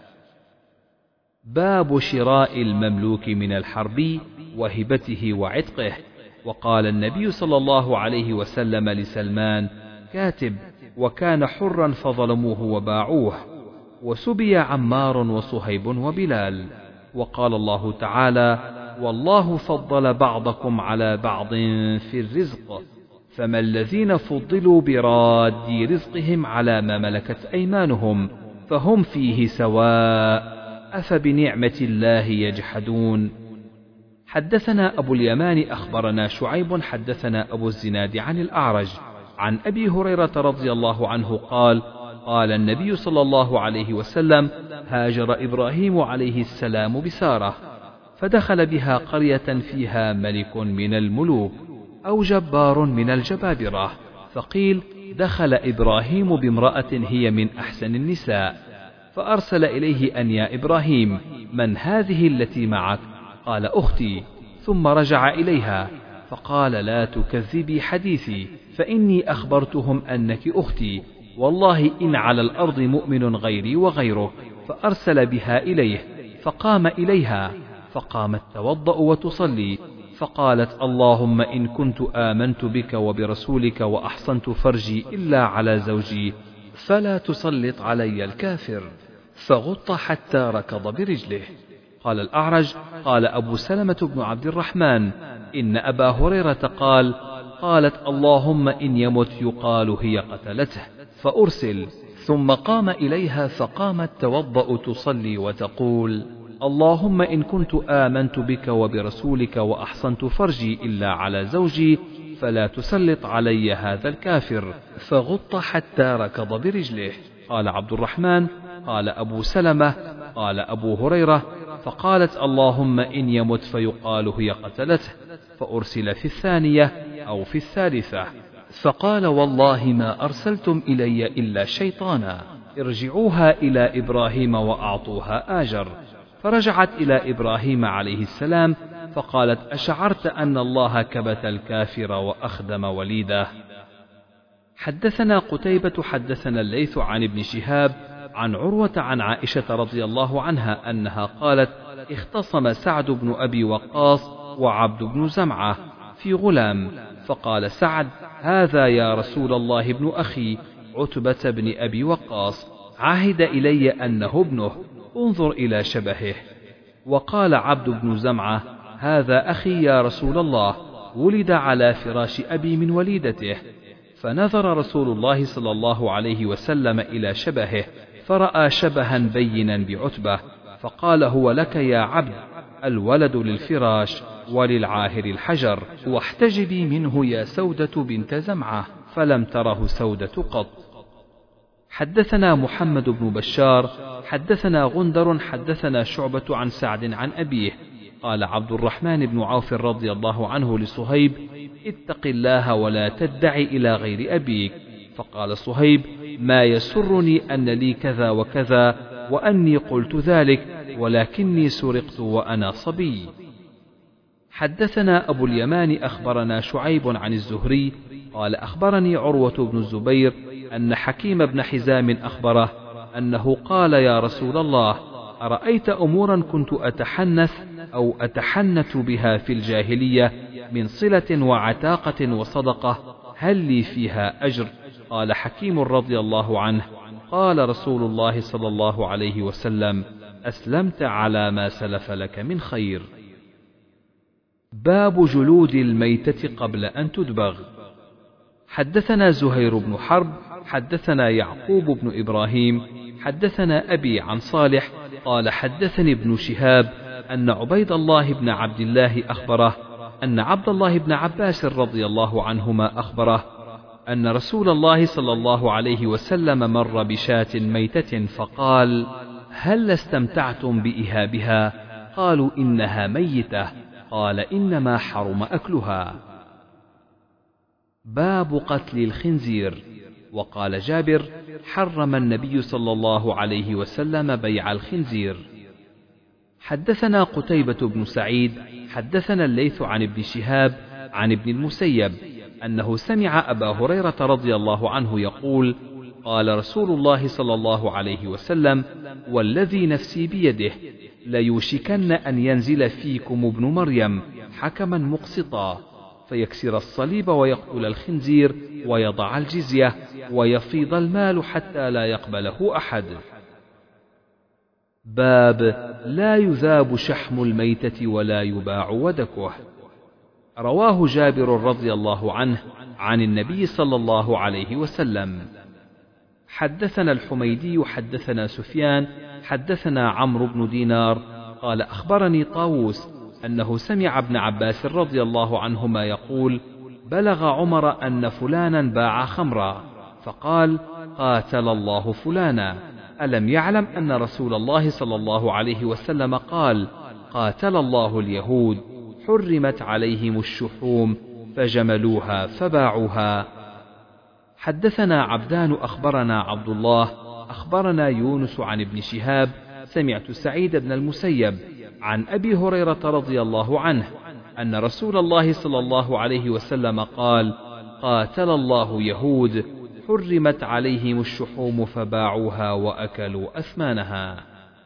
باب شراء المملوك من الحربي وهبته وعتقه. وقال النبي صلى الله عليه وسلم لسلمان كاتب، وكان حرا فظلموه وباعوه، وسبي عمار وصهيب وبلال. وقال الله تعالى: والله فضل بعضكم على بعض في الرزق، فما الذين فضلوا براد رزقهم على ما ملكت أيمانهم فهم فيه سواء، أفبنعمة الله يجحدون. حدثنا أبو اليمان أخبرنا شعيب حدثنا أبو الزناد عن الأعرج عن أبي هريرة رضي الله عنه قال: قال النبي صلى الله عليه وسلم: هاجر إبراهيم عليه السلام بسارة، فدخل بها قرية فيها ملك من الملوك أو جبار من الجبابرة، فقيل: دخل إبراهيم بامرأة هي من أحسن النساء، فأرسل إليه أن: يا إبراهيم، من هذه التي معك؟ قال: أختي. ثم رجع إليها فقال: لا تكذبي حديثي، فإني أخبرتهم أنك أختي، والله إن على الأرض مؤمن غيري وغيره. فأرسل بها إليه، فقام إليها، فقامت توضأ وتصلي، فقالت: اللهم إن كنت آمنت بك وبرسولك وأحصنت فرجي إلا على زوجي فلا تسلط علي الكافر، فغط حتى ركض برجله. قال الأعرج: قال أبو سلمة بن عبد الرحمن: إن أبا هريرة قال: قالت: اللهم إن يمت يقال هي قتلته، فأرسل. ثم قام إليها فقامت توضأ تصلي وتقول: اللهم إن كنت آمنت بك وبرسولك وأحصنت فرجي إلا على زوجي فلا تسلط علي هذا الكافر، فغط حتى ركض برجله. قال عبد الرحمن: قال أبو سلمة: قال أبو هريرة، فقالت: اللهم إن يمت فيقال هي قتلته، فأرسل في الثانية أو في الثالثة، فقال: والله ما أرسلتم إلي إلا شيطانا، ارجعوها إلى إبراهيم وأعطوها آجر. فرجعت إلى إبراهيم عليه السلام فقالت: أشعرت أن الله كبت الكافر وأخدم وليده. حدثنا قتيبة حدثنا الليث عن ابن شهاب عن عروة عن عائشة رضي الله عنها أنها قالت: اختصم سعد بن أبي وقاص وعبد بن زمعة في غلام، فقال سعد: هذا يا رسول الله ابن أخي عتبة بن أبي وقاص، عهد إلي أنه ابنه، انظر إلى شبهه. وقال عبد بن زمعة: هذا أخي يا رسول الله، ولد على فراش أبي من وليدته. فنظر رسول الله صلى الله عليه وسلم إلى شبهه فرأى شبها بينا بعتبة، فقال: هو لك يا عبد، الولد للفراش وللعاهر الحجر، واحتجبي منه يا سودة بنت زمعة. فلم تره سودة قط. حدثنا محمد بن بشار حدثنا غندر حدثنا شعبة عن سعد عن أبيه قال: عبد الرحمن بن عوف رضي الله عنه لصهيب: اتق الله ولا تدع إلى غير أبيك. فقال صهيب: ما يسرني أن لي كذا وكذا، وأني قلت ذلك، ولكني سرقت وأنا صبي. حدثنا أبو اليمان أخبرنا شعيب عن الزهري قال أخبرني عروة بن الزبير أن حكيم بن حزام أخبره أنه قال يا رسول الله أرأيت أمورا كنت أتحنث أو أتحنث بها في الجاهلية من صلة وعتاقة وصدقة هل لي فيها أجر؟ قال حكيم رضي الله عنه قال رسول الله صلى الله عليه وسلم أسلمت على ما سلف لك من خير. باب جلود الميتة قبل أن تدبغ. حدثنا زهير بن حرب حدثنا يعقوب بن إبراهيم حدثنا أبي عن صالح قال حدثني ابن شهاب أن عبيد الله بن عبد الله أخبره أن عبد الله بن عباس رضي الله عنهما أخبره أن رسول الله صلى الله عليه وسلم مر بشاة ميتة فقال هل استمتعتم بإهابها؟ قالوا إنها ميتة. قال إنما حرم أكلها. باب قتل الخنزير. وقال جابر حرم النبي صلى الله عليه وسلم بيع الخنزير. حدثنا قتيبة بن سعيد حدثنا الليث عن ابن شهاب عن ابن المسيب أنه سمع أبا هريرة رضي الله عنه يقول قال رسول الله صلى الله عليه وسلم والذي نفسي بيده ليوشكن أن ينزل فيكم ابن مريم حكما مقسطا فيكسر الصليب ويقتل الخنزير ويضع الجزية ويفيض المال حتى لا يقبله أحد. باب لا يذاب شحم الميتة ولا يباع ودكه. رواه جابر رضي الله عنه عن النبي صلى الله عليه وسلم. حدثنا الحميدي حدثنا سفيان حدثنا عمرو بن دينار قال أخبرني طاووس أنه سمع ابن عباس رضي الله عنهما يقول بلغ عمر أن فلانا باع خمرا فقال قاتل الله فلانا ألم يعلم أن رسول الله صلى الله عليه وسلم قال قاتل الله اليهود حرمت عليهم الشحوم فجملوها فباعوها. حدثنا عبدان أخبرنا عبد الله أخبرنا يونس عن ابن شهاب سمعت سعيد بن المسيب عن أبي هريرة رضي الله عنه أن رسول الله صلى الله عليه وسلم قال قاتل الله يهود حرمت عليهم الشحوم فباعوها وأكلوا أثمانها.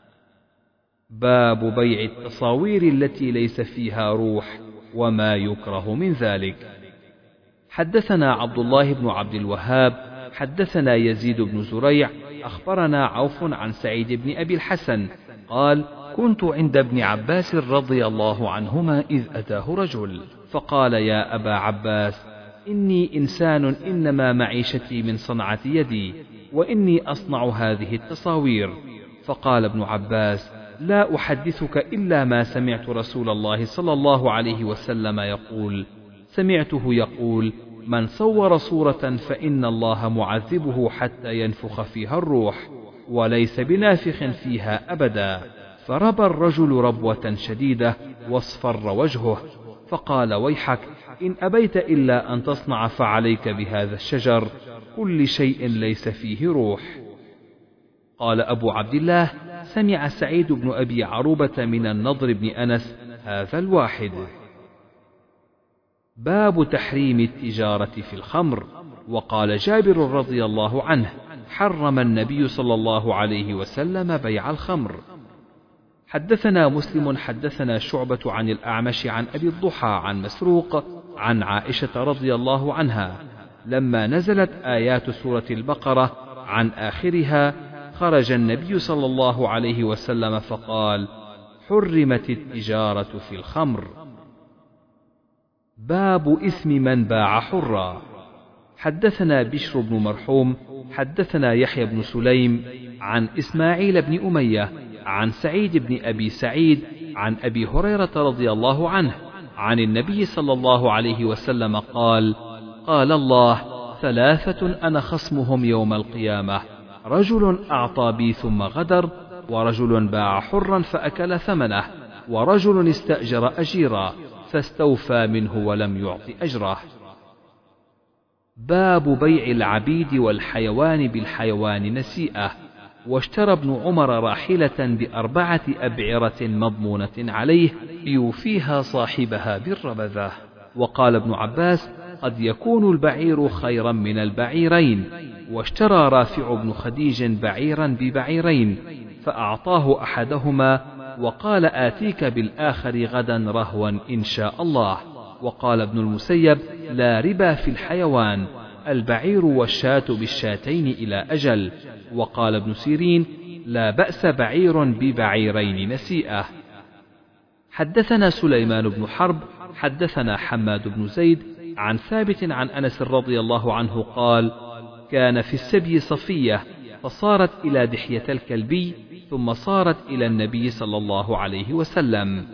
باب بيع التصاوير التي ليس فيها روح وما يكره من ذلك. حدثنا عبد الله بن عبد الوهاب حدثنا يزيد بن زريع أخبرنا عوف عن سعيد بن أبي الحسن قال كنت عند ابن عباس رضي الله عنهما إذ أتاه رجل فقال يا أبا عباس إني إنسان إنما معيشتي من صنعة يدي وإني أصنع هذه التصاوير. فقال ابن عباس لا أحدثك إلا ما سمعت رسول الله صلى الله عليه وسلم يقول سمعته يقول من صور صورة فإن الله معذبه حتى ينفخ فيها الروح وليس بنافخ فيها أبدا. فربى الرجل ربوة شديدة واصفر وجهه فقال ويحك إن أبيت إلا أن تصنع فعليك بهذا الشجر كل شيء ليس فيه روح. قال أبو عبد الله سمع سعيد بن أبي عروبة من النضر بن أنس هذا الواحد. باب تحريم التجارة في الخمر. وقال جابر رضي الله عنه حرم النبي صلى الله عليه وسلم بيع الخمر. حدثنا مسلم حدثنا شعبة عن الأعمش عن أبي الضحى عن مسروق عن عائشة رضي الله عنها لما نزلت آيات سورة البقرة عن آخرها خرج النبي صلى الله عليه وسلم فقال حرمت التجارة في الخمر. باب إثم من باع حرا. حدثنا بشر بن مرحوم حدثنا يحيى بن سليم عن إسماعيل بن أمية عن سعيد بن أبي سعيد عن أبي هريرة رضي الله عنه عن النبي صلى الله عليه وسلم قال قال الله ثلاثة أنا خصمهم يوم القيامة رجل أعطى بي ثم غدر ورجل باع حرا فأكل ثمنه ورجل استأجر أجيرا فاستوفى منه ولم يعط أجره. باب بيع العبيد والحيوان بالحيوان نسيئة. واشترى ابن عمر راحلة بأربعة أبعرة مضمونة عليه يوفيها صاحبها بالربذة. وقال ابن عباس: قد يكون البعير خيرا من البعيرين. واشترى رافع بن خديج بعيرا ببعيرين فأعطاه أحدهما وقال: آتيك بالآخر غدا رهوا إن شاء الله. وقال ابن المسيب: لا ربا في الحيوان، البعير والشاة بالشاتين إلى أجل. وقال ابن سيرين: لا بأس بعير ببعيرين نسيئة. حدثنا سليمان بن حرب حدثنا حماد بن زيد عن ثابت عن أنس رضي الله عنه قال: كان في السبي صفية فصارت إلى دحية الكلبي ثم صارت إلى النبي صلى الله عليه وسلم.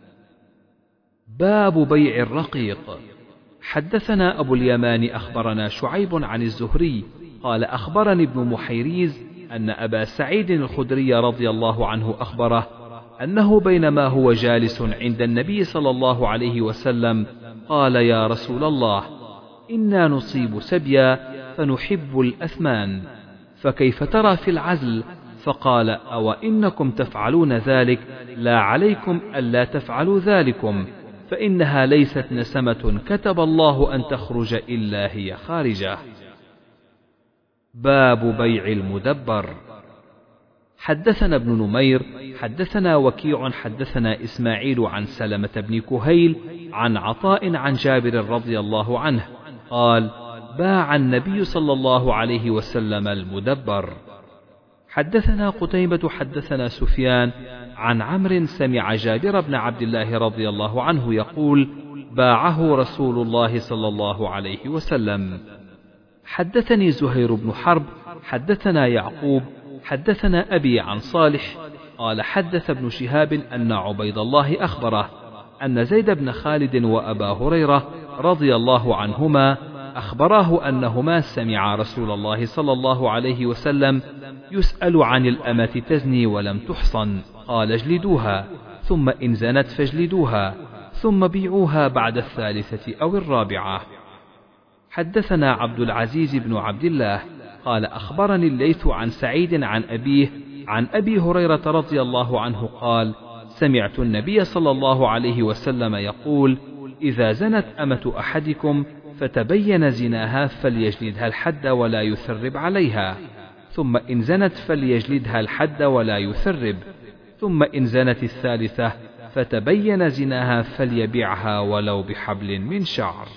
باب بيع الرقيق. حدثنا أبو اليمان أخبرنا شعيب عن الزهري قال: أخبرني ابن محيريز أن أبا سعيد الخدري رضي الله عنه أخبره أنه بينما هو جالس عند النبي صلى الله عليه وسلم قال: يا رسول الله، إنا نصيب سبيا فنحب الأثمان، فكيف ترى في العزل؟ فقال: أو إنكم تفعلون ذلك، لا عليكم ألا تفعلوا ذلكم، فإنها ليست نسمة كتب الله أن تخرج إلا هي خارجة. باب بيع المدبر. حدثنا ابن نمير حدثنا وكيع حدثنا إسماعيل عن سلمة بن كهيل عن عطاء عن جابر رضي الله عنه قال: باع النبي صلى الله عليه وسلم المدبر. حدثنا قتيبة حدثنا سفيان عن عمرو سمع جابر بن عبد الله رضي الله عنه يقول: باعه رسول الله صلى الله عليه وسلم. حدثني زهير بن حرب حدثنا يعقوب حدثنا أبي عن صالح قال: حدث ابن شهاب أن عبيد الله أخبره أن زيد بن خالد وأبا هريرة رضي الله عنهما أخبراه أنهما سمع رسول الله صلى الله عليه وسلم يسأل عن الأمة تزني ولم تحصن، قال: اجلدوها، ثم إن زنت فاجلدوها، ثم بيعوها بعد الثالثة أو الرابعة. حدثنا عبد العزيز بن عبد الله قال: أخبرني الليث عن سعيد عن أبيه عن أبي هريرة رضي الله عنه قال: سمعت النبي صلى الله عليه وسلم يقول: إذا زنت أمة أحدكم فتبين زناها فليجلدها الحد ولا يثرب عليها، ثم إن زنت فليجلدها الحد ولا يثرب، ثم إن زنت الثالثة فتبين زناها فليبيعها ولو بحبل من شعر.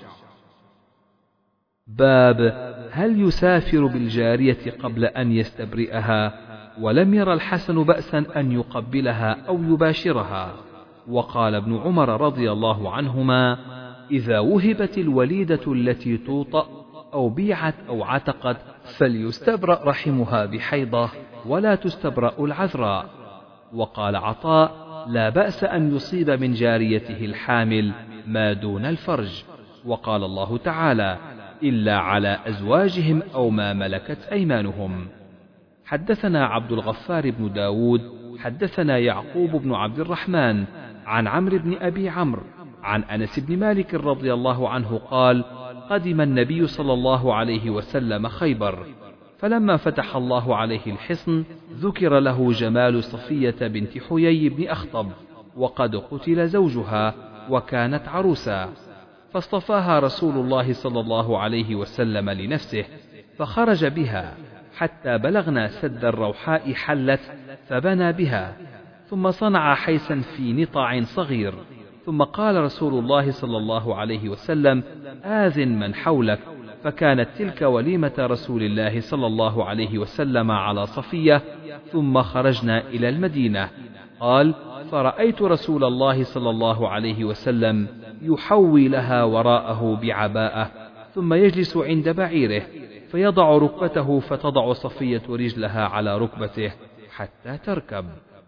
باب هل يسافر بالجارية قبل أن يستبرئها؟ ولم ير الحسن بأسا أن يقبلها أو يباشرها. وقال ابن عمر رضي الله عنهما: إذا وهبت الوليدة التي توطأ أو بيعت أو عتقت فليستبرأ رحمها بحيضة ولا تستبرأ العذراء. وقال عطاء: لا بأس أن يصيب من جاريته الحامل ما دون الفرج. وقال الله تعالى: إلا على أزواجهم أو ما ملكت أيمانهم. حدثنا عبد الغفار بن داود حدثنا يعقوب بن عبد الرحمن عن عمرو بن أبي عمرو عن أنس بن مالك رضي الله عنه قال: قدم النبي صلى الله عليه وسلم خيبر، فلما فتح الله عليه الحصن ذكر له جمال صفية بنت حيي بن أخطب، وقد قتل زوجها وكانت عروسا، فاصطفاها رسول الله صلى الله عليه وسلم لنفسه، فخرج بها حتى بلغنا سد الروحاء حلت فبنى بها، ثم صنع حيسا في نطع صغير، ثم قال رسول الله صلى الله عليه وسلم: آذن من حولك. فكانت تلك وليمة رسول الله صلى الله عليه وسلم على صفية، ثم خرجنا إلى المدينة. قال: فرأيت رسول الله صلى الله عليه وسلم يحوي لها وراءه بعباءة، ثم يجلس عند بعيره فيضع ركبته فتضع صفية رجلها على ركبته حتى تركب.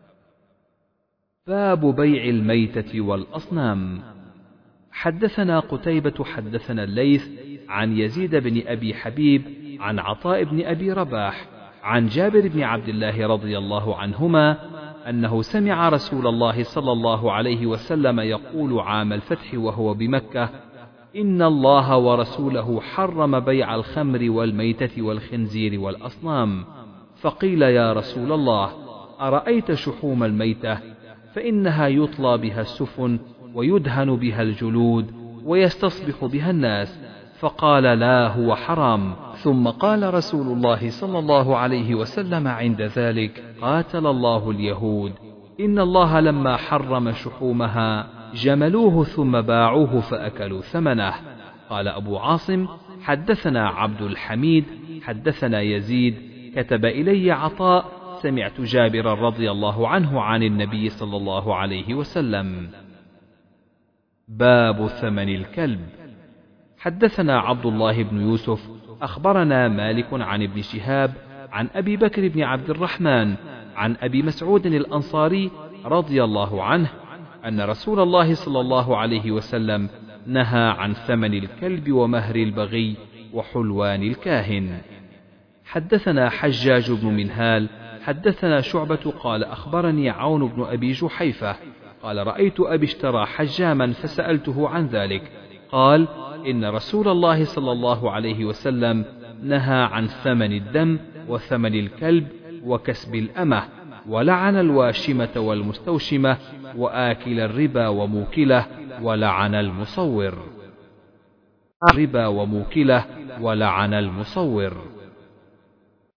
باب بيع الميتة والأصنام. حدثنا قتيبة حدثنا الليث عن يزيد بن أبي حبيب عن عطاء بن أبي رباح عن جابر بن عبد الله رضي الله عنهما أنه سمع رسول الله صلى الله عليه وسلم يقول عام الفتح وهو بمكة: إن الله ورسوله حرم بيع الخمر والميتة والخنزير والأصنام، فقيل يا رسول الله أرأيت شحوم الميتة فإنها يطلى بها السفن ويدهن بها الجلود ويستصبح بها الناس، فقال لا هو حرام. ثم قال رسول الله صلى الله عليه وسلم عند ذلك قاتل الله اليهود، إن الله لما حرم شحومها جملوه ثم باعوه فأكلوا ثمنه. قال أبو عاصم حدثنا عبد الحميد حدثنا يزيد كتب إلي عطاء سمعت جابر رضي الله عنه عن النبي صلى الله عليه وسلم. باب ثمن الكلب. حدثنا عبد الله بن يوسف أخبرنا مالك عن ابن شهاب عن أبي بكر بن عبد الرحمن عن أبي مسعود الأنصاري رضي الله عنه أن رسول الله صلى الله عليه وسلم نهى عن ثمن الكلب ومهر البغي وحلوان الكاهن. حدثنا حجاج بن منهال حدثنا شعبة قال أخبرني عون بن أبي جحيفة قال رأيت أبي اشترى حجاما فسألته عن ذلك، قال إن رسول الله صلى الله عليه وسلم نهى عن ثمن الدم وثمن الكلب وكسب الأمة، ولعن الواشمة والمستوشمة وآكل الربا وموكله، ولعن المصور الربا وموكله ولعن المصور.